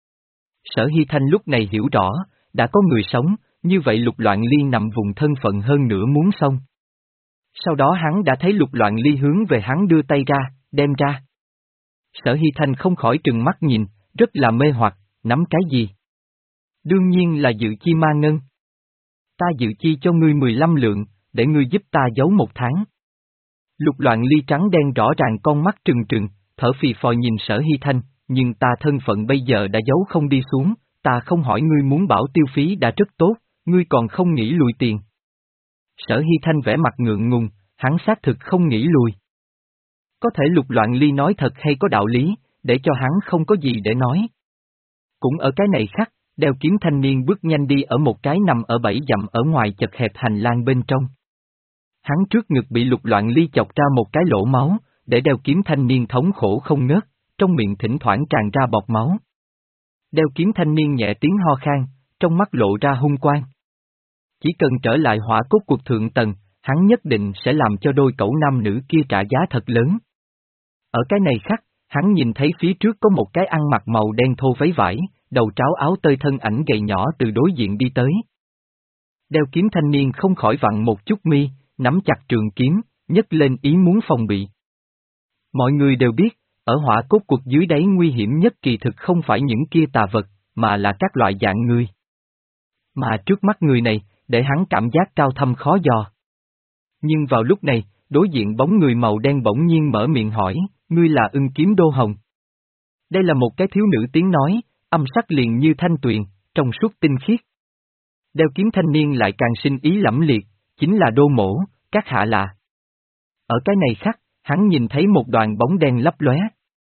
Sở Hy Thanh lúc này hiểu rõ, đã có người sống, như vậy Lục Loạn Ly nằm vùng thân phận hơn nữa muốn xong. Sau đó hắn đã thấy Lục Loạn Ly hướng về hắn đưa tay ra, đem ra. Sở Hy Thanh không khỏi trừng mắt nhìn, rất là mê hoặc, nắm cái gì? Đương nhiên là dự chi ma ngân. Ta dự chi cho ngươi mười lăm lượng, để ngươi giúp ta giấu một tháng. Lục Loạn Ly trắng đen rõ ràng con mắt trừng trừng, thở phì phò nhìn Sở Hy Thanh, nhưng ta thân phận bây giờ đã giấu không đi xuống, ta không hỏi ngươi muốn bảo tiêu phí đã rất tốt, ngươi còn không nghĩ lùi tiền. Sở Hy Thanh vẻ mặt ngượng ngùng, hắn xác thực không nghĩ lùi. Có thể Lục Loạn Ly nói thật hay có đạo lý, để cho hắn không có gì để nói. Cũng ở cái này khắc, đeo kiếm thanh niên bước nhanh đi ở một cái nằm ở bảy dặm ở ngoài chật hẹp hành lang bên trong. Hắn trước ngực bị Lục Loạn Ly chọc ra một cái lỗ máu, để đeo kiếm thanh niên thống khổ không ngớt, trong miệng thỉnh thoảng tràn ra bọt máu. Đeo kiếm thanh niên nhẹ tiếng ho khan, trong mắt lộ ra hung quang. Chỉ cần trở lại hỏa cốt cuộc thượng tầng, hắn nhất định sẽ làm cho đôi cẩu nam nữ kia trả giá thật lớn. Ở cái này khắc, hắn nhìn thấy phía trước có một cái ăn mặc màu đen thô váy vải, đầu tráo áo tơi thân ảnh gầy nhỏ từ đối diện đi tới. Đeo kiếm thanh niên không khỏi vặn một chút mi, nắm chặt trường kiếm, nhấc lên ý muốn phòng bị. Mọi người đều biết, ở hỏa cốt cuộc dưới đáy nguy hiểm nhất kỳ thực không phải những kia tà vật, mà là các loại dạng người. Mà trước mắt người này, để hắn cảm giác cao thâm khó dò. Nhưng vào lúc này, đối diện bóng người màu đen bỗng nhiên mở miệng hỏi, ngươi là Ưng Kiếm Đô Hồng. Đây là một cái thiếu nữ tiếng nói, âm sắc liền như thanh tuyền, trong suốt tinh khiết. Đeo kiếm thanh niên lại càng sinh ý lẫm liệt, chính là Đô Mỗ, các hạ là. Ở cái này khắc, hắn nhìn thấy một đoàn bóng đen lấp lóe.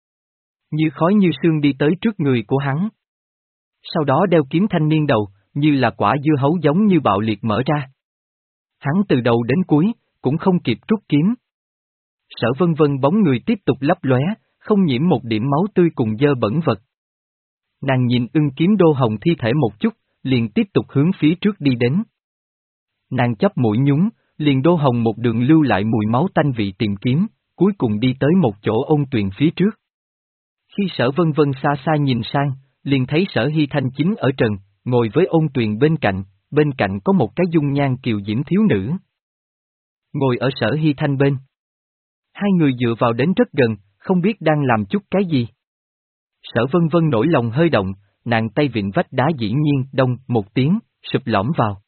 Như khói như sương đi tới trước người của hắn. Sau đó đeo kiếm thanh niên đầu, như là quả dưa hấu giống như bạo liệt mở ra. Hắn từ đầu đến cuối, cũng không kịp rút kiếm. Sở Vân Vân bóng người tiếp tục lấp lóe, không nhiễm một điểm máu tươi cùng dơ bẩn vật. Nàng nhìn Ưng Kiếm Đô Hồng thi thể một chút, liền tiếp tục hướng phía trước đi đến. Nàng chắp mũi nhúng, liền Đô Hồng một đường lưu lại mùi máu tanh vị tìm kiếm, cuối cùng đi tới một chỗ ôn tuyền phía trước. Khi Sở Vân Vân xa xa nhìn sang, liền thấy Sở Hy Thanh chính ở trần, ngồi với ôn tuyền bên cạnh, bên cạnh có một cái dung nhan kiều diễm thiếu nữ. Ngồi ở Sở Hy Thanh bên. Hai người dựa vào đến rất gần, không biết đang làm chút cái gì. Sở Vân Vân nổi lòng hơi động, nàng tay vịn vách đá dĩ nhiên đông một tiếng, sụp lõm vào.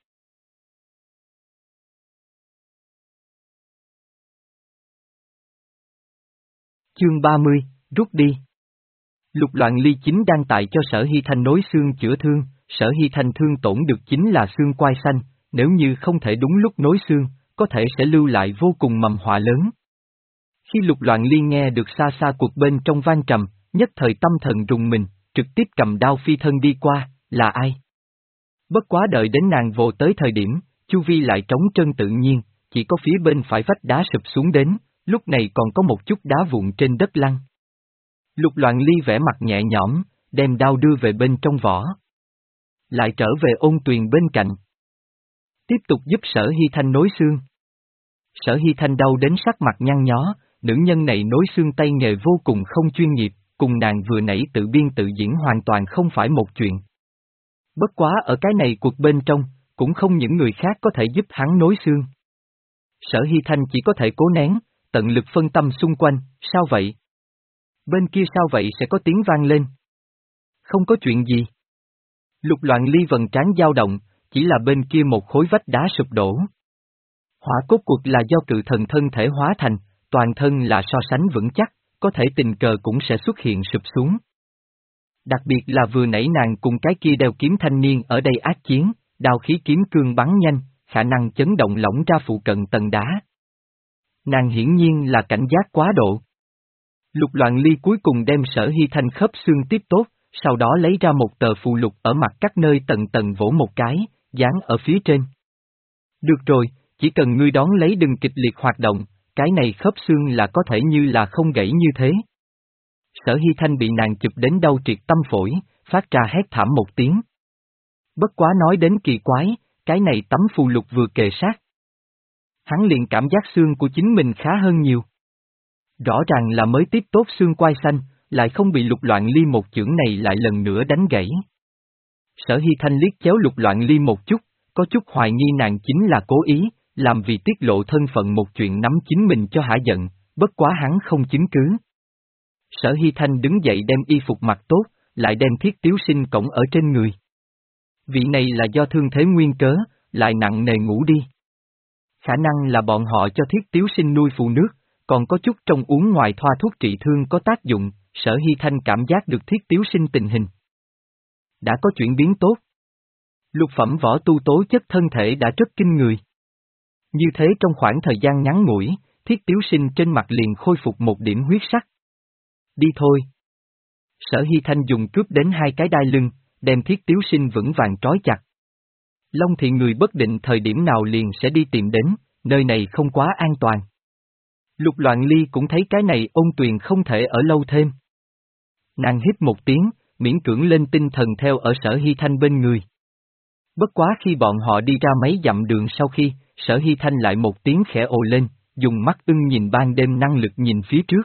Chương ba mươi, rút đi. Lục Loạn Ly chính đang tại cho Sở Hy Thanh nối xương chữa thương, Sở Hy Thanh thương tổn được chính là xương quai xanh, nếu như không thể đúng lúc nối xương, có thể sẽ lưu lại vô cùng mầm họa lớn. Khi Lục Loạn Ly nghe được xa xa cuộc bên trong vang trầm, nhất thời tâm thần rùng mình, trực tiếp cầm đao phi thân đi qua, là ai? Bất quá đợi đến nàng vồ tới thời điểm, chu vi lại trống trơn tự nhiên, chỉ có phía bên phải vách đá sụp xuống đến, lúc này còn có một chút đá vụn trên đất lăn. Lục Loạn Ly vẻ mặt nhẹ nhõm, đem đao đưa về bên trong vỏ. Lại trở về ôn tuyền bên cạnh. Tiếp tục giúp Sở Hy Thanh nối xương. Sở Hy Thanh đau đến sắc mặt nhăn nhó, nữ nhân này nối xương tay nghề vô cùng không chuyên nghiệp, cùng nàng vừa nãy tự biên tự diễn hoàn toàn không phải một chuyện. Bất quá ở cái này cuộc bên trong, cũng không những người khác có thể giúp hắn nối xương. Sở Hy Thanh chỉ có thể cố nén, tận lực phân tâm xung quanh, sao vậy? Bên kia sao vậy sẽ có tiếng vang lên? Không có chuyện gì. Lục Loạn Ly vầng trán dao động, chỉ là bên kia một khối vách đá sụp đổ. Hỏa cốt quật là do cự thần thân thể hóa thành, toàn thân là so sánh vững chắc, có thể tình cờ cũng sẽ xuất hiện sụp xuống. Đặc biệt là vừa nãy nàng cùng cái kia đeo kiếm thanh niên ở đây ác chiến, đao khí kiếm cương bắn nhanh, khả năng chấn động lỏng ra phụ cận tầng đá. Nàng hiển nhiên là cảnh giác quá độ. Lục Loạn Ly cuối cùng đem Sở Hy Thanh khớp xương tiếp tốt, sau đó lấy ra một tờ phù lục ở mặt các nơi tầng tầng vỗ một cái, dán ở phía trên. Được rồi, chỉ cần ngươi đón lấy đừng kịch liệt hoạt động, cái này khớp xương là có thể như là không gãy như thế. Sở Hy Thanh bị nàng chụp đến đau triệt tâm phổi, phát ra hét thảm một tiếng. Bất quá nói đến kỳ quái, cái này tấm phù lục vừa kề sát. Hắn liền cảm giác xương của chính mình khá hơn nhiều. Rõ ràng là mới tiếp tốt xương quai xanh, lại không bị Lục Loạn Ly một chưởng này lại lần nữa đánh gãy. Sở Hy Thanh liếc chéo Lục Loạn Ly một chút, có chút hoài nghi nàng chính là cố ý, làm vì tiết lộ thân phận một chuyện nắm chính mình cho hả giận, bất quá hắn không chứng cứ. Sở Hy Thanh đứng dậy đem y phục mặc tốt, lại đem Thiết Tiếu Sinh cổng ở trên người. Vị này là do thương thế nguyên cớ, lại nặng nề ngủ đi. Khả năng là bọn họ cho Thiết Tiếu Sinh nuôi phụ nước, còn có chút trong uống ngoài thoa thuốc trị thương có tác dụng, Sở Hy Thanh cảm giác được Thiết Tiếu Sinh tình hình. Đã có chuyển biến tốt. Lục phẩm võ tu tố chất thân thể đã rất kinh người. Như thế trong khoảng thời gian ngắn ngủi, Thiết Tiếu Sinh trên mặt liền khôi phục một điểm huyết sắc. Đi thôi. Sở Hy Thanh dùng cướp đến hai cái đai lưng, đem Thiết Tiếu Sinh vững vàng trói chặt. Long Thị người bất định thời điểm nào liền sẽ đi tìm đến, nơi này không quá an toàn. Lục Loạn Ly cũng thấy cái này ôn tuyền không thể ở lâu thêm. Nàng hít một tiếng, miễn cưỡng lên tinh thần theo ở Sở Hy Thanh bên người. Bất quá khi bọn họ đi ra mấy dặm đường sau khi, Sở Hy Thanh lại một tiếng khẽ ồ lên, dùng mắt ưng nhìn ban đêm năng lực nhìn phía trước.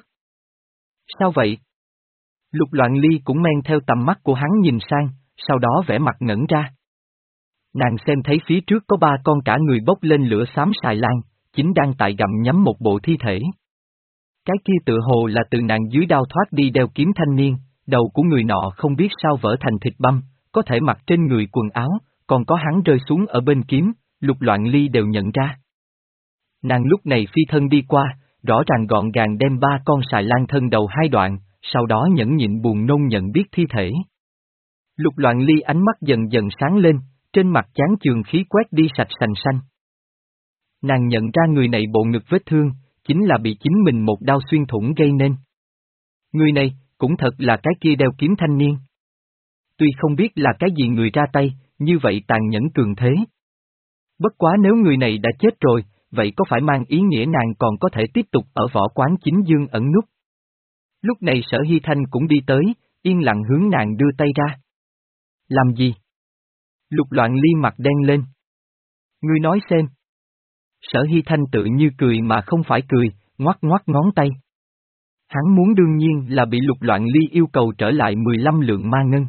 Sao vậy? Lục Loạn Ly cũng men theo tầm mắt của hắn nhìn sang, sau đó vẻ mặt ngẩn ra. Nàng xem thấy phía trước có ba con cả người bốc lên lửa xám xài lan, chính đang tại gặm nhấm một bộ thi thể. Cái kia tự hồ là từ nàng dưới đao thoát đi đeo kiếm thanh niên, đầu của người nọ không biết sao vỡ thành thịt băm, có thể mặc trên người quần áo, còn có hắn rơi xuống ở bên kiếm, Lục Loạn Ly đều nhận ra. Nàng lúc này phi thân đi qua, rõ ràng gọn gàng đem ba con xài lan thân đầu hai đoạn, sau đó nhẫn nhịn buồn nôn nhận biết thi thể. Lục Loạn Ly ánh mắt dần dần sáng lên, trên mặt chán chường khí quét đi sạch sành xanh. Nàng nhận ra người này bộ ngực vết thương, chính là bị chính mình một đao xuyên thủng gây nên. Người này, cũng thật là cái kia đeo kiếm thanh niên. Tuy không biết là cái gì người ra tay, như vậy tàn nhẫn cường thế. Bất quá nếu người này đã chết rồi, vậy có phải mang ý nghĩa nàng còn có thể tiếp tục ở võ quán chính dương ẩn núp? Lúc này Sở Hy Thanh cũng đi tới, yên lặng hướng nàng đưa tay ra. Làm gì? Lục Loạn Ly mặt đen lên. Ngươi nói xem. Sở Hy Thanh tự như cười mà không phải cười, ngoắc ngoắc ngón tay. Hắn muốn đương nhiên là bị Lục Loạn Ly yêu cầu trở lại mười lăm lượng ma ngân.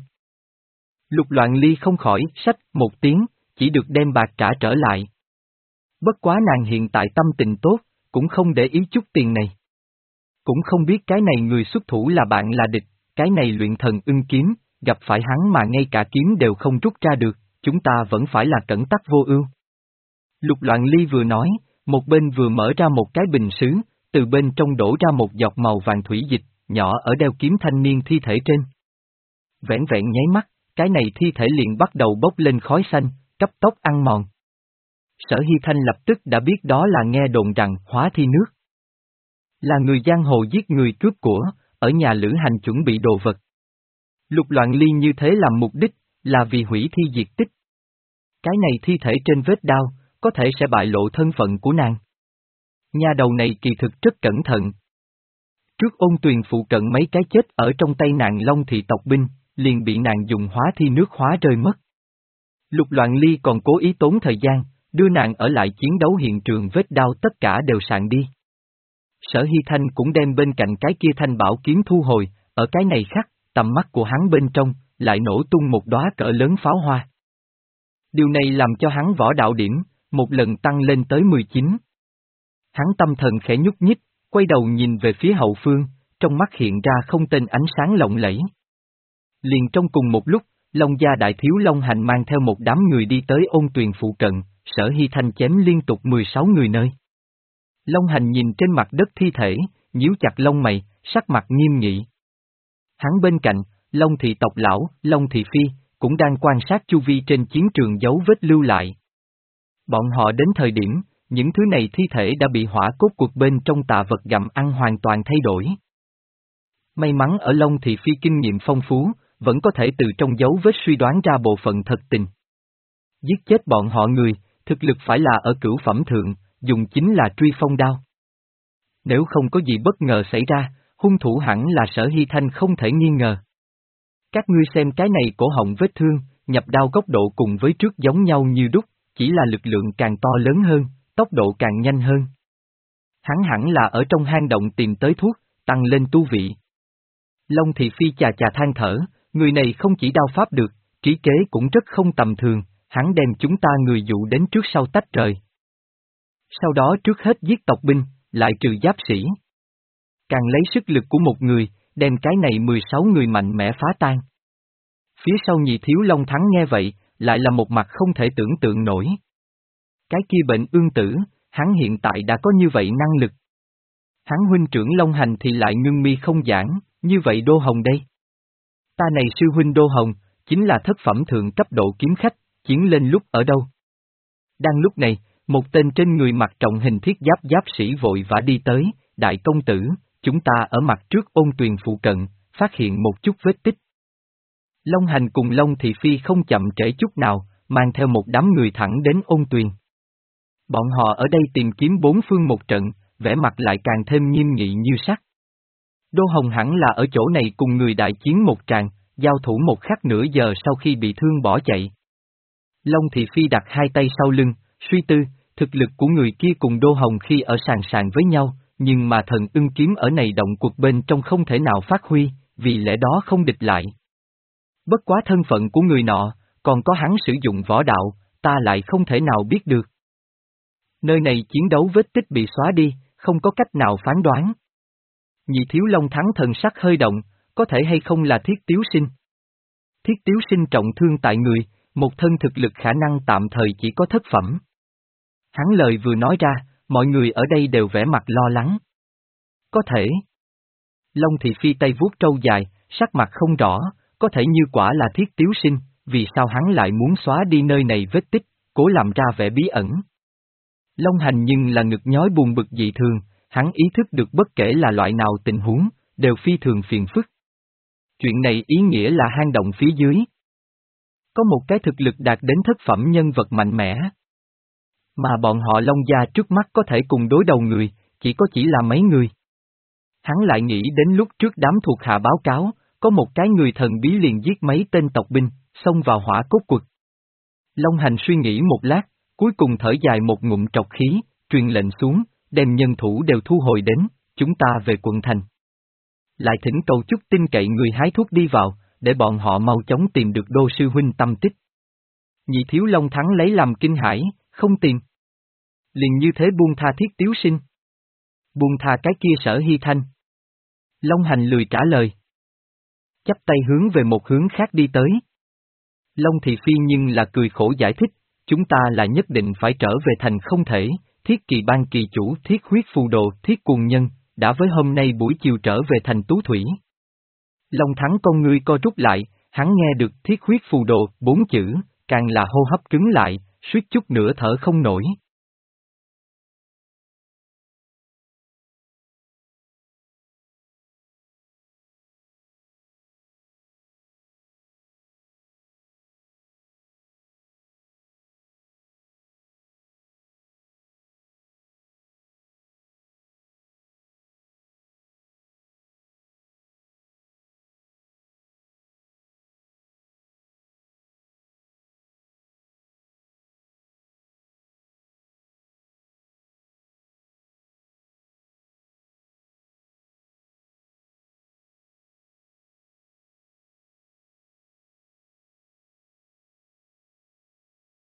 Lục Loạn Ly không khỏi sách một tiếng, chỉ được đem bạc trả trở lại. Bất quá nàng hiện tại tâm tình tốt, cũng không để ý chút tiền này. Cũng không biết cái này người xuất thủ là bạn là địch, cái này luyện thần ưng kiếm, gặp phải hắn mà ngay cả kiếm đều không rút ra được, chúng ta vẫn phải là cẩn tắc vô ưu. Lục Loạn Ly vừa nói, một bên vừa mở ra một cái bình sứ, từ bên trong đổ ra một giọt màu vàng thủy dịch, nhỏ ở đeo kiếm thanh niên thi thể trên. Vẻn vẹn nháy mắt, cái này thi thể liền bắt đầu bốc lên khói xanh, cấp tốc ăn mòn. Sở Hy Thanh lập tức đã biết đó là nghe đồn rằng hóa thi nước. Là người giang hồ giết người cướp của, ở nhà lữ hành chuẩn bị đồ vật. Lục Loạn Ly như thế làm mục đích, là vì hủy thi diệt tích. Cái này thi thể trên vết đao, có thể sẽ bại lộ thân phận của nàng. Nhà đầu này kỳ thực rất cẩn thận. Trước ôn tuyền phụ cận mấy cái chết ở trong tay nàng Long Thị tộc binh, liền bị nàng dùng hóa thi nước hóa rơi mất. Lục Loạn Ly còn cố ý tốn thời gian, đưa nàng ở lại chiến đấu hiện trường vết đao tất cả đều sạn đi. Sở Hy Thanh cũng đem bên cạnh cái kia thanh bảo kiếm thu hồi, ở cái này khắc, tầm mắt của hắn bên trong, lại nổ tung một đóa cỡ lớn pháo hoa. Điều này làm cho hắn võ đạo điểm, một lần tăng lên tới mười chín. Hắn tâm thần khẽ nhúc nhích, quay đầu nhìn về phía hậu phương, trong mắt hiện ra không tên ánh sáng lộng lẫy. Liền trong cùng một lúc, Long gia đại thiếu Long Hành mang theo một đám người đi tới ôn tuyền phụ cận, Sở Hy Thanh chém liên tục mười sáu người nơi. Long Hành nhìn trên mặt đất thi thể, nhíu chặt lông mày, sắc mặt nghiêm nghị. Hắn bên cạnh, Long thị tộc lão, Long thị phi, cũng đang quan sát chu vi trên chiến trường dấu vết lưu lại. Bọn họ đến thời điểm, những thứ này thi thể đã bị hỏa cốt cuộc bên trong tà vật gặm ăn hoàn toàn thay đổi. May mắn ở Long thị phi kinh nghiệm phong phú, vẫn có thể từ trong dấu vết suy đoán ra bộ phận thật tình. Giết chết bọn họ người, thực lực phải là ở cửu phẩm thượng, dùng chính là truy phong đao. Nếu không có gì bất ngờ xảy ra, hung thủ hẳn là Sở Hy Thanh không thể nghi ngờ. Các ngươi xem cái này cổ họng vết thương, nhập đao góc độ cùng với trước giống nhau như đúc, chỉ là lực lượng càng to lớn hơn, tốc độ càng nhanh hơn. Hắn hẳn là ở trong hang động tìm tới thuốc, tăng lên tu vị. Long thị phi chà chà than thở, người này không chỉ đao pháp được, trí kế cũng rất không tầm thường, hắn đem chúng ta người dụ đến trước sau tách rời. Sau đó trước hết giết tộc binh, lại trừ giáp sĩ. Càng lấy sức lực của một người, đem cái này mười sáu người mạnh mẽ phá tan. Phía sau nhị thiếu Long Thắng nghe vậy, lại là một mặt không thể tưởng tượng nổi. Cái kia bệnh ương tử, hắn hiện tại đã có như vậy năng lực. Hắn huynh trưởng Long Hành thì lại ngưng mi không giảng, như vậy Đô Hồng đây. Ta này sư huynh Đô Hồng, chính là thất phẩm thượng cấp độ kiếm khách, chiến lên lúc ở đâu. Đang lúc này, một tên trên người mặc trọng hình thiết giáp giáp sĩ vội vã đi tới, đại công tử, chúng ta ở mặt trước ôn tuyền phụ cận, phát hiện một chút vết tích. Long Hành cùng Long thị phi không chậm trễ chút nào, mang theo một đám người thẳng đến ôn tuyền. Bọn họ ở đây tìm kiếm bốn phương một trận, vẻ mặt lại càng thêm nghiêm nghị như sắt. Đô Hồng hẳn là ở chỗ này cùng người đại chiến một tràng, giao thủ một khắc nửa giờ sau khi bị thương bỏ chạy. Long thị phi đặt hai tay sau lưng, suy tư, thực lực của người kia cùng Đô Hồng khi ở sàn sàn với nhau, nhưng mà thần ưng kiếm ở này động cuộc bên trong không thể nào phát huy, vì lẽ đó không địch lại. Bất quá thân phận của người nọ, còn có hắn sử dụng võ đạo, ta lại không thể nào biết được. Nơi này chiến đấu vết tích bị xóa đi, không có cách nào phán đoán. Nhị thiếu Long Thắng thần sắc hơi động, có thể hay không là Thiết Tiếu Sinh. Thiết Tiếu Sinh trọng thương tại người, một thân thực lực khả năng tạm thời chỉ có thất phẩm. Hắn lời vừa nói ra, mọi người ở đây đều vẻ mặt lo lắng. Có thể. Long thị phi tay vuốt trâu dài, sắc mặt không rõ, có thể như quả là Thiết Tiếu Sinh, vì sao hắn lại muốn xóa đi nơi này vết tích, cố làm ra vẻ bí ẩn. Long Hành nhưng là ngực nhói buồn bực dị thường, hắn ý thức được bất kể là loại nào tình huống, đều phi thường phiền phức. Chuyện này ý nghĩa là hang động phía dưới. Có một cái thực lực đạt đến thất phẩm nhân vật mạnh mẽ. Mà bọn họ Long gia trước mắt có thể cùng đối đầu người, chỉ có chỉ là mấy người. Hắn lại nghĩ đến lúc trước đám thuộc hạ báo cáo, có một cái người thần bí liền giết mấy tên tộc binh, xông vào hỏa cốt quật. Long Hành suy nghĩ một lát, cuối cùng thở dài một ngụm trọc khí, truyền lệnh xuống, đem nhân thủ đều thu hồi đến, chúng ta về quận thành. Lại thỉnh cầu chút tin cậy người hái thuốc đi vào, để bọn họ mau chóng tìm được Đô sư huynh tâm tích. Nhị thiếu Long Thắng lấy làm kinh hãi, không tìm. Liền như thế buông tha Thiết Tiếu Sinh. Buông tha cái kia Sở Hy Thanh. Long Hành lười trả lời. Chắp tay hướng về một hướng khác đi tới. Long thị phi nhưng là cười khổ giải thích, chúng ta là nhất định phải trở về thành không thể, Thiết kỳ ban kỳ chủ Thiết huyết phù đồ Thiết cuồng nhân, đã với hôm nay buổi chiều trở về thành Tú Thủy. Long Thắng con ngươi co rút lại, hắn nghe được Thiết huyết phù đồ bốn chữ, càng là hô hấp cứng lại, suýt chút nữa thở không nổi.